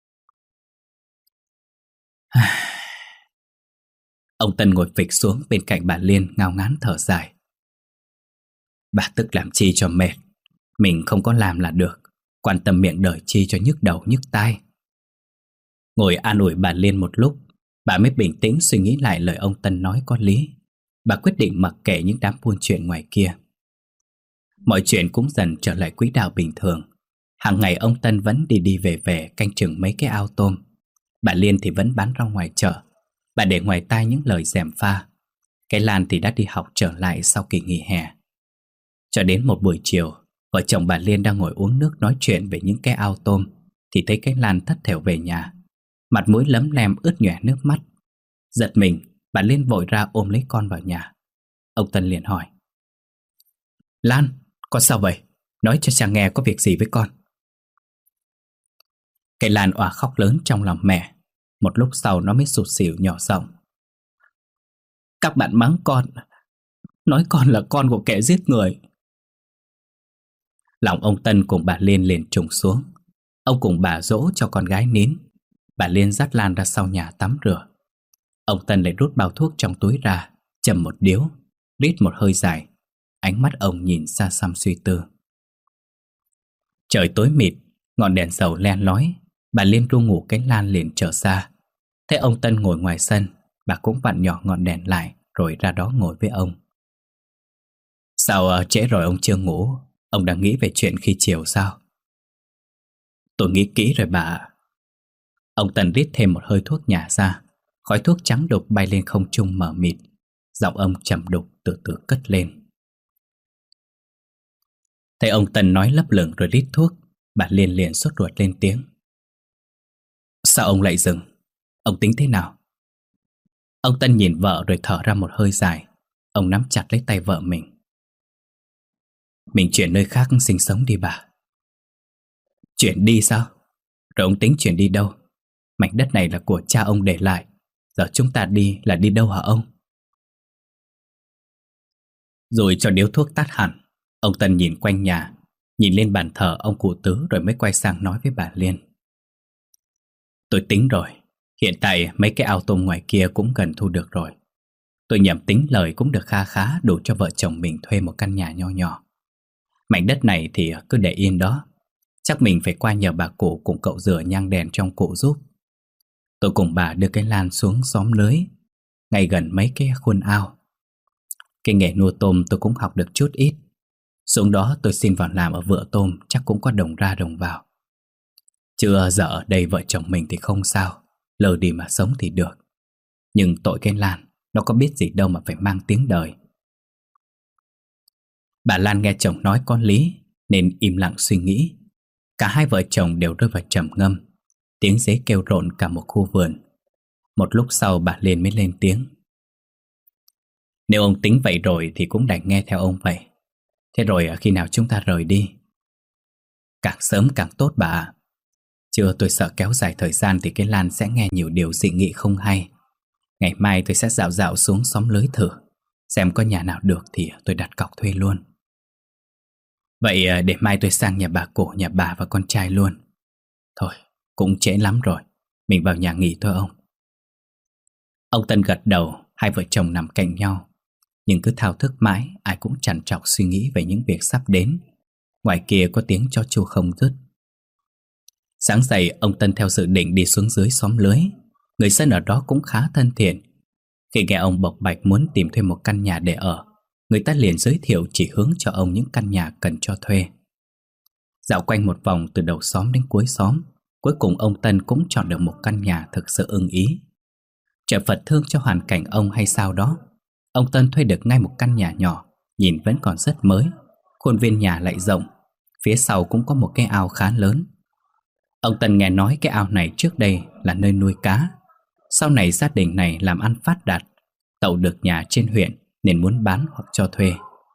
Ông Tân ngồi phịch xuống bên cạnh bà Liên ngao ngán thở dài. Bà tức làm chi cho mệt. Mình không có làm là được. Quan tâm miệng đời chi cho nhức đầu nhức tai. Ngồi an ủi bà Liên một lúc, bà mới bình tĩnh suy nghĩ lại lời ông Tân nói có lý. Bà quyết định mặc kệ những đám buôn chuyện ngoài kia. Mọi chuyện cũng dần trở lại quỹ đạo bình thường. Hàng ngày ông Tân vẫn đi đi về về canh chừng mấy cái ao tôm. Bà Liên thì vẫn bán rau ngoài chợ. Bà để ngoài tai những lời gièm pha. Cái Lan thì đã đi học trở lại sau kỳ nghỉ hè. Cho đến một buổi chiều, vợ chồng bà Liên đang ngồi uống nước nói chuyện về những cái ao tôm, thì thấy cái Lan thất thểu về nhà, mặt mũi lấm lem ướt nhòe nước mắt. Giật mình, bà Liên vội ra ôm lấy con vào nhà. Ông Tân liền hỏi: Lan, con sao vậy? Nói cho cha nghe có việc gì với con. Cái Lan òa khóc lớn trong lòng mẹ. Một lúc sau nó mới sụt sỉu nhỏ giọng: Các bạn mắng con, nói con là con của kẻ giết người. Lòng ông Tân cùng bà Liên liền trùng xuống. Ông cùng bà dỗ cho con gái nín. Bà Liên dắt Lan ra sau nhà tắm rửa. Ông Tân lại rút bao thuốc trong túi ra, châm một điếu, rít một hơi dài. Ánh mắt ông nhìn xa xăm suy tư. Trời tối mịt, ngọn đèn dầu len lói. Bà Liên ru ngủ cái Lan liền trở ra. Thấy ông Tân ngồi ngoài sân, bà cũng vặn nhỏ ngọn đèn lại rồi ra đó ngồi với ông. Sao trễ rồi ông chưa ngủ? Ông đang nghĩ về chuyện khi chiều sao? Tôi nghĩ kỹ rồi bà. Ông Tân rít thêm một hơi thuốc nhả ra. Khói thuốc trắng đục bay lên không trung mờ mịt. Giọng ông trầm đục từ từ cất lên. Thấy ông Tân nói lấp lửng rồi rít thuốc, bà Liên liền sốt ruột lên tiếng. Sao ông lại dừng? Ông tính thế nào? Ông Tân nhìn vợ rồi thở ra một hơi dài. Ông nắm chặt lấy tay vợ mình. Mình chuyển nơi khác sinh sống đi bà. Chuyển đi sao? Rồi ông tính chuyển đi đâu? Mảnh đất này là của cha ông để lại. Giờ chúng ta đi là đi đâu hả ông? Rồi cho điếu thuốc tắt hẳn, ông Tân nhìn quanh nhà, nhìn lên bàn thờ ông cụ Tứ, rồi mới quay sang nói với bà Liên. Tôi tính rồi, hiện tại mấy cái ao tôm ngoài kia cũng gần thu được rồi. Tôi nhẩm tính lời cũng được kha khá, đủ cho vợ chồng mình thuê một căn nhà nho nhỏ. Mảnh đất này thì cứ để yên đó. Chắc mình phải qua nhờ bà cụ cùng cậu rửa nhang đèn trong cụ giúp. Tôi cùng bà đưa cái lan xuống xóm lưới, ngay gần mấy cái khuôn ao. Cái nghề nuôi tôm tôi cũng học được chút ít. Xuống đó tôi xin vào làm ở vựa tôm, chắc cũng có đồng ra đồng vào. Chưa giờ ở đây vợ chồng mình thì không sao, lờ đi mà sống thì được. Nhưng tội cái Lan, nó có biết gì đâu mà phải mang tiếng đời. Bà Lan nghe chồng nói có lý, nên im lặng suy nghĩ. Cả hai vợ chồng đều rơi vào trầm ngâm. Tiếng dế kêu rộn cả một khu vườn. Một lúc sau bà Liên mới lên tiếng. Nếu ông tính vậy rồi thì cũng đành nghe theo ông vậy. Thế rồi khi nào chúng ta rời đi? Càng sớm càng tốt bà ạ. Chưa, tôi sợ kéo dài thời gian thì cái Lan sẽ nghe nhiều điều dị nghị không hay. Ngày mai tôi sẽ dạo dạo xuống xóm lưới thử, xem có nhà nào được thì tôi đặt cọc thuê luôn. Vậy để mai tôi sang nhà bà cổ, nhà bà và con trai luôn. Thôi, cũng trễ lắm rồi, mình vào nhà nghỉ thôi ông. Ông Tân gật đầu, hai vợ chồng nằm cạnh nhau. Nhưng cứ thao thức mãi, ai cũng trằn trọc suy nghĩ về những việc sắp đến. Ngoài kia có tiếng chó chu không dứt. Sáng dậy, ông Tân theo dự định đi xuống dưới xóm lưới. Người dân ở đó cũng khá thân thiện. Khi nghe ông bộc bạch muốn tìm thuê một căn nhà để ở, người ta liền giới thiệu chỉ hướng cho ông những căn nhà cần cho thuê. Dạo quanh một vòng từ đầu xóm đến cuối xóm, cuối cùng ông Tân cũng chọn được một căn nhà thực sự ưng ý. Trời Phật thương cho hoàn cảnh ông hay sao đó, ông Tân thuê được ngay một căn nhà nhỏ, nhìn vẫn còn rất mới. Khuôn viên nhà lại rộng, phía sau cũng có một cái ao khá lớn. Ông Tân nghe nói cái ao này trước đây là nơi nuôi cá. Sau này gia đình này làm ăn phát đạt, tậu được nhà trên huyện nên muốn bán hoặc cho thuê.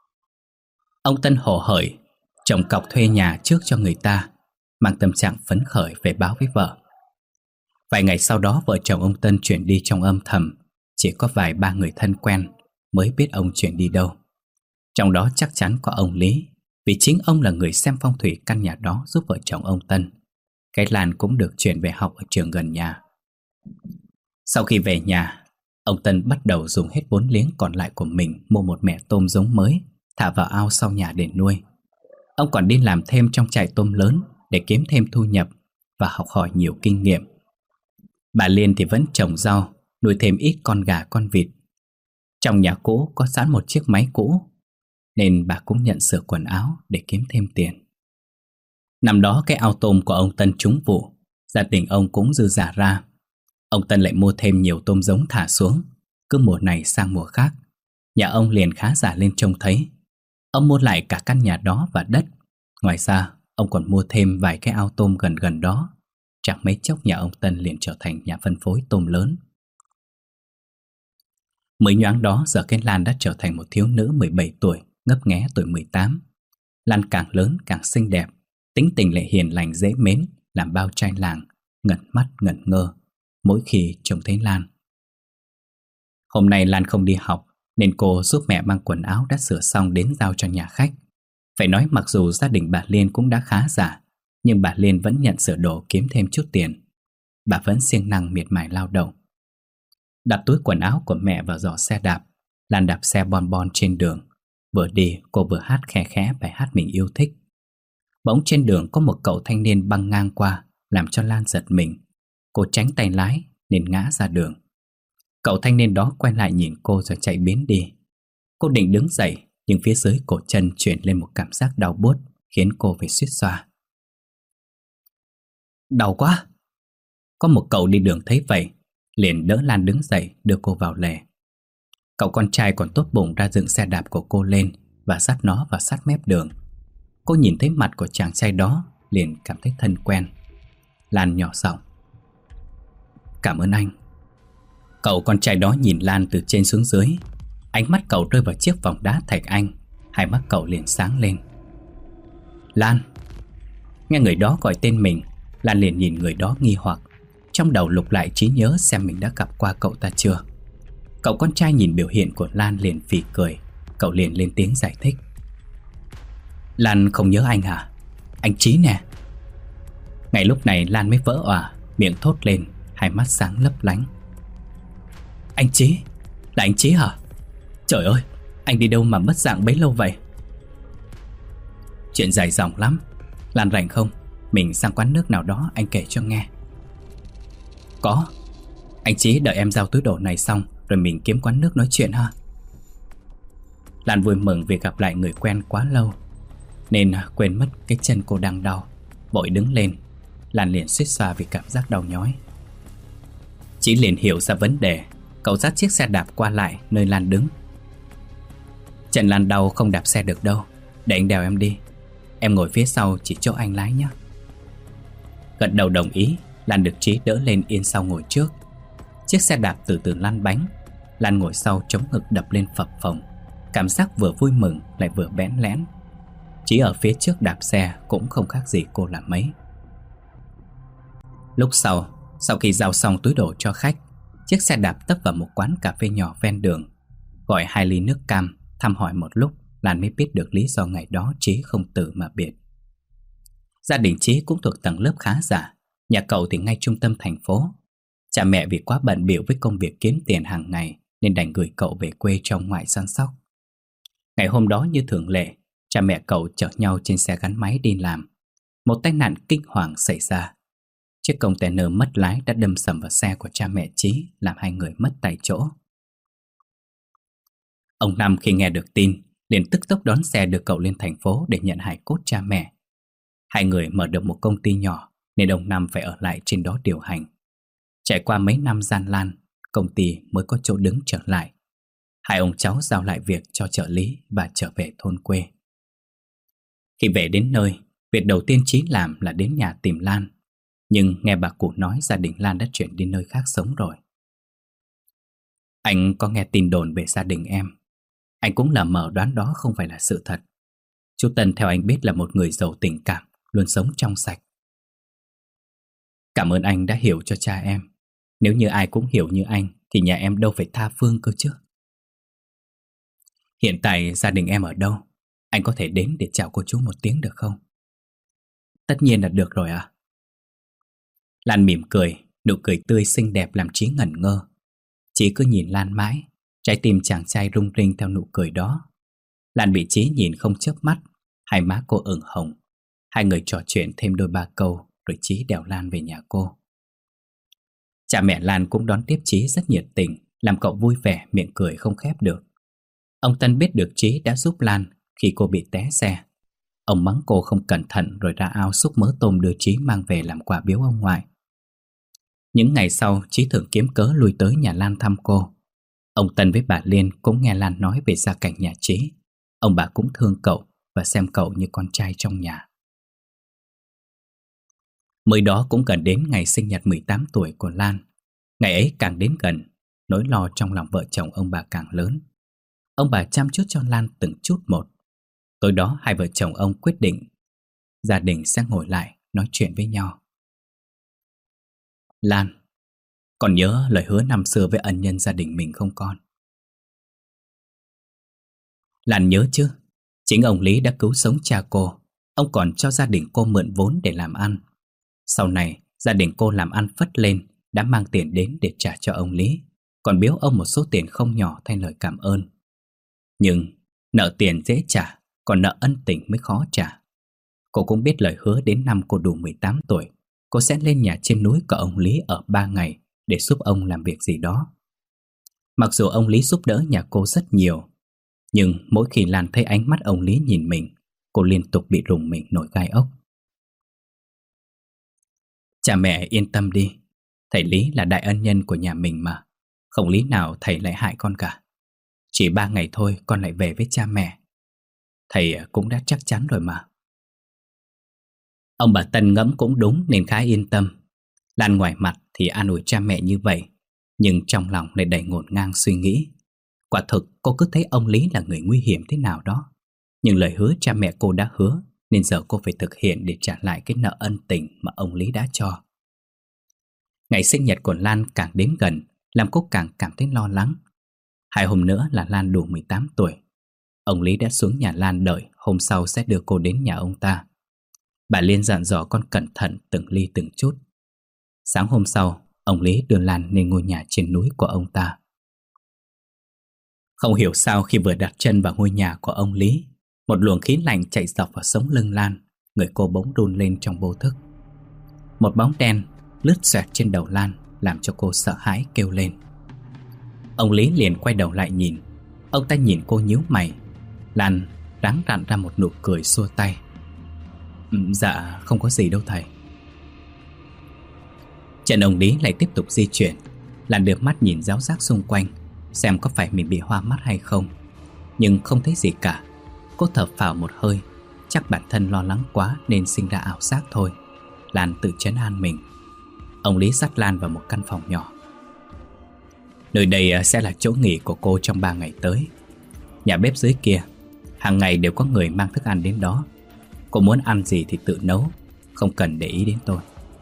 Ông Tân hổ hởi chồng cọc thuê nhà trước cho người ta, mang tâm trạng phấn khởi về báo với vợ. Vài ngày sau đó vợ chồng ông Tân chuyển đi trong âm thầm. Chỉ có vài ba người thân quen mới biết ông chuyển đi đâu. Trong đó chắc chắn có ông Lý, vì chính ông là người xem phong thủy căn nhà đó giúp vợ chồng ông Tân. Cái Lan cũng được chuyển về học ở trường gần nhà. Sau khi về nhà, ông Tân bắt đầu dùng hết vốn liếng còn lại của mình mua một mẻ tôm giống mới, thả vào ao sau nhà để nuôi. Ông còn đi làm thêm trong trại tôm lớn để kiếm thêm thu nhập và học hỏi nhiều kinh nghiệm. Bà Liên thì vẫn trồng rau, nuôi thêm ít con gà con vịt. Trong nhà cũ có sẵn một chiếc máy cũ, nên bà cũng nhận sửa quần áo để kiếm thêm tiền. Năm đó cái ao tôm của ông Tân trúng vụ, gia đình ông cũng dư giả ra. Ông Tân lại mua thêm nhiều tôm giống thả xuống, cứ mùa này sang mùa khác. Nhà ông liền khá giả lên trông thấy. Ông mua lại cả căn nhà đó và đất. Ngoài ra, ông còn mua thêm vài cái ao tôm gần gần đó. Chẳng mấy chốc nhà ông Tân liền trở thành nhà phân phối tôm lớn. Mới nhoáng đó giờ cái Lan đã trở thành một thiếu nữ mười bảy tuổi, ngấp nghé tuổi mười tám. Lan càng lớn càng xinh đẹp, tính tình lại hiền lành dễ mến, làm bao trai làng ngẩn mắt ngẩn ngơ mỗi khi trông thấy Lan. Hôm nay Lan không đi học nên cô giúp mẹ mang quần áo đã sửa xong đến giao cho nhà khách. Phải nói mặc dù gia đình bà Liên cũng đã khá giả, nhưng bà Liên vẫn nhận sửa đồ kiếm thêm chút tiền. Bà vẫn siêng năng miệt mài lao động. Đặt túi quần áo của mẹ vào giỏ xe đạp, Lan đạp xe bon bon trên đường. Vừa đi cô vừa hát khe khẽ bài hát mình yêu thích. Bỗng trên đường có một cậu thanh niên băng ngang qua, làm cho Lan giật mình. Cô tránh tay lái nên ngã ra đường. Cậu thanh niên đó quay lại nhìn cô rồi chạy biến đi. Cô định đứng dậy, nhưng phía dưới cổ chân chuyển lên một cảm giác đau buốt, khiến cô phải suýt xoa. Đau quá! Có một cậu đi đường thấy vậy, liền đỡ Lan đứng dậy đưa cô vào lề. Cậu con trai còn tốt bụng ra dựng xe đạp của cô lên và dắt nó vào sát mép đường. Cô nhìn thấy mặt của chàng trai đó liền cảm thấy thân quen. Lan nhỏ giọng: Cảm ơn anh. Cậu con trai đó nhìn Lan từ trên xuống dưới. Ánh mắt cậu rơi vào chiếc vòng đá thạch anh. Hai mắt cậu liền sáng lên. Lan. Nghe người đó gọi tên mình, Lan liền nhìn người đó nghi hoặc, trong đầu lục lại trí nhớ xem mình đã gặp qua cậu ta chưa. Cậu con trai nhìn biểu hiện của Lan liền phì cười. Cậu liền lên tiếng giải thích. Lan không nhớ anh hả? Anh Chí nè. Ngay lúc này Lan mới vỡ òa, miệng thốt lên, hai mắt sáng lấp lánh. Anh Chí? Là anh Chí hả? Trời ơi, anh đi đâu mà mất dạng bấy lâu vậy? Chuyện dài dòng lắm. Lan rảnh không? Mình sang quán nước nào đó anh kể cho nghe. Có. Anh Chí đợi em giao túi đồ này xong rồi mình kiếm quán nước nói chuyện ha. Lan vui mừng vì gặp lại người quen quá lâu nên quên mất cái chân cô đang đau. Vội đứng lên, Lan liền suýt xoa vì cảm giác đau nhói. Chí liền hiểu ra vấn đề. Cậu dắt chiếc xe đạp qua lại nơi Lan đứng. Chân Lan đau không đạp xe được đâu, để anh đèo em đi. Em ngồi phía sau chỉ chỗ anh lái nhé. Gật đầu đồng ý, Lan được Chí đỡ lên yên sau ngồi trước. Chiếc xe đạp từ từ lăn bánh. Lan ngồi sau chống ngực đập lên phập phồng. Cảm giác vừa vui mừng lại vừa bẽn lẽn. Chí ở phía trước đạp xe cũng không khác gì cô làm mấy. Lúc sau, sau khi giao xong túi đồ cho khách, chiếc xe đạp tấp vào một quán cà phê nhỏ ven đường. Gọi hai ly nước cam, thăm hỏi một lúc, Lan mới biết được lý do ngày đó Chí không từ mà biệt. Gia đình Chí cũng thuộc tầng lớp khá giả. Nhà cậu thì ngay trung tâm thành phố. Cha mẹ vì quá bận bịu với công việc kiếm tiền hàng ngày nên đành gửi cậu về quê cho ông ngoại săn sóc. Ngày hôm đó như thường lệ, cha mẹ cậu chở nhau trên xe gắn máy đi làm. Một tai nạn kinh hoàng xảy ra. Chiếc container mất lái đã đâm sầm vào xe của cha mẹ Chí, làm hai người mất tại chỗ. Ông Năm khi nghe được tin liền tức tốc đón xe đưa cậu lên thành phố để nhận hài cốt cha mẹ. Hai người mở được một công ty nhỏ nên ông Năm phải ở lại trên đó điều hành. Trải qua mấy năm gian nan, công ty mới có chỗ đứng trở lại. Hai ông cháu giao lại việc cho trợ lý và trở về thôn quê. Khi về đến nơi, việc đầu tiên Chí làm là đến nhà tìm Lan. Nhưng nghe bà cụ nói gia đình Lan đã chuyển đi nơi khác sống rồi. Anh có nghe tin đồn về gia đình em. Anh cũng lờ mờ đoán đó không phải là sự thật. Chú Tân theo anh biết là một người giàu tình cảm, luôn sống trong sạch. Cảm ơn anh đã hiểu cho cha em. Nếu như ai cũng hiểu như anh thì nhà em đâu phải tha phương cơ chứ. Hiện tại gia đình em ở đâu? Anh có thể đến để chào cô chú một tiếng được không? Tất nhiên là được rồi ạ. Lan mỉm cười, nụ cười tươi xinh đẹp làm Chí ngẩn ngơ. Chí cứ nhìn Lan mãi, trái tim chàng trai rung rinh theo nụ cười đó. Lan bị Chí nhìn không chớp mắt, hai má cô ửng hồng. Hai người trò chuyện thêm đôi ba câu rồi Chí đèo Lan về nhà cô. Cha mẹ Lan cũng đón tiếp Chí rất nhiệt tình, làm cậu vui vẻ miệng cười không khép được. Ông Tân biết được Chí đã giúp Lan khi cô bị té xe. Ông mắng cô không cẩn thận rồi ra ao xúc mớ tôm đưa Chí mang về làm quà biếu ông ngoại. Những ngày sau, Chí thường kiếm cớ lui tới nhà Lan thăm cô. Ông Tân với bà Liên cũng nghe Lan nói về gia cảnh nhà Chí. Ông bà cũng thương cậu và xem cậu như con trai trong nhà. Mới đó cũng gần đến ngày sinh nhật mười tám tuổi của Lan. Ngày ấy càng đến gần, nỗi lo trong lòng vợ chồng ông bà càng lớn. Ông bà chăm chút cho Lan từng chút một. Tối đó hai vợ chồng ông quyết định gia đình sẽ ngồi lại nói chuyện với nhau. Lan, còn nhớ lời hứa năm xưa với ân nhân gia đình mình không con? Lan nhớ chứ. Chính ông Lý đã cứu sống cha cô. Ông còn cho gia đình cô mượn vốn để làm ăn. Sau này gia đình cô làm ăn phất lên, đã mang tiền đến để trả cho ông Lý, còn biếu ông một số tiền không nhỏ thay lời cảm ơn. Nhưng nợ tiền dễ trả, còn nợ ân tình mới khó trả. Cô cũng biết lời hứa đến năm cô đủ mười tám tuổi, cô sẽ lên nhà trên núi của ông Lý ở ba ngày để giúp ông làm việc gì đó. Mặc dù ông Lý giúp đỡ nhà cô rất nhiều, nhưng mỗi khi Lan thấy ánh mắt ông Lý nhìn mình, cô liên tục bị rùng mình nổi gai ốc. Cha mẹ yên tâm đi, thầy Lý là đại ân nhân của nhà mình mà, không lý nào thầy lại hại con cả. Chỉ ba ngày thôi con lại về với cha mẹ. Thầy cũng đã chắc chắn rồi mà. Ông bà Tân ngẫm cũng đúng nên khá yên tâm. Lan ngoài mặt thì an ủi cha mẹ như vậy, nhưng trong lòng lại đầy ngổn ngang suy nghĩ. Quả thực cô cứ thấy ông Lý là người nguy hiểm thế nào đó, nhưng lời hứa cha mẹ cô đã hứa nên giờ cô phải thực hiện để trả lại cái nợ ân tình mà ông Lý đã cho. Ngày sinh nhật của Lan càng đến gần, làm cô càng cảm thấy lo lắng. Hai hôm nữa là Lan đủ mười tám tuổi. Ông Lý đã xuống nhà Lan đợi, hôm sau sẽ đưa cô đến nhà ông ta. Bà Liên dặn dò con cẩn thận từng ly từng chút. Sáng hôm sau, ông Lý đưa Lan lên ngôi nhà trên núi của ông ta. Không hiểu sao khi vừa đặt chân vào ngôi nhà của ông Lý, một luồng khí lạnh chạy dọc vào sống lưng Lan. Người cô bỗng run lên trong vô thức. Một bóng đen lướt xoẹt trên đầu Lan, làm cho cô sợ hãi kêu lên. Ông Lý liền quay đầu lại nhìn. Ông ta nhìn cô nhíu mày. Lan ráng rặn ra một nụ cười xua tay. Dạ không có gì đâu thầy. Chân ông Lý lại tiếp tục di chuyển. Lan đưa mắt nhìn giáo giác xung quanh, xem có phải mình bị hoa mắt hay không. Nhưng không thấy gì cả. Cô thở phào một hơi. Chắc bản thân lo lắng quá nên sinh ra ảo giác thôi. Lan tự trấn an mình. Ông Lý dắt Lan vào một căn phòng nhỏ. Nơi đây sẽ là chỗ nghỉ của cô trong ba ngày tới. Nhà bếp dưới kia, hàng ngày đều có người mang thức ăn đến đó. Cô muốn ăn gì thì tự nấu, không cần để ý đến tôi.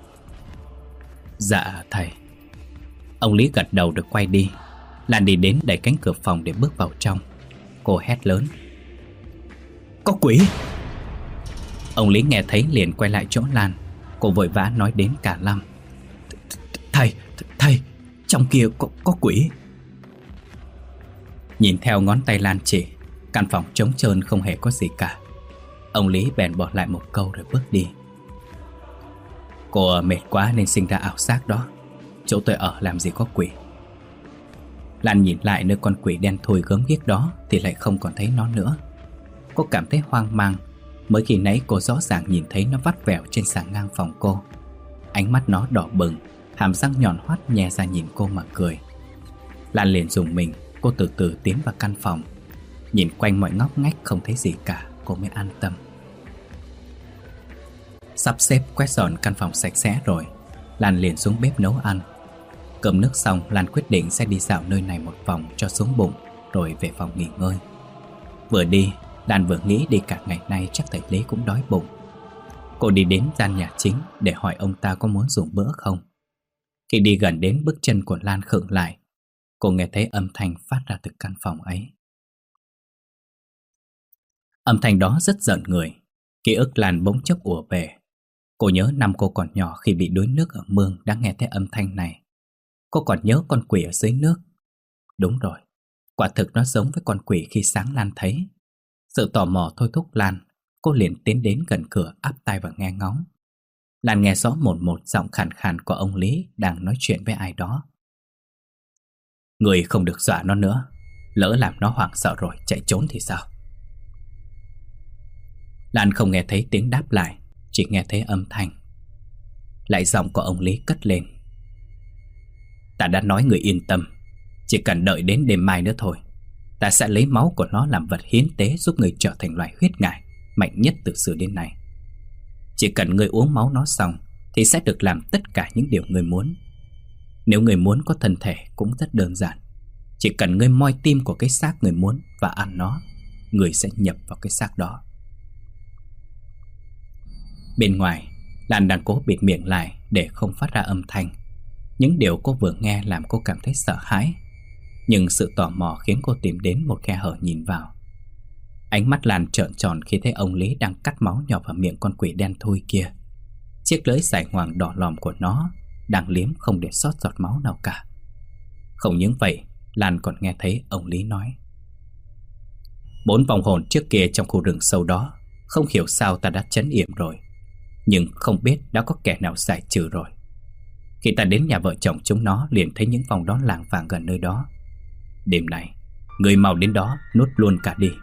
Dạ thầy. Ông Lý gật đầu rồi quay đi. Lan đi đến đẩy cánh cửa phòng để bước vào trong. Cô hét lớn. Có quỷ! Ông Lý nghe thấy liền quay lại chỗ Lan. Cô vội vã nói đến cả Lâm. Thầy, thầy, trong kia có, có quỷ. Nhìn theo ngón tay Lan chỉ, căn phòng trống trơn không hề có gì cả. Ông Lý bèn bỏ lại một câu rồi bước đi. Cô mệt quá nên sinh ra ảo giác đó. Chỗ tôi ở làm gì có quỷ. Lan nhìn lại nơi con quỷ đen thui gớm ghiếc đó thì lại không còn thấy nó nữa. Cô cảm thấy hoang mang. Mới khi nãy cô rõ ràng nhìn thấy nó vắt vẻo trên sàn ngang phòng cô. Ánh mắt nó đỏ bừng, hàm răng nhọn hoắt nhè ra nhìn cô mà cười. Lan liền dùng mình. Cô từ từ tiến vào căn phòng. Nhìn quanh mọi ngóc ngách không thấy gì cả, cô mới an tâm. Sắp xếp quét dọn căn phòng sạch sẽ rồi, Lan liền xuống bếp nấu ăn. Cơm nước xong, Lan quyết định sẽ đi dạo nơi này một vòng cho xuống bụng, rồi về phòng nghỉ ngơi. Vừa đi, Lan vừa nghĩ đi cả ngày nay chắc thầy Lý cũng đói bụng. Cô đi đến gian nhà chính để hỏi ông ta có muốn dùng bữa không. Khi đi gần đến, bước chân của Lan khựng lại. Cô nghe thấy âm thanh phát ra từ căn phòng ấy. Âm thanh đó rất giận người. Ký ức Lan bỗng chốc ùa về. Cô nhớ năm cô còn nhỏ khi bị đuối nước ở mương đã nghe thấy âm thanh này. Cô còn nhớ con quỷ ở dưới nước. Đúng rồi, quả thực nó giống với con quỷ khi sáng Lan thấy. Sự tò mò thôi thúc Lan. Cô liền tiến đến gần cửa, áp tai vào nghe ngóng. Lan nghe rõ một một giọng khàn khàn của ông Lý đang nói chuyện với ai đó. Người không được dọa nó nữa. Lỡ làm nó hoảng sợ rồi chạy trốn thì sao? Lan không nghe thấy tiếng đáp lại, chỉ nghe thấy âm thanh. Lại giọng của ông Lý cất lên. Ta đã nói người yên tâm. Chỉ cần đợi đến đêm mai nữa thôi, ta sẽ lấy máu của nó làm vật hiến tế, giúp người trở thành loài huyết ngải mạnh nhất từ xưa đến nay. Chỉ cần người uống máu nó xong thì sẽ được làm tất cả những điều người muốn. Nếu người muốn có thân thể cũng rất đơn giản. Chỉ cần người moi tim của cái xác người muốn và ăn nó, người sẽ nhập vào cái xác đó. Bên ngoài, Lan đang cố bịt miệng lại để không phát ra âm thanh. Những điều cô vừa nghe làm cô cảm thấy sợ hãi. Nhưng sự tò mò khiến cô tìm đến một khe hở nhìn vào. Ánh mắt Lan trợn tròn khi thấy ông Lý đang cắt máu nhỏ vào miệng con quỷ đen thui kia. Chiếc lưỡi dài ngoằng đỏ lòm của nó đang liếm không để sót giọt máu nào cả. Không những vậy, Lan còn nghe thấy ông Lý nói. Bốn vong hồn trước kia trong khu rừng sâu đó, không hiểu sao ta đã trấn yểm rồi, nhưng không biết đã có kẻ nào giải trừ rồi. Khi ta đến nhà vợ chồng chúng nó, liền thấy những vong đó lảng vảng gần nơi đó. Đêm này, người mau đến đó nuốt luôn cả đi.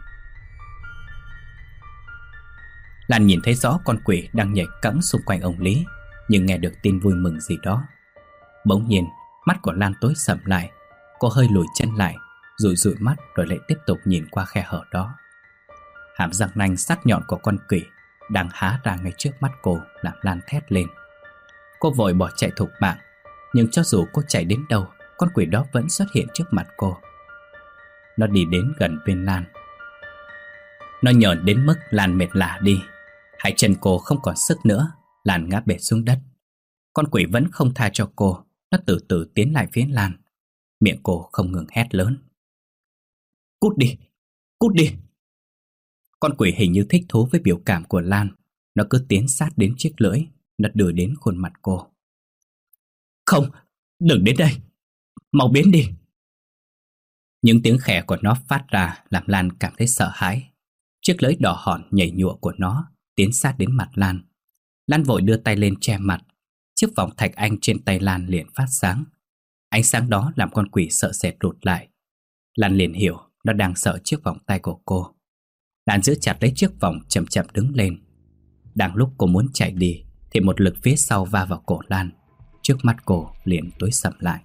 Lan nhìn thấy rõ con quỷ đang nhảy cẫng xung quanh ông Lý, nhưng nghe được tin vui mừng gì đó. Bỗng nhiên, mắt của Lan tối sầm lại. Cô hơi lùi chân lại, dụi dụi mắt rồi lại tiếp tục nhìn qua khe hở đó. Hàm răng nanh sắc nhọn của con quỷ đang há ra ngay trước mắt cô làm Lan thét lên. Cô vội bỏ chạy thục mạng, nhưng cho dù cô chạy đến đâu, con quỷ đó vẫn xuất hiện trước mặt cô. Nó đi đến gần bên Lan. Nó nhởn đến mức Lan mệt lả đi. Hai chân cô không còn sức nữa, Lan ngã bệt xuống đất. Con quỷ vẫn không tha cho cô. Nó từ từ tiến lại phía Lan. Miệng cô không ngừng hét lớn: Cút đi, cút đi. Con quỷ hình như thích thú với biểu cảm của Lan. Nó cứ tiến sát đến chiếc lưỡi. Nó đưa đến khuôn mặt cô. Không, đừng đến đây, mau biến đi. Những tiếng khè của nó phát ra làm Lan cảm thấy sợ hãi. Chiếc lưỡi đỏ hòn nhảy nhụa của nó tiến sát đến mặt Lan. Lan vội đưa tay lên che mặt. Chiếc vòng thạch anh trên tay Lan liền phát sáng. Ánh sáng đó làm con quỷ sợ sệt rụt lại. Lan liền hiểu nó đang sợ chiếc vòng tay của cô. Lan giữ chặt lấy chiếc vòng, chậm chậm đứng lên. Đang lúc cô muốn chạy đi thì một lực phía sau va vào cổ Lan. Trước mắt cô liền tối sầm lại.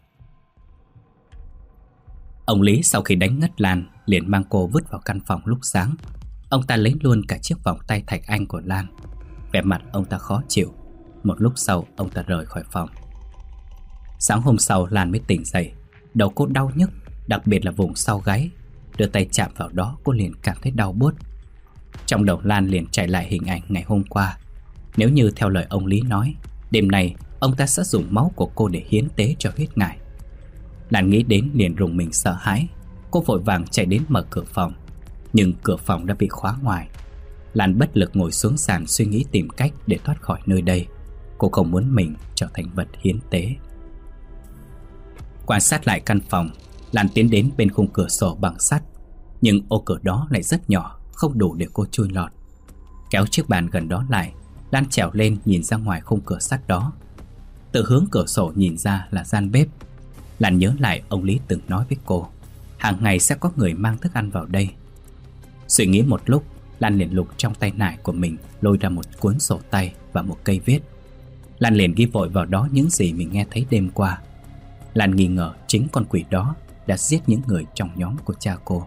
Ông Lý sau khi đánh ngất Lan liền mang cô vứt vào căn phòng lúc sáng. Ông ta lấy luôn cả chiếc vòng tay thạch anh của Lan. Vẻ mặt ông ta khó chịu. Một lúc sau ông ta rời khỏi phòng. Sáng hôm sau Lan mới tỉnh dậy. Đầu cô đau nhức, đặc biệt là vùng sau gáy. Đưa tay chạm vào đó cô liền cảm thấy đau buốt. Trong đầu Lan liền chạy lại hình ảnh ngày hôm qua. Nếu như theo lời ông Lý nói, đêm nay ông ta sẽ dùng máu của cô để hiến tế cho huyết ngải. Lan nghĩ đến liền rùng mình sợ hãi. Cô vội vàng chạy đến mở cửa phòng. Nhưng cửa phòng đã bị khóa ngoài. Lan bất lực ngồi xuống sàn suy nghĩ tìm cách để thoát khỏi nơi đây. Cô không muốn mình trở thành vật hiến tế. Quan sát lại căn phòng, Lan tiến đến bên khung cửa sổ bằng sắt. Nhưng ô cửa đó lại rất nhỏ, không đủ để cô chui lọt. Kéo chiếc bàn gần đó lại, Lan trèo lên nhìn ra ngoài khung cửa sắt đó. Từ hướng cửa sổ nhìn ra là gian bếp. Lan nhớ lại ông Lý từng nói với cô, hàng ngày sẽ có người mang thức ăn vào đây. Suy nghĩ một lúc, Lan liền lục trong tay nải của mình, lôi ra một cuốn sổ tay và một cây viết. Lan liền ghi vội vào đó những gì mình nghe thấy đêm qua. Lan nghi ngờ chính con quỷ đó đã giết những người trong nhóm của cha cô.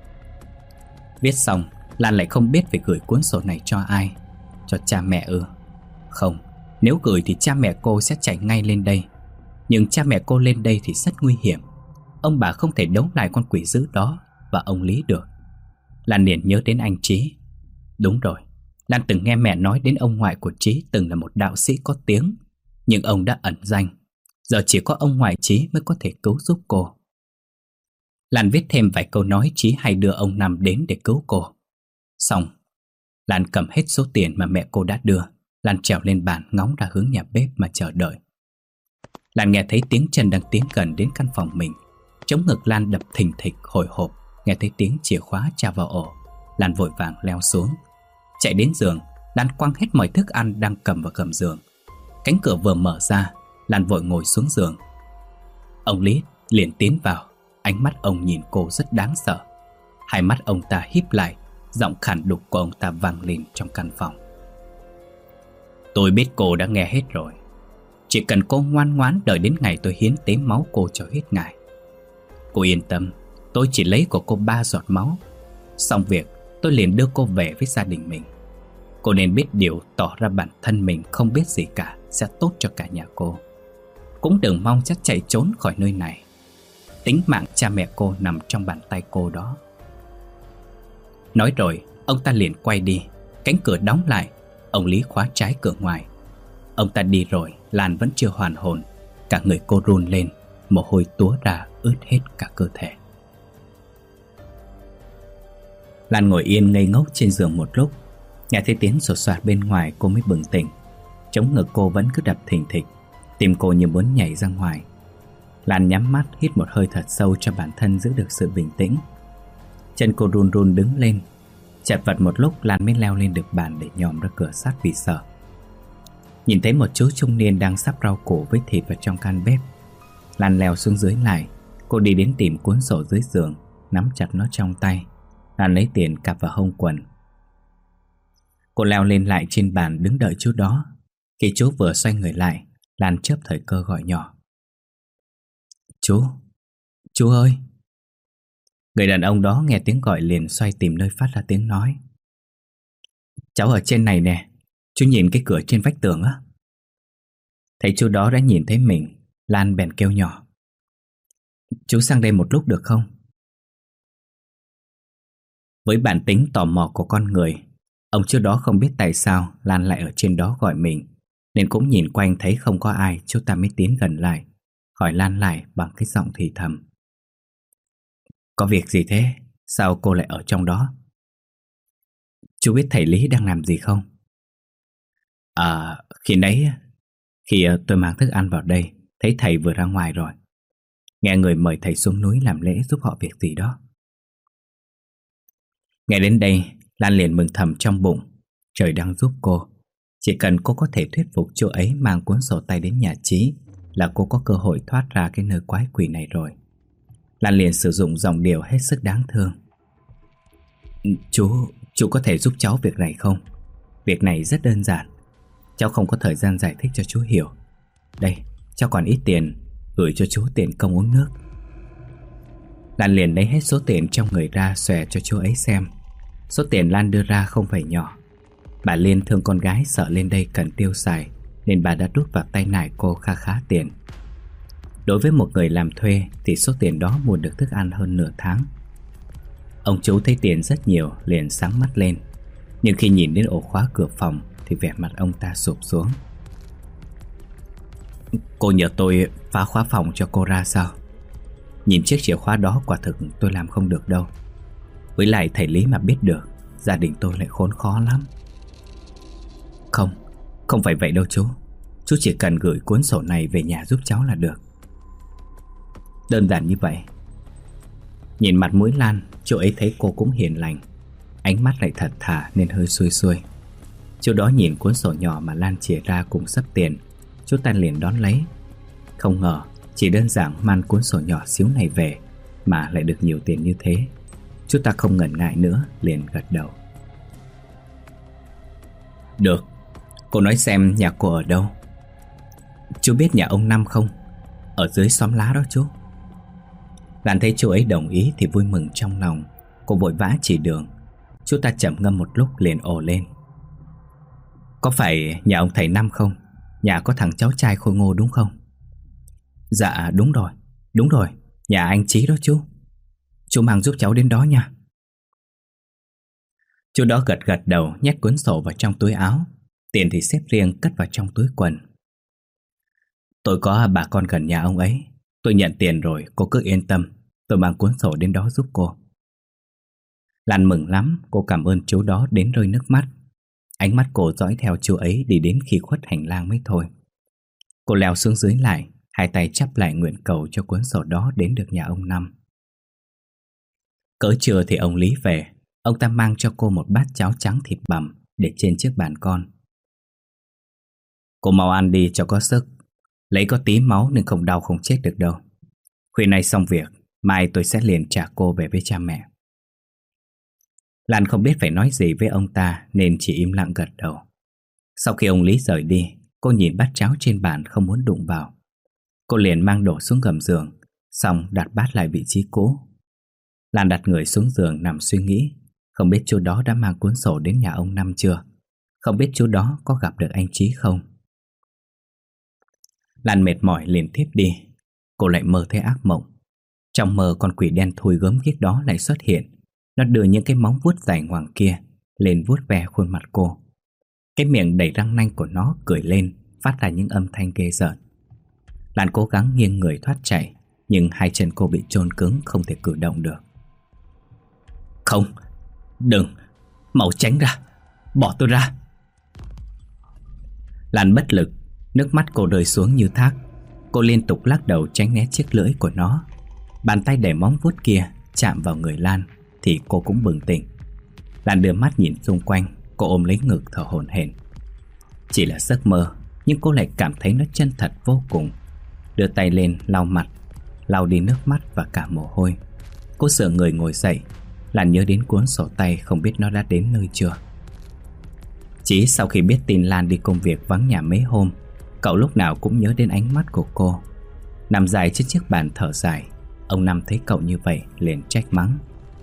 Viết xong, Lan lại không biết phải gửi cuốn sổ này cho ai. Cho cha mẹ ư? Không, nếu gửi thì cha mẹ cô sẽ chạy ngay lên đây. Nhưng cha mẹ cô lên đây thì rất nguy hiểm. Ông bà không thể đấu lại con quỷ dữ đó và ông Lý được. Lan liền nhớ đến anh Trí. Đúng rồi, Lan từng nghe mẹ nói đến ông ngoại của Trí từng là một đạo sĩ có tiếng. Nhưng ông đã ẩn danh. Giờ chỉ có ông ngoại Trí mới có thể cứu giúp cô. Lan viết thêm vài câu nói Trí hay đưa ông Năm đến để cứu cô. Xong, Lan cầm hết số tiền mà mẹ cô đã đưa. Lan trèo lên bàn ngóng ra hướng nhà bếp mà chờ đợi. Lan nghe thấy tiếng chân đang tiến gần đến căn phòng mình. Trống ngực Lan đập thình thịch hồi hộp. Nghe thấy tiếng chìa khóa tra vào ổ. Lan vội vàng leo xuống. Chạy đến giường, Lan quăng hết mọi thức ăn đang cầm vào gầm giường. Cánh cửa vừa mở ra, Lan vội ngồi xuống giường. Ông Lý liền tiến vào. Ánh mắt ông nhìn cô rất đáng sợ. Hai mắt ông ta híp lại. Giọng khàn đục của ông ta vang lên trong căn phòng. Tôi biết cô đã nghe hết rồi. Chỉ cần cô ngoan ngoãn đợi đến ngày tôi hiến tế máu cô cho huyết ngải. Cô yên tâm, tôi chỉ lấy của cô ba giọt máu. Xong việc, tôi liền đưa cô về với gia đình mình. Cô nên biết điều tỏ ra bản thân mình không biết gì cả sẽ tốt cho cả nhà cô. Cũng đừng mong chắc chạy trốn khỏi nơi này. Tính mạng cha mẹ cô nằm trong bàn tay cô đó. Nói rồi, ông ta liền quay đi. Cánh cửa đóng lại. Ông Lý khóa trái cửa ngoài. Ông ta đi rồi, Lan vẫn chưa hoàn hồn. Cả người cô run lên, mồ hôi túa ra ướt hết cả cơ thể. Lan ngồi yên ngây ngốc trên giường một lúc. Nghe thấy tiếng sột soạt bên ngoài cô mới bừng tỉnh. Trống ngực cô vẫn cứ đập thình thịch. Tim cô như muốn nhảy ra ngoài. Lan nhắm mắt hít một hơi thật sâu cho bản thân giữ được sự bình tĩnh. Chân cô run run đứng lên. Chật vật một lúc Lan mới leo lên được bàn để nhòm ra cửa sắt vì sợ. Nhìn thấy một chú trung niên đang sắp rau củ với thịt vào trong can bếp. Lan leo xuống dưới lại. Cô đi đến tìm cuốn sổ dưới giường, nắm chặt nó trong tay. Lan lấy tiền cặp vào hông quần. Cô leo lên lại trên bàn đứng đợi chú đó. Khi chú vừa xoay người lại, Lan chớp thời cơ gọi nhỏ. Chú, chú ơi. Người đàn ông đó nghe tiếng gọi liền xoay tìm nơi phát ra tiếng nói. Cháu ở trên này nè, chú nhìn cái cửa trên vách tường á. Thấy chú đó đã nhìn thấy mình, Lan bèn kêu nhỏ. Chú sang đây một lúc được không? Với bản tính tò mò của con người, Ông trước đó không biết tại sao Lan lại ở trên đó gọi mình, nên cũng nhìn quanh thấy không có ai, chú ta mới tiến gần lại, hỏi Lan lại bằng cái giọng thì thầm. Có việc gì thế? Sao cô lại ở trong đó? Chú biết thầy Lý đang làm gì không? À, khi nãy Khi tôi mang thức ăn vào đây, thấy thầy vừa ra ngoài rồi. Nghe người mời thầy xuống núi làm lễ giúp họ việc gì đó. Nghe đến đây, Lan liền mừng thầm trong bụng. Trời đang giúp cô. Chỉ cần cô có thể thuyết phục chú ấy mang cuốn sổ tay đến nhà Chí là cô có cơ hội thoát ra cái nơi quái quỷ này rồi. Lan liền sử dụng giọng điệu hết sức đáng thương. Chú, chú có thể giúp cháu việc này không? Việc này rất đơn giản. Cháu không có thời gian giải thích cho chú hiểu. Đây, cháu còn ít tiền, gửi cho chú tiền công uống nước. Lan liền lấy hết số tiền trong người ra xòe cho chú ấy xem. Số tiền Lan đưa ra không phải nhỏ. Bà Liên thương con gái sợ lên đây cần tiêu xài, nên bà đã đút vào tay nải cô khá khá tiền. Đối với một người làm thuê thì số tiền đó mua được thức ăn hơn nửa tháng. Ông chú thấy tiền rất nhiều liền sáng mắt lên. Nhưng khi nhìn đến ổ khóa cửa phòng thì vẻ mặt ông ta sụp xuống. Cô nhờ tôi phá khóa phòng cho cô ra sao? Nhìn chiếc chìa khóa đó quả thực tôi làm không được đâu. Với lại thầy Lý mà biết được, gia đình tôi lại khốn khó lắm. Không, không phải vậy đâu chú. Chú chỉ cần gửi cuốn sổ này về nhà giúp cháu là được. Đơn giản như vậy. Nhìn mặt mũi Lan, chú ấy thấy cô cũng hiền lành, ánh mắt lại thật thà nên hơi xuôi xuôi. Chú đó nhìn cuốn sổ nhỏ mà Lan chìa ra cùng sấp tiền, chú ta liền đón lấy. Không ngờ chỉ đơn giản mang cuốn sổ nhỏ xíu này về mà lại được nhiều tiền như thế. Chú ta không ngần ngại nữa, liền gật đầu. Được, cô nói xem nhà cô ở đâu. Chú biết nhà ông Năm không? Ở dưới xóm lá đó chú. Lan thấy chú ấy đồng ý thì vui mừng trong lòng. Cô vội vã chỉ đường. Chú ta trầm ngâm một lúc liền ồ lên. Có phải nhà ông thầy Năm không? Nhà có thằng cháu trai khôi ngô đúng không? Dạ đúng rồi, đúng rồi, nhà anh Chí đó chú. Chú mang giúp cháu đến đó nha. Chú đó gật gật đầu, nhét cuốn sổ vào trong túi áo. Tiền thì xếp riêng cất vào trong túi quần. Tôi có bà con gần nhà ông ấy. Tôi nhận tiền rồi, cô cứ yên tâm. Tôi mang cuốn sổ đến đó giúp cô. Lan mừng lắm, cô cảm ơn chú đó đến rơi nước mắt. Ánh mắt cô dõi theo chú ấy đi đến khi khuất hành lang mới thôi. Cô leo xuống dưới lại, hai tay chắp lại nguyện cầu cho cuốn sổ đó đến được nhà ông Năm. Cỡ trưa thì ông Lý về. Ông ta mang cho cô một bát cháo trắng thịt bằm để trên chiếc bàn con. Cô mau ăn đi cho có sức. Lấy có tí máu nên không đau không chết được đâu. Khuya nay xong việc, mai tôi sẽ liền trả cô về với cha mẹ. Lan không biết phải nói gì với ông ta nên chỉ im lặng gật đầu. Sau khi ông Lý rời đi, cô nhìn bát cháo trên bàn không muốn đụng vào. Cô liền mang đổ xuống gầm giường, xong đặt bát lại vị trí cũ. Lan đặt người xuống giường nằm suy nghĩ. Không biết chú đó đã mang cuốn sổ đến nhà ông Năm chưa? Không biết chú đó có gặp được anh Chí không? Lan mệt mỏi liền thiếp đi. Cô lại mơ thấy ác mộng. Trong mơ con quỷ đen thui gớm ghiếc đó lại xuất hiện. Nó đưa những cái móng vuốt dài ngoằng kia lên vuốt ve khuôn mặt cô. Cái miệng đầy răng nanh của nó cười lên, phát ra những âm thanh ghê rợn. Lan cố gắng nghiêng người thoát chạy, nhưng hai chân cô bị chôn cứng không thể cử động được. Không, đừng, mau tránh ra, bỏ tôi ra. Lan bất lực, nước mắt cô rơi xuống như thác. Cô liên tục lắc đầu tránh né chiếc lưỡi của nó. Bàn tay để móng vuốt kia chạm vào người Lan thì cô cũng bừng tỉnh. Lan đưa mắt nhìn xung quanh, cô ôm lấy ngực thở hổn hển. Chỉ là giấc mơ, nhưng cô lại cảm thấy nó chân thật vô cùng. Đưa tay lên lau mặt, lau đi nước mắt và cả mồ hôi. Cô sửa người ngồi dậy. Lan nhớ đến cuốn sổ tay, không biết nó đã đến nơi chưa. Chỉ sau khi biết tin Lan đi công việc vắng nhà mấy hôm, cậu lúc nào cũng nhớ đến ánh mắt của cô. Nằm dài trên chiếc bàn thở dài. Ông Năm thấy cậu như vậy liền trách mắng.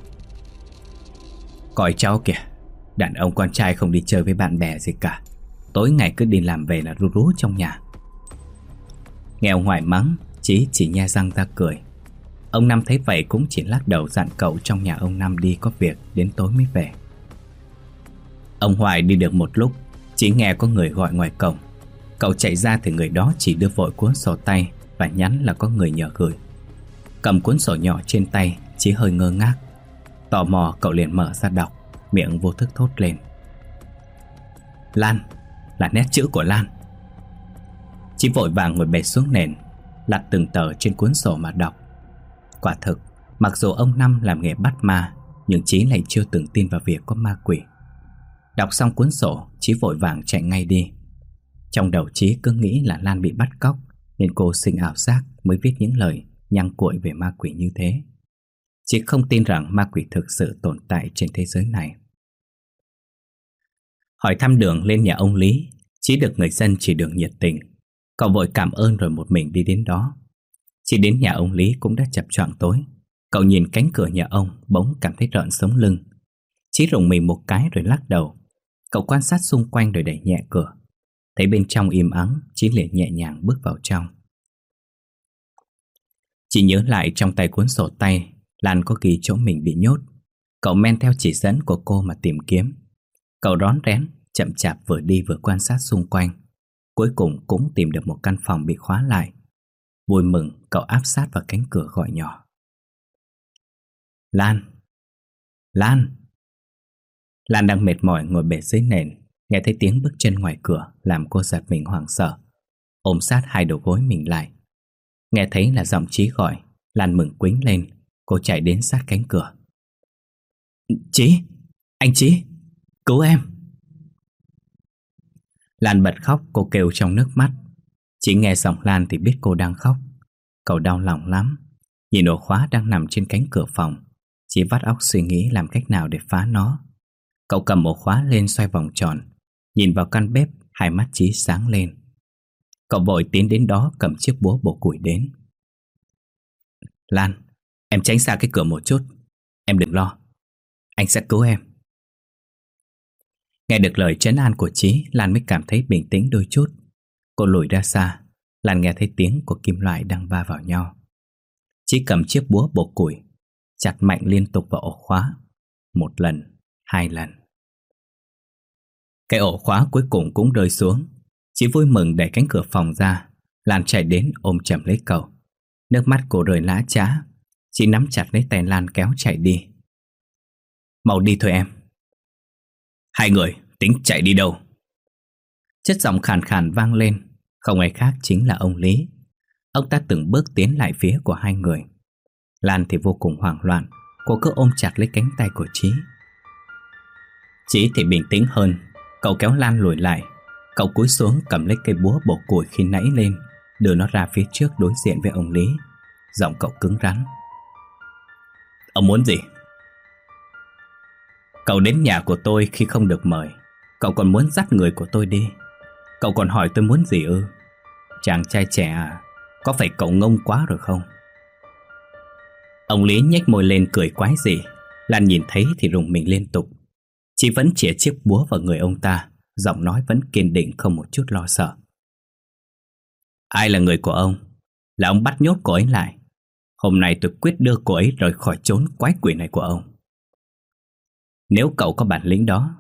Coi cháu kìa, đàn ông con trai không đi chơi với bạn bè gì cả, tối ngày cứ đi làm về là rú rú trong nhà. Nghe ông ngoại mắng, Chí chỉ nhe răng ra cười. Ông Năm thấy vậy cũng chỉ lắc đầu dặn cậu trong nhà ông Năm đi có việc, đến tối mới về. Ông Hoài đi được một lúc, chỉ nghe có người gọi ngoài cổng. Cậu chạy ra thì người đó chỉ đưa vội cuốn sổ tay và nhắn là có người nhờ gửi. Cầm cuốn sổ nhỏ trên tay, Chí hơi ngơ ngác. Tò mò cậu liền mở ra đọc, miệng vô thức thốt lên: Lan, là nét chữ của Lan. Chí vội vàng ngồi bệt xuống nền, lật từng tờ trên cuốn sổ mà đọc. Quả thực, mặc dù ông Năm làm nghề bắt ma, nhưng Chí lại chưa từng tin vào việc có ma quỷ. Đọc xong cuốn sổ, Chí vội vàng chạy ngay đi. Trong đầu Chí cứ nghĩ là Lan bị bắt cóc, nên cô sinh ảo giác mới viết những lời nhăng cuội về ma quỷ như thế. Chí không tin rằng ma quỷ thực sự tồn tại trên thế giới này. Hỏi thăm đường lên nhà ông Lý, Chí được người dân chỉ đường nhiệt tình. Cậu vội cảm ơn rồi một mình đi đến đó. Chỉ đến nhà ông Lý cũng đã chập choạng tối. Cậu nhìn cánh cửa nhà ông bỗng cảm thấy rợn sống lưng. Chí rùng mình một cái rồi lắc đầu. Cậu quan sát xung quanh rồi đẩy nhẹ cửa. Thấy bên trong im ắng, Chí liền nhẹ nhàng bước vào trong. Chỉ nhớ lại trong tay cuốn sổ tay, Lan có ghi chỗ mình bị nhốt. Cậu men theo chỉ dẫn của cô mà tìm kiếm. Cậu rón rén, chậm chạp vừa đi vừa quan sát xung quanh. Cuối cùng cũng tìm được một căn phòng bị khóa lại. Vui mừng, cậu áp sát vào cánh cửa gọi nhỏ: Lan! Lan! Lan đang mệt mỏi ngồi bệt dưới nền, nghe thấy tiếng bước chân ngoài cửa làm cô giật mình hoảng sợ, ôm sát hai đầu gối mình lại. Nghe thấy là giọng Chí gọi, Lan mừng quính lên. Cô chạy đến sát cánh cửa. Chí! Anh Chí! Cứu em! Lan bật khóc, cô kêu trong nước mắt. Chỉ nghe giọng Lan thì biết cô đang khóc. Cậu đau lòng lắm. Nhìn ổ khóa đang nằm trên cánh cửa phòng, Chí vắt óc suy nghĩ làm cách nào để phá nó. Cậu cầm ổ khóa lên xoay vòng tròn, nhìn vào căn bếp, hai mắt Chí sáng lên. Cậu vội tiến đến đó cầm chiếc búa bổ củi đến. Lan, em tránh xa cái cửa một chút. Em đừng lo, anh sẽ cứu em. Nghe được lời trấn an của Chí, Lan mới cảm thấy bình tĩnh đôi chút. Cô lùi ra xa. Lan nghe thấy tiếng của kim loại đang va vào nhau. Chí cầm chiếc búa bổ củi, chặt mạnh liên tục vào ổ khóa. Một lần, hai lần. Cái ổ khóa cuối cùng cũng rơi xuống. Chí vui mừng đẩy cánh cửa phòng ra. Lan chạy đến ôm chầm lấy cậu. Nước mắt cô rơi lã chã. Chí nắm chặt lấy tay Lan kéo chạy đi. Mau đi thôi em. Hai người tính chạy đi đâu? Chất giọng khàn khàn vang lên. Không ai khác chính là ông Lý. Ông ta từng bước tiến lại phía của hai người. Lan thì vô cùng hoảng loạn. Cô cứ ôm chặt lấy cánh tay của Chí. Chí thì bình tĩnh hơn. Cậu kéo Lan lùi lại. Cậu cúi xuống cầm lấy cây búa bổ củi khi nãy lên, đưa nó ra phía trước đối diện với ông Lý. Giọng cậu cứng rắn. Ông muốn gì? Cậu đến nhà của tôi khi không được mời. Cậu còn muốn dắt người của tôi đi. Cậu còn hỏi tôi muốn gì ư? Chàng trai trẻ à, có phải cậu ngông quá rồi không? Ông Lý nhếch môi lên cười quái dị. Lan nhìn thấy thì rùng mình liên tục. Chị vẫn chĩa chiếc búa vào người ông ta, giọng nói vẫn kiên định không một chút lo sợ. Ai là người của ông? Là ông bắt nhốt cô ấy lại. Hôm nay tôi quyết đưa cô ấy rời khỏi chốn quái quỷ này của ông. Nếu cậu có bản lĩnh đó.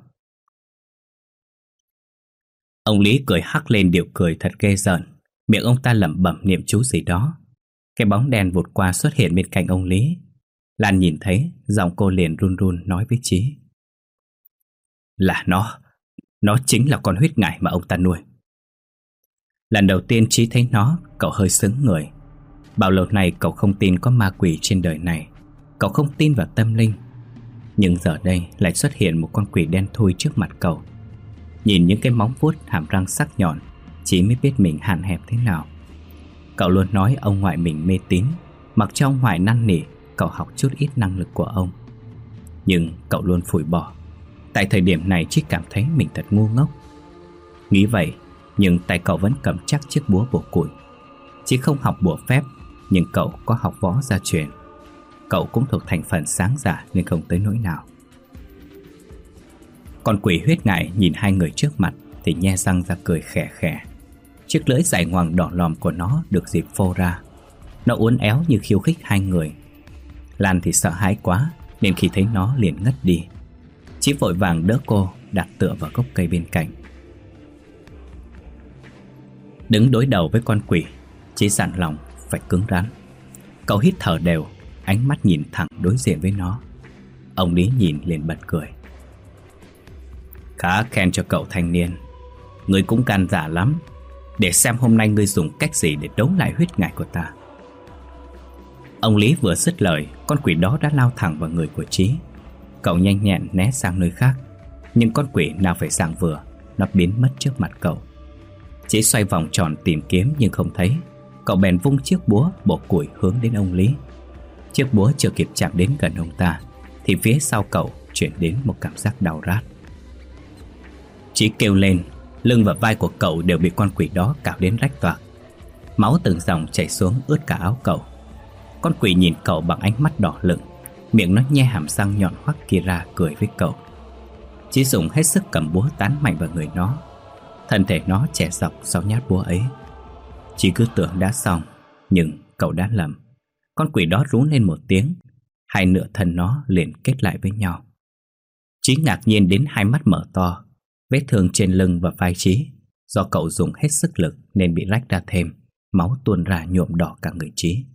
Ông Lý cười hắc lên điệu cười thật ghê rợn. Miệng ông ta lẩm bẩm niệm chú gì đó. Cái bóng đen vụt qua xuất hiện bên cạnh ông Lý. Lan nhìn thấy, giọng cô liền run run nói với Chí. Là nó. Nó chính là con huyết ngải mà ông ta nuôi. Lần đầu tiên Chí thấy nó, cậu hơi sững người. Bao lâu nay cậu không tin có ma quỷ trên đời này. Cậu không tin vào tâm linh. Nhưng giờ đây lại xuất hiện một con quỷ đen thui trước mặt cậu. Nhìn những cái móng vuốt hàm răng sắc nhọn, Chí mới biết mình hạn hẹp thế nào. Cậu luôn nói ông ngoại mình mê tín, mặc cho ông ngoại năn nỉ cậu học chút ít năng lực của ông. Nhưng cậu luôn phủi bỏ. Tại thời điểm này Chí cảm thấy mình thật ngu ngốc. Nghĩ vậy, nhưng tay cậu vẫn cầm chắc chiếc búa bổ củi. Chí không học bùa phép, nhưng cậu có học võ gia truyền. Cậu cũng thuộc thành phần sáng giả nên không tới nỗi nào. Con quỷ huyết ngải nhìn hai người trước mặt thì nhe răng ra cười khẽ khẽ. Chiếc lưỡi dài ngoằng đỏ lòm của nó được dịp phô ra. Nó uốn éo như khiêu khích hai người. Lan thì sợ hãi quá nên khi thấy nó liền ngất đi. Chí vội vàng đỡ cô, đặt tựa vào gốc cây bên cạnh. Đứng đối đầu với con quỷ, Chí dặn lòng phải cứng rắn. Cậu hít thở đều, ánh mắt nhìn thẳng đối diện với nó. Ông Lý nhìn liền bật cười. Khá khen cho cậu thanh niên. Ngươi cũng gan dạ lắm. Để xem hôm nay ngươi dùng cách gì để đấu lại huyết ngải của ta. Ông Lý vừa dứt lời, con quỷ đó đã lao thẳng vào người của Chí. Cậu nhanh nhẹn né sang nơi khác, nhưng con quỷ nào phải dạng vừa, nó biến mất trước mặt cậu. Chí xoay vòng tròn tìm kiếm nhưng không thấy. Cậu bèn vung chiếc búa bổ củi hướng đến ông Lý. Chiếc búa chưa kịp chạm đến gần ông ta thì phía sau cậu chuyển đến một cảm giác đau rát. Chí kêu lên, lưng và vai của cậu đều bị con quỷ đó cào đến rách toạc. Máu từng dòng chảy xuống ướt cả áo cậu. Con quỷ nhìn cậu bằng ánh mắt đỏ lựng, miệng nó nhe hàm răng nhọn hoắt kia ra cười với cậu. Chí dùng hết sức cầm búa tán mạnh vào người nó. Thân thể nó chẻ dọc sau nhát búa ấy. Chí cứ tưởng đã xong, nhưng cậu đã lầm. Con quỷ đó rú lên một tiếng, hai nửa thân nó liền kết lại với nhau. Chí ngạc nhiên đến hai mắt mở to. Vết thương trên lưng và vai Chí do cậu dùng hết sức lực nên bị rách ra thêm, máu tuôn ra nhuộm đỏ cả người Chí.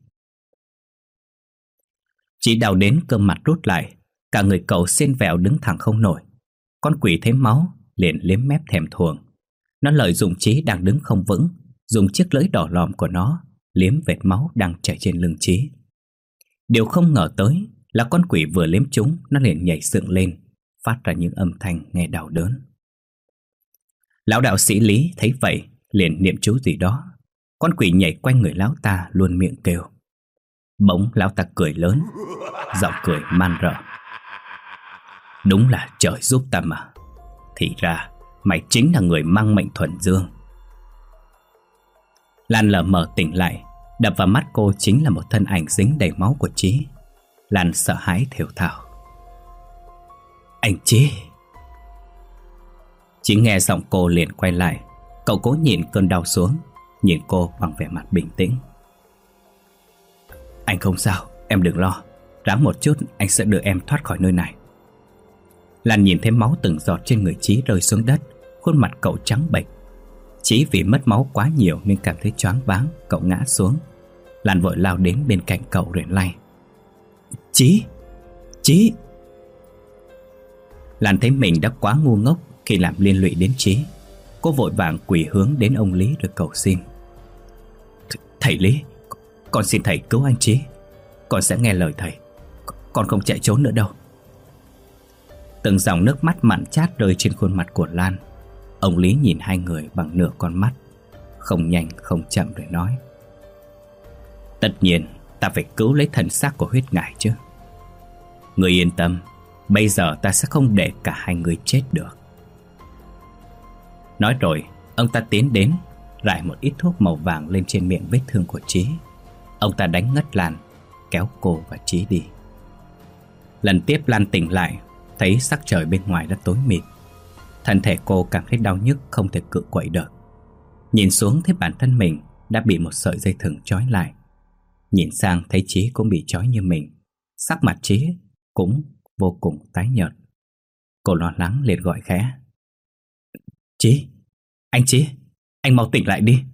Chí đau đến cơ mặt rút lại, cả người cậu xiên vẹo đứng thẳng không nổi. Con quỷ thấy máu liền liếm mép thèm thuồng. Nó lợi dụng Chí đang đứng không vững, dùng chiếc lưỡi đỏ lòm của nó liếm vệt máu đang chảy trên lưng Chí. Điều không ngờ tới là con quỷ vừa liếm chúng, nó liền nhảy dựng lên, phát ra những âm thanh nghe đau đớn. Lão đạo sĩ Lý thấy vậy liền niệm chú gì đó. Con quỷ nhảy quanh người lão ta luôn miệng kêu. Bỗng lão ta cười lớn, giọng cười man rợ. Đúng là trời giúp ta mà. Thì ra mày chính là người mang mệnh thuần dương. Lan lờ mờ tỉnh lại, đập vào mắt cô chính là một thân ảnh dính đầy máu của Chí. Lan sợ hãi thều thào. Anh Chí. Chí nghe giọng cô liền quay lại. Cậu cố nhìn cơn đau xuống, nhìn cô bằng vẻ mặt bình tĩnh. Anh không sao, em đừng lo. Ráng một chút, anh sẽ đưa em thoát khỏi nơi này. Lan nhìn thấy máu từng giọt trên người Chí rơi xuống đất, khuôn mặt cậu trắng bệch. Chí vì mất máu quá nhiều nên cảm thấy choáng váng, cậu ngã xuống. Lan vội lao đến bên cạnh cậu rồi lay. Chí! Chí! Lan thấy mình đã quá ngu ngốc khi làm liên lụy đến Chí. Cô vội vàng quỳ hướng đến ông Lý rồi cầu xin. Thầy Lý, con xin thầy cứu anh Chí. Con sẽ nghe lời thầy. Con không chạy trốn nữa đâu. Từng dòng nước mắt mặn chát rơi trên khuôn mặt của Lan. Ông Lý nhìn hai người bằng nửa con mắt, không nhanh không chậm rồi nói. Tất nhiên ta phải cứu lấy thân xác của huyết ngải chứ. Người yên tâm, bây giờ ta sẽ không để cả hai người chết được. Nói rồi, ông ta tiến đến, rải một ít thuốc màu vàng lên trên miệng vết thương của Chí. Ông ta đánh ngất Lan, kéo cô và Chí đi. Lần tiếp Lan tỉnh lại, thấy sắc trời bên ngoài đã tối mịt. Thân thể cô cảm thấy đau nhức không thể cự quậy được. Nhìn xuống thấy bản thân mình đã bị một sợi dây thừng trói lại. Nhìn sang thấy Chí cũng bị trói như mình. Sắc mặt Chí cũng vô cùng tái nhợt. Cô lo lắng liền gọi khẽ. Chí, anh Chí, anh mau tỉnh lại đi.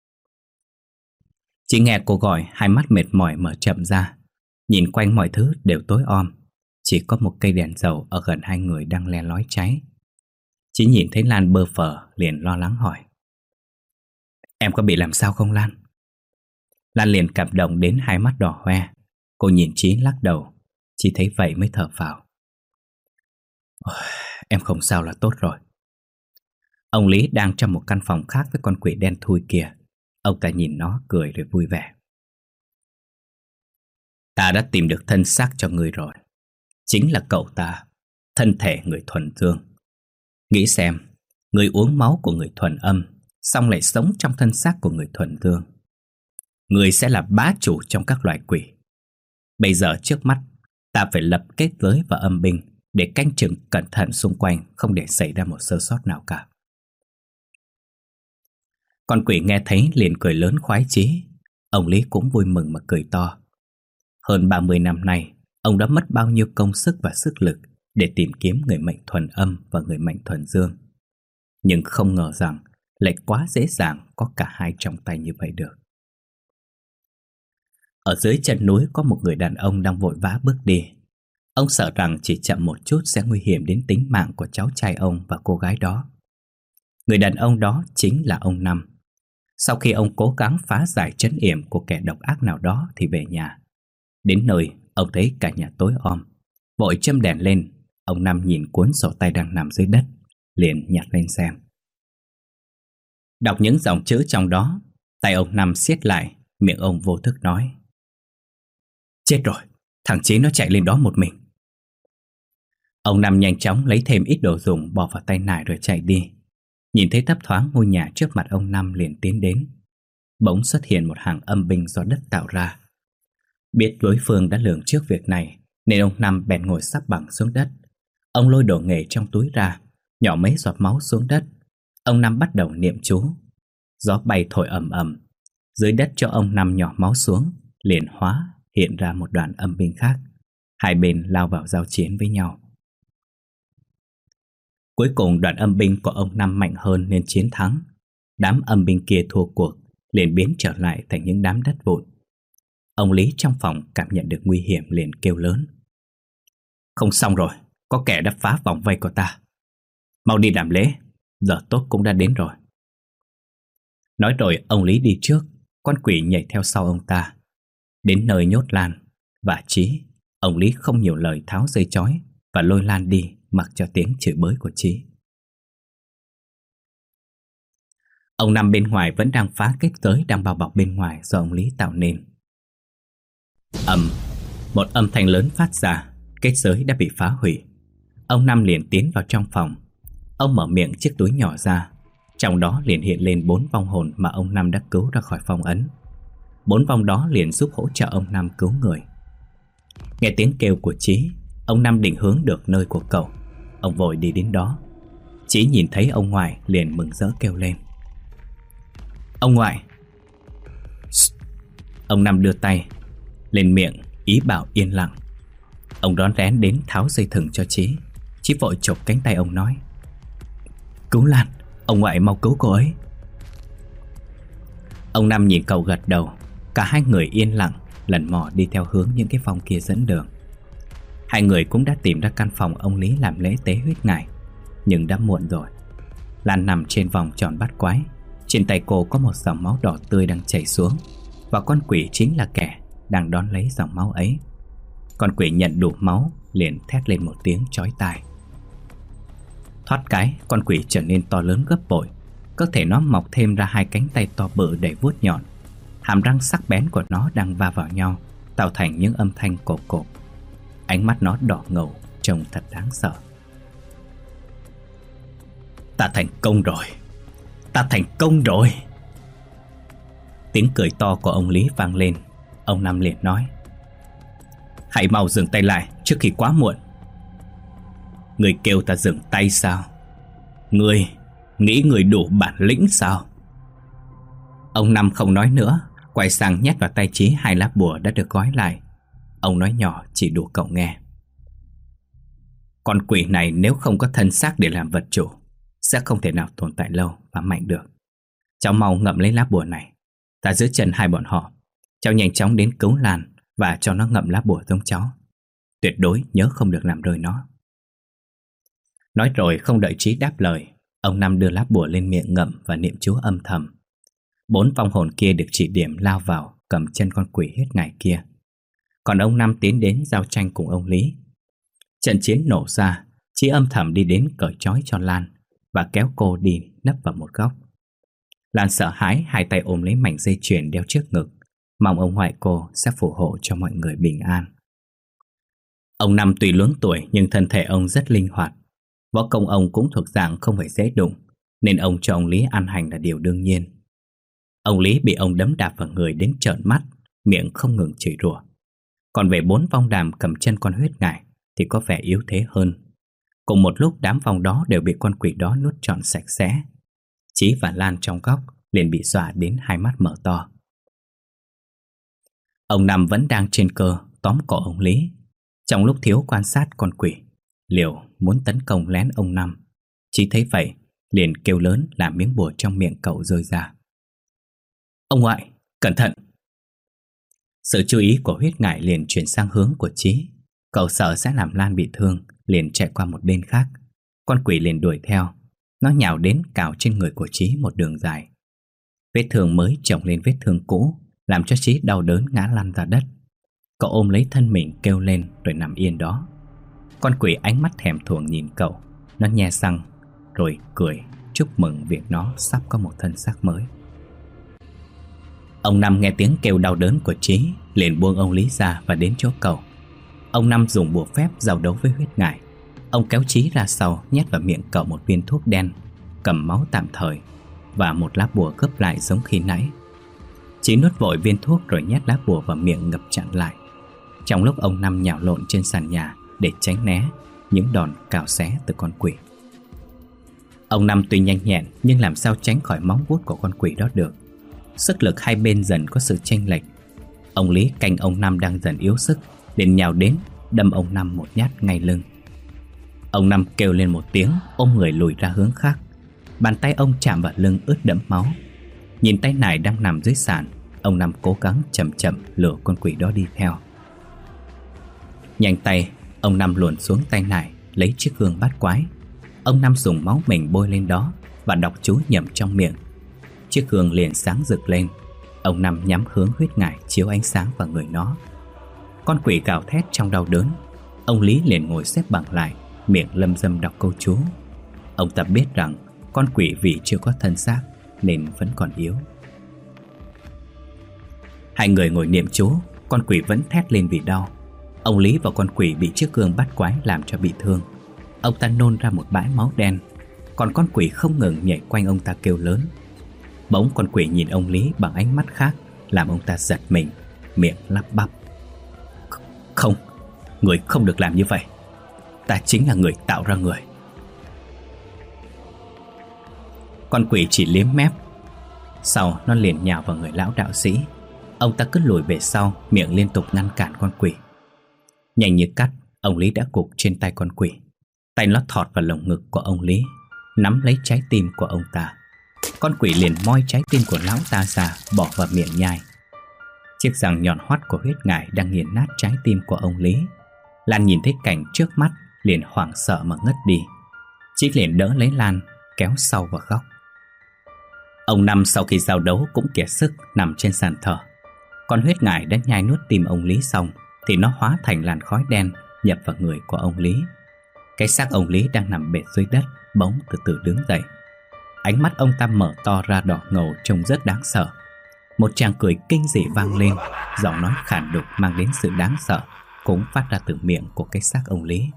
Chí nghe cô gọi, hai mắt mệt mỏi mở chậm ra. Nhìn quanh mọi thứ đều tối om, chỉ có một cây đèn dầu ở gần hai người đang le lói cháy. Chí nhìn thấy Lan bơ phờ liền lo lắng hỏi. Em có bị làm sao không Lan? Lan liền cảm động đến hai mắt đỏ hoe. Cô nhìn Chí lắc đầu. Chí thấy vậy mới thở phào. Em không sao là tốt rồi. Ông Lý đang trong một căn phòng khác với con quỷ đen thui kia. Ông ta nhìn nó cười rồi vui vẻ. Ta đã tìm được thân xác cho ngươi rồi. Chính là cậu ta, thân thể người thuần dương. Nghĩ xem, người uống máu của người thuần âm, xong lại sống trong thân xác của người thuần dương. Người sẽ là bá chủ trong các loài quỷ. Bây giờ trước mắt, ta phải lập kết giới và âm binh để canh chừng cẩn thận xung quanh, không để xảy ra một sơ sót nào cả. Con quỷ nghe thấy liền cười lớn khoái chí. Ông Lý cũng vui mừng mà cười to. Hơn ba mươi năm nay, ông đã mất bao nhiêu công sức và sức lực để tìm kiếm người mệnh thuần âm và người mệnh thuần dương. Nhưng không ngờ rằng lại quá dễ dàng có cả hai trong tay như vậy được. Ở dưới chân núi có một người đàn ông đang vội vã bước đi. Ông sợ rằng chỉ chậm một chút sẽ nguy hiểm đến tính mạng của cháu trai ông và cô gái đó. Người đàn ông đó chính là ông Năm. Sau khi ông cố gắng phá giải trấn yểm của kẻ độc ác nào đó thì về nhà. Đến nơi, ông thấy cả nhà tối om. Vội châm đèn lên, ông Năm nhìn cuốn sổ tay đang nằm dưới đất, liền nhặt lên xem. Đọc những dòng chữ trong đó, tay ông Năm siết lại, miệng ông vô thức nói: chết rồi, thằng Chí nó chạy lên đó một mình. Ông Năm nhanh chóng lấy thêm ít đồ dùng bỏ vào tay nải rồi chạy đi. Nhìn thấy thấp thoáng ngôi nhà trước mặt ông Năm liền tiến đến. Bỗng xuất hiện một hàng âm binh do đất tạo ra. Biết đối phương đã lường trước việc này nên ông Năm bèn ngồi sắp bằng xuống đất. Ông lôi đồ nghề trong túi ra, nhỏ mấy giọt máu xuống đất. Ông Năm bắt đầu niệm chú. Gió bay thổi ầm ầm. Dưới đất cho ông Năm nhỏ máu xuống, liền hóa hiện ra một đoàn âm binh khác. Hai bên lao vào giao chiến với nhau. Cuối cùng đoàn âm binh của ông Năm mạnh hơn nên chiến thắng. Đám âm binh kia thua cuộc, liền biến trở lại thành những đám đất vụn. Ông Lý trong phòng cảm nhận được nguy hiểm liền kêu lớn: không xong rồi, có kẻ đã phá vòng vây của ta. Mau đi làm lễ, giờ tốt cũng đã đến rồi. Nói rồi ông Lý đi trước, con quỷ nhảy theo sau ông ta. Đến nơi nhốt Lan và Chí, ông Lý không nhiều lời tháo dây trói và lôi Lan đi, mặc cho tiếng chửi bới của Chí. Ông Năm bên ngoài vẫn đang phá kết giới đang bao bọc bên ngoài do ông Lý tạo nên. Ầm, một âm thanh lớn phát ra, kết giới đã bị phá hủy. Ông Năm liền tiến vào trong phòng. Ông mở miệng chiếc túi nhỏ ra, trong đó liền hiện lên bốn vong hồn mà ông Năm đã cứu ra khỏi phong ấn. Bốn vong đó liền giúp hỗ trợ ông Năm cứu người. Nghe tiếng kêu của Chí, ông Năm định hướng được nơi của cậu. Ông vội đi đến đó. Chí nhìn thấy ông ngoại liền mừng rỡ kêu lên: ông ngoại! Ông Năm đưa tay lên miệng ý bảo yên lặng. Ông đón rén đến tháo dây thừng cho Chí. Chí vội chộp cánh tay ông nói: cứu Lan, ông ngoại mau cứu cô ấy. Ông Năm nhìn cậu gật đầu. Cả hai người yên lặng lần mò đi theo hướng những cái phong kia dẫn đường. Hai người cũng đã tìm ra căn phòng ông Lý làm lễ tế huyết ngải, nhưng đã muộn rồi. Lan nằm trên vòng tròn bát quái. Trên tay cô có một dòng máu đỏ tươi đang chảy xuống, và con quỷ chính là kẻ đang đón lấy dòng máu ấy. Con quỷ nhận đủ máu liền thét lên một tiếng chói tai. Thoát cái, con quỷ trở nên to lớn gấp bội. Cơ thể nó mọc thêm ra hai cánh tay to bự đầy vuốt nhọn. Hàm răng sắc bén của nó đang va vào nhau, tạo thành những âm thanh cộp cộp. Ánh mắt nó đỏ ngầu, trông thật đáng sợ. Ta thành công rồi! Ta thành công rồi! Tiếng cười to của ông Lý vang lên. Ông Năm liền nói: hãy mau dừng tay lại trước khi quá muộn. Người kêu ta dừng tay sao? Người nghĩ người đủ bản lĩnh sao? Ông Năm không nói nữa, quay sang nhét vào tay Chí hai lá bùa đã được gói lại. Ông nói nhỏ chỉ đủ cậu nghe: con quỷ này nếu không có thân xác để làm vật chủ, sẽ không thể nào tồn tại lâu và mạnh được. Cháu mau ngậm lấy lá bùa này. Ta giữ chân hai bọn họ. Cháu nhanh chóng đến cứu Lan và cho nó ngậm lá bùa giống cháu. Tuyệt đối nhớ không được làm rơi nó. Nói rồi không đợi Chí đáp lời, ông Năm đưa lá bùa lên miệng ngậm và niệm chú âm thầm. Bốn vong hồn kia được chỉ điểm lao vào cầm chân con quỷ hết ngày kia. Còn ông Năm tiến đến giao tranh cùng ông Lý. Trận chiến nổ ra, Chí âm thầm đi đến cởi trói cho Lan và kéo cô đi nấp vào một góc. Lan sợ hãi, hai tay ôm lấy mảnh dây chuyền đeo trước ngực, mong ông ngoại cô sẽ phù hộ cho mọi người bình an. Ông Năm tuy lớn tuổi nhưng thân thể ông rất linh hoạt. Võ công ông cũng thuộc dạng không phải dễ đụng, nên ông cho ông Lý ăn hành là điều đương nhiên. Ông Lý bị ông đấm đạp vào người đến trợn mắt, miệng không ngừng chửi rủa. Còn về bốn vong đàm cầm chân con huyết ngải thì có vẻ yếu thế hơn. Cùng một lúc đám vong đó đều bị con quỷ đó nuốt trọn sạch sẽ. Chí và Lan trong góc liền bị dọa đến hai mắt mở to. Ông Năm vẫn đang trên cơ tóm cổ ông Lý. Trong lúc thiếu quan sát con quỷ, liều muốn tấn công lén ông Năm. Chí thấy vậy liền kêu lớn làm miếng bùa trong miệng cậu rơi ra. Ông ngoại, cẩn thận! Sự chú ý của huyết ngải liền chuyển sang hướng của Chí. Cậu sợ sẽ làm Lan bị thương, liền chạy qua một bên khác. Con quỷ liền đuổi theo. Nó nhào đến cào trên người của Chí một đường dài. Vết thương mới chồng lên vết thương cũ, làm cho Chí đau đớn ngã lăn ra đất. Cậu ôm lấy thân mình kêu lên rồi nằm yên đó. Con quỷ ánh mắt thèm thuồng nhìn cậu. Nó nhe răng rồi cười chúc mừng việc nó sắp có một thân xác mới. Ông Năm nghe tiếng kêu đau đớn của Chí, liền buông ông Lý ra và đến chỗ cậu. Ông Năm dùng bùa phép giao đấu với huyết ngải. Ông kéo Chí ra sau, nhét vào miệng cậu một viên thuốc đen, cầm máu tạm thời và một lá bùa gấp lại giống khi nãy. Chí nuốt vội viên thuốc rồi nhét lá bùa vào miệng ngập chặn lại. Trong lúc ông Năm nhào lộn trên sàn nhà để tránh né những đòn cào xé từ con quỷ. Ông Năm tuy nhanh nhẹn nhưng làm sao tránh khỏi móng vuốt của con quỷ đó được. Sức lực hai bên dần có sự chênh lệch. Ông Lý canh ông Năm đang dần yếu sức, liền nhào đến đâm ông Năm một nhát ngay lưng. Ông Năm kêu lên một tiếng, ôm người lùi ra hướng khác. Bàn tay ông chạm vào lưng ướt đẫm máu. Nhìn tay nải đang nằm dưới sàn, ông Năm cố gắng chậm chậm lừa con quỷ đó đi theo. Nhanh tay, ông Năm luồn xuống tay nải, lấy chiếc gương bát quái. Ông Năm dùng máu mình bôi lên đó và đọc chú nhẩm trong miệng. Chiếc gương liền sáng rực lên. Ông Năm nhắm hướng huyết ngải chiếu ánh sáng vào người nó. Con quỷ gào thét trong đau đớn. Ông Lý liền ngồi xếp bằng lại, miệng lâm dâm đọc câu chú. Ông ta biết rằng con quỷ vì chưa có thân xác nên vẫn còn yếu. Hai người ngồi niệm chú, con quỷ vẫn thét lên vì đau. Ông Lý và con quỷ bị chiếc gương bát quái làm cho bị thương. Ông ta nôn ra một bãi máu đen, còn con quỷ không ngừng nhảy quanh ông ta kêu lớn. Bỗng con quỷ nhìn ông Lý bằng ánh mắt khác, làm ông ta giật mình, miệng lắp bắp. Không, người không được làm như vậy. Ta chính là người tạo ra người. Con quỷ chỉ liếm mép. Sau nó liền nhào vào người lão đạo sĩ. Ông ta cứ lùi về sau, miệng liên tục ngăn cản con quỷ. Nhanh như cắt, ông Lý đã gục trên tay con quỷ. Tay nó thọt vào lồng ngực của ông Lý, nắm lấy trái tim của ông ta. Con quỷ liền moi trái tim của lão ta ra, bỏ vào miệng nhai. Chiếc răng nhọn hoắt của huyết ngải đang nghiền nát trái tim của ông Lý. Lan nhìn thấy cảnh trước mắt liền hoảng sợ mà ngất đi. Chí liền đỡ lấy Lan, kéo sau vào góc. Ông Năm sau khi giao đấu cũng kiệt sức, nằm trên sàn thở. Con huyết ngải đã nhai nuốt tim ông Lý xong thì nó hóa thành làn khói đen nhập vào người của ông Lý. Cái xác ông Lý đang nằm bệt dưới đất bỗng từ từ đứng dậy. Ánh mắt ông ta mở to ra đỏ ngầu trông rất đáng sợ. Một tràng cười kinh dị vang lên, giọng nói khản đục mang đến sự đáng sợ cũng phát ra từ miệng của cái xác ông Lý.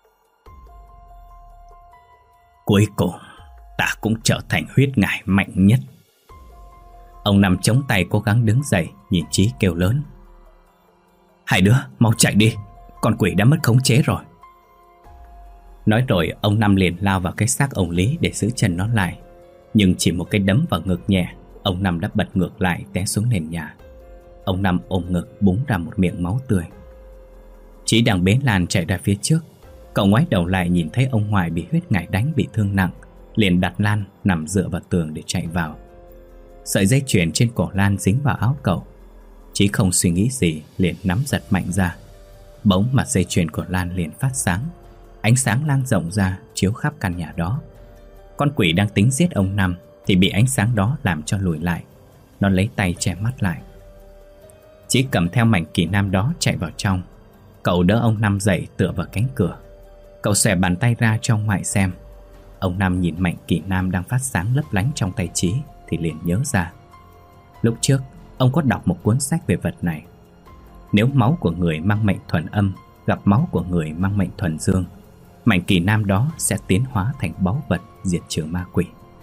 Cuối cùng ta cũng trở thành huyết ngải mạnh nhất. Ông Năm chống tay cố gắng đứng dậy, nhìn Chí kêu lớn. Hai đứa mau chạy đi, con quỷ đã mất khống chế rồi. Nói rồi ông Năm liền lao vào cái xác ông Lý để giữ chân nó lại. Nhưng chỉ một cái đấm vào ngực nhẹ, ông Năm đã bật ngược lại té xuống nền nhà. Ông Năm ôm ngực búng ra một miệng máu tươi. Chí đang bế Lan chạy ra phía trước. Cậu ngoái đầu lại nhìn thấy ông ngoại bị huyết ngải đánh bị thương nặng, liền đặt Lan nằm dựa vào tường để chạy vào. Sợi dây chuyền trên cổ Lan dính vào áo cậu. Chí không suy nghĩ gì liền nắm giật mạnh ra. Bỗng mặt dây chuyền của Lan liền phát sáng. Ánh sáng lan rộng ra chiếu khắp căn nhà đó. Con quỷ đang tính giết ông Năm thì bị ánh sáng đó làm cho lùi lại. Nó lấy tay che mắt lại. Chí cầm theo mảnh kỳ nam đó chạy vào trong. Cậu đỡ ông Năm dậy tựa vào cánh cửa. Cậu xòe bàn tay ra cho ông ngoại xem. Ông Năm nhìn mảnh kỳ nam đang phát sáng lấp lánh trong tay Chí thì liền nhớ ra. Lúc trước ông có đọc một cuốn sách về vật này. Nếu máu của người mang mệnh thuần âm gặp máu của người mang mệnh thuần dương, mảnh kỳ nam đó sẽ tiến hóa thành báu vật diệt trừ ma quỷ.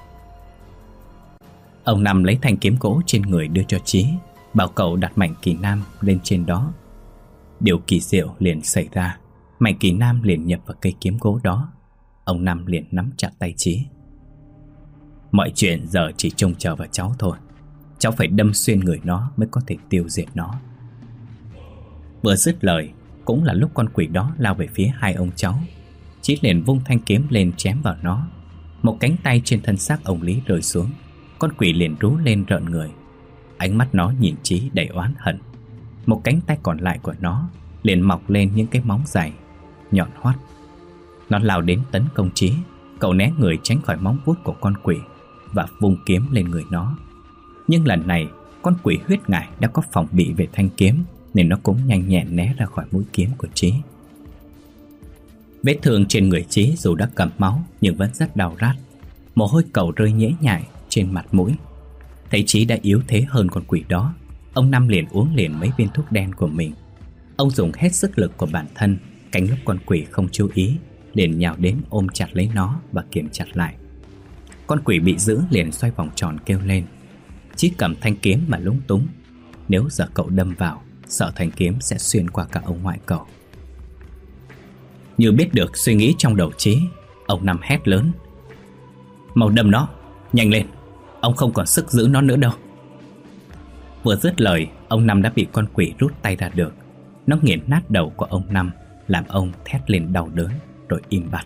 Ông Năm lấy thanh kiếm gỗ trên người đưa cho Chí, bảo cậu đặt mảnh kỳ nam lên trên đó. Điều kỳ diệu liền xảy ra. Mảnh kỳ nam liền nhập vào cây kiếm gỗ đó. Ông Năm liền nắm chặt tay Chí. Mọi chuyện giờ chỉ trông chờ vào cháu thôi. Cháu phải đâm xuyên người nó mới có thể tiêu diệt nó. Vừa dứt lời cũng là lúc con quỷ đó lao về phía hai ông cháu. Chí liền vung thanh kiếm lên chém vào nó. Một cánh tay trên thân xác ông Lý rơi xuống. Con quỷ liền rú lên rợn người. Ánh mắt nó nhìn Chí đầy oán hận. Một cánh tay còn lại của nó liền mọc lên những cái móng dài nhọn hoắt. Nó lao đến tấn công Chí. Cậu né người tránh khỏi móng vuốt của con quỷ và vung kiếm lên người nó. Nhưng lần này con quỷ huyết ngải đã có phòng bị về thanh kiếm, nên nó cũng nhanh nhẹn né ra khỏi mũi kiếm của Chí. Vết thương trên người Chí dù đã cầm máu nhưng vẫn rất đau rát. Mồ hôi cậu rơi nhễ nhại trên mặt mũi. Thấy Chí đã yếu thế hơn con quỷ đó, ông Năm liền uống liền mấy viên thuốc đen của mình. Ông dùng hết sức lực của bản thân, cánh lúc con quỷ không chú ý liền nhào đến ôm chặt lấy nó và kiềm chặt lại. Con quỷ bị giữ liền xoay vòng tròn kêu lên. Chí cầm thanh kiếm mà lúng túng. Nếu giờ cậu đâm vào, sợ thanh kiếm sẽ xuyên qua cả ông ngoại cậu. Như biết được suy nghĩ trong đầu Chí, ông Năm hét lớn: "Mau đâm nó, nhanh lên, ông không còn sức giữ nó nữa đâu." Vừa dứt lời, ông Năm đã bị con quỷ rút tay ra được. Nó nghiền nát đầu của ông Năm, làm ông thét lên đau đớn rồi im bặt.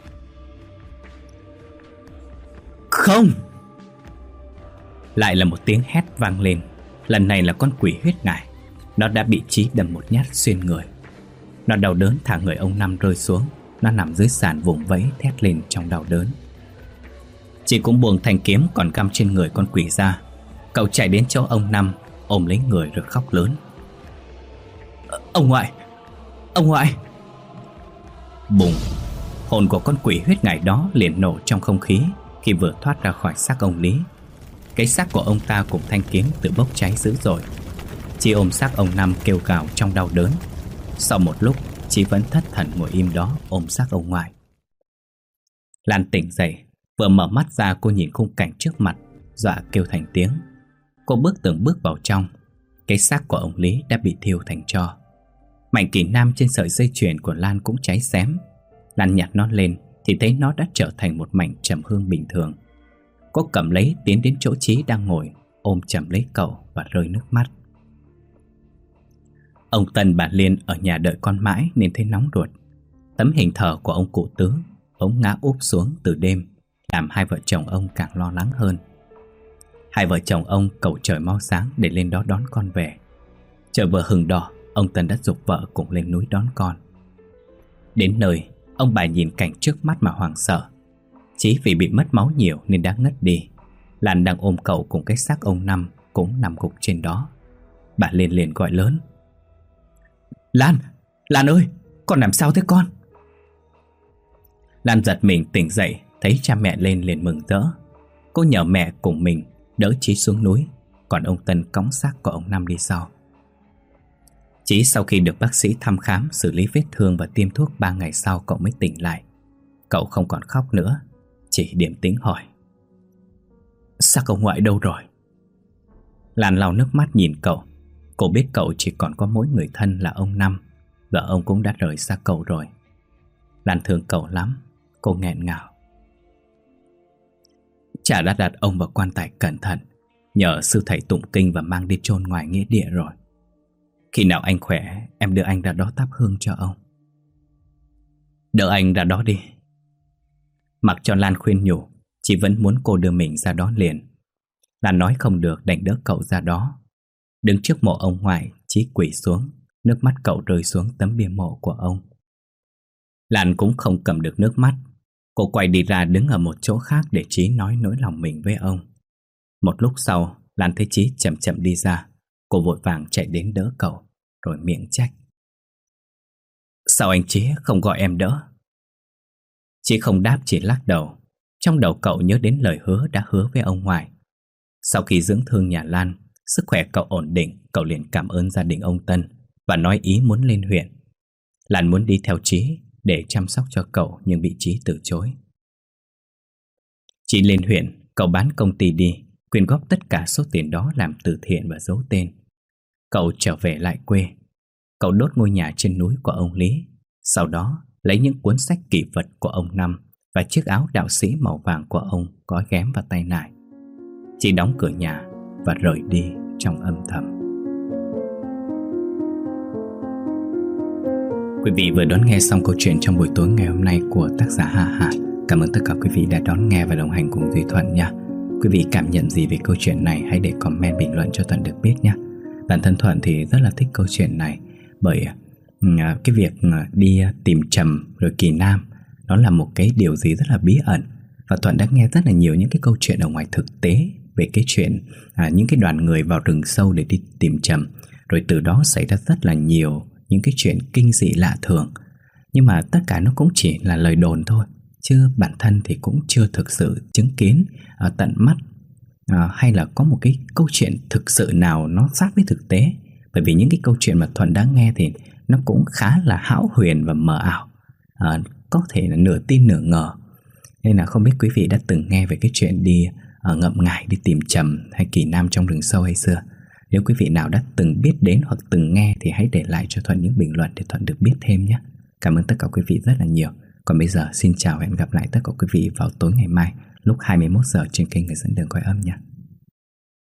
"Không!" Lại là một tiếng hét vang lên. Lần này là con quỷ huyết ngải. Nó đã bị Chí đâm một nhát xuyên người. Nó đau đớn thả người ông Năm rơi xuống. Nó nằm dưới sàn vùng vẫy thét lên trong đau đớn. Chí cũng buông thanh kiếm còn cắm trên người con quỷ ra. Cậu chạy đến chỗ ông Năm, ôm lấy người rồi khóc lớn: "Ông ngoại! Ông ngoại!" Bùng! Hồn của con quỷ huyết ngải đó liền nổ trong không khí khi vừa thoát ra khỏi xác ông Lý. Cái xác của ông ta cùng thanh kiếm tự bốc cháy dữ dội. Chí ôm xác ông Năm kêu gào trong đau đớn. Sau một lúc, Chí vẫn thất thần ngồi im đó ôm xác ông ngoại. Lan tỉnh dậy, vừa mở mắt ra cô nhìn khung cảnh trước mặt, dọa kêu thành tiếng. Cô bước từng bước vào trong. Cái xác của ông Lý đã bị thiêu thành tro. Mảnh kỷ nam trên sợi dây chuyền của Lan cũng cháy xém. Lan nhặt nó lên thì thấy nó đã trở thành một mảnh trầm hương bình thường. Cô cầm lấy tiến đến chỗ Chí đang ngồi, ôm chầm lấy cậu và rơi nước mắt. Ông Tân bà Liên ở nhà đợi con mãi nên thấy nóng ruột. Tấm hình thờ của ông cụ Tứ ống ngã úp xuống từ đêm, làm hai vợ chồng ông càng lo lắng hơn. Hai vợ chồng ông cầu trời mau sáng để lên đó đón con về. Trời vừa hừng đỏ, ông Tân đã giục vợ cùng lên núi đón con. Đến nơi, ông bà nhìn cảnh trước mắt mà hoảng sợ. Chí vì bị mất máu nhiều nên đã ngất đi. Lan đang ôm cậu cùng cái xác ông Năm cũng nằm gục trên đó. Bà Liên liền gọi lớn: "Lan! Lan ơi! Con làm sao thế con?" Lan giật mình tỉnh dậy, thấy cha mẹ lên liền mừng rỡ. Cô nhờ mẹ cùng mình đỡ Chí xuống núi, còn ông Tân cõng xác của ông Năm đi sau. Chí sau khi được bác sĩ thăm khám, xử lý vết thương và tiêm thuốc ba ngày sau cậu mới tỉnh lại. Cậu không còn khóc nữa, chỉ điềm tĩnh hỏi: "Xác ông ngoại đâu rồi?" Lan lau nước mắt nhìn cậu. Cô biết cậu chỉ còn có mỗi người thân là ông Năm, và ông cũng đã rời xa cậu rồi. Lan thương cậu lắm. Cô nghẹn ngào: "Cha đã đặt ông vào quan tài cẩn thận, nhờ sư thầy tụng kinh và mang đi chôn ngoài nghĩa địa rồi. Khi nào anh khỏe, em đưa anh ra đó thắp hương cho ông." "Đỡ anh ra đó đi." Mặc cho Lan khuyên nhủ, chị vẫn muốn cô đưa mình ra đó liền. Lan nói không được đành đỡ cậu ra đó. Đứng trước mộ ông ngoại, Chí quỳ xuống, nước mắt cậu rơi xuống tấm bia mộ của ông. Lan cũng không cầm được nước mắt. Cô quay đi ra đứng ở một chỗ khác để Chí nói nỗi lòng mình với ông. Một lúc sau, Lan thấy Chí chậm chậm đi ra. Cô vội vàng chạy đến đỡ cậu, rồi miệng trách: "Sao anh Chí không gọi em đỡ?" Chí không đáp, chỉ lắc đầu. Trong đầu cậu nhớ đến lời hứa đã hứa với ông ngoại. Sau khi dưỡng thương nhà Lan, sức khỏe cậu ổn định, cậu liền cảm ơn gia đình ông Tân và nói ý muốn lên huyện. Lan muốn đi theo Chí để chăm sóc cho cậu nhưng bị Chí từ chối. Chí lên huyện, cậu bán công ty đi, quyên góp tất cả số tiền đó làm từ thiện và giấu tên. Cậu trở về lại quê. Cậu đốt ngôi nhà trên núi của ông Lý. Sau đó lấy những cuốn sách kỷ vật của ông Năm và chiếc áo đạo sĩ màu vàng của ông gói ghém vào tay nải. Chí đóng cửa nhà và rời đi trong âm thầm. Quý vị vừa đón nghe xong câu chuyện trong buổi tối ngày hôm nay của tác giả Hà Hà. Cảm ơn tất cả quý vị đã đón nghe và đồng hành cùng Duy Thuận nha. Quý vị cảm nhận gì về câu chuyện này hãy để comment bình luận cho Thuận được biết nhé. Bản thân Thuận thì rất là thích câu chuyện này, bởi cái việc đi tìm Trầm rồi Kỳ Nam nó là một cái điều gì rất là bí ẩn. Và Thuận đã nghe rất là nhiều những cái câu chuyện ở ngoài thực tế về cái chuyện à, những cái đoàn người vào rừng sâu để đi tìm Trầm, rồi từ đó xảy ra rất là nhiều những cái chuyện kinh dị lạ thường. Nhưng mà tất cả nó cũng chỉ là lời đồn thôi, chứ bản thân thì cũng chưa thực sự chứng kiến ở tận mắt à, hay là có một cái câu chuyện thực sự nào nó sát với thực tế. Bởi vì những cái câu chuyện mà Thuận đã nghe thì nó cũng khá là hão huyền và mờ ảo, à, có thể là nửa tin nửa ngờ. Nên là không biết quý vị đã từng nghe về cái chuyện đi ở ngậm ngải đi tìm Trầm hay Kỳ Nam trong rừng sâu hay xưa. Nếu quý vị nào đã từng biết đến hoặc từng nghe thì hãy để lại cho Thuận những bình luận để Thuận được biết thêm nhé. Cảm ơn tất cả quý vị rất là nhiều. Còn bây giờ xin chào và hẹn gặp lại tất cả quý vị vào tối ngày mai lúc hai mươi mốt giờ trên kênh Người Dẫn Đường Cõi Âm nhé.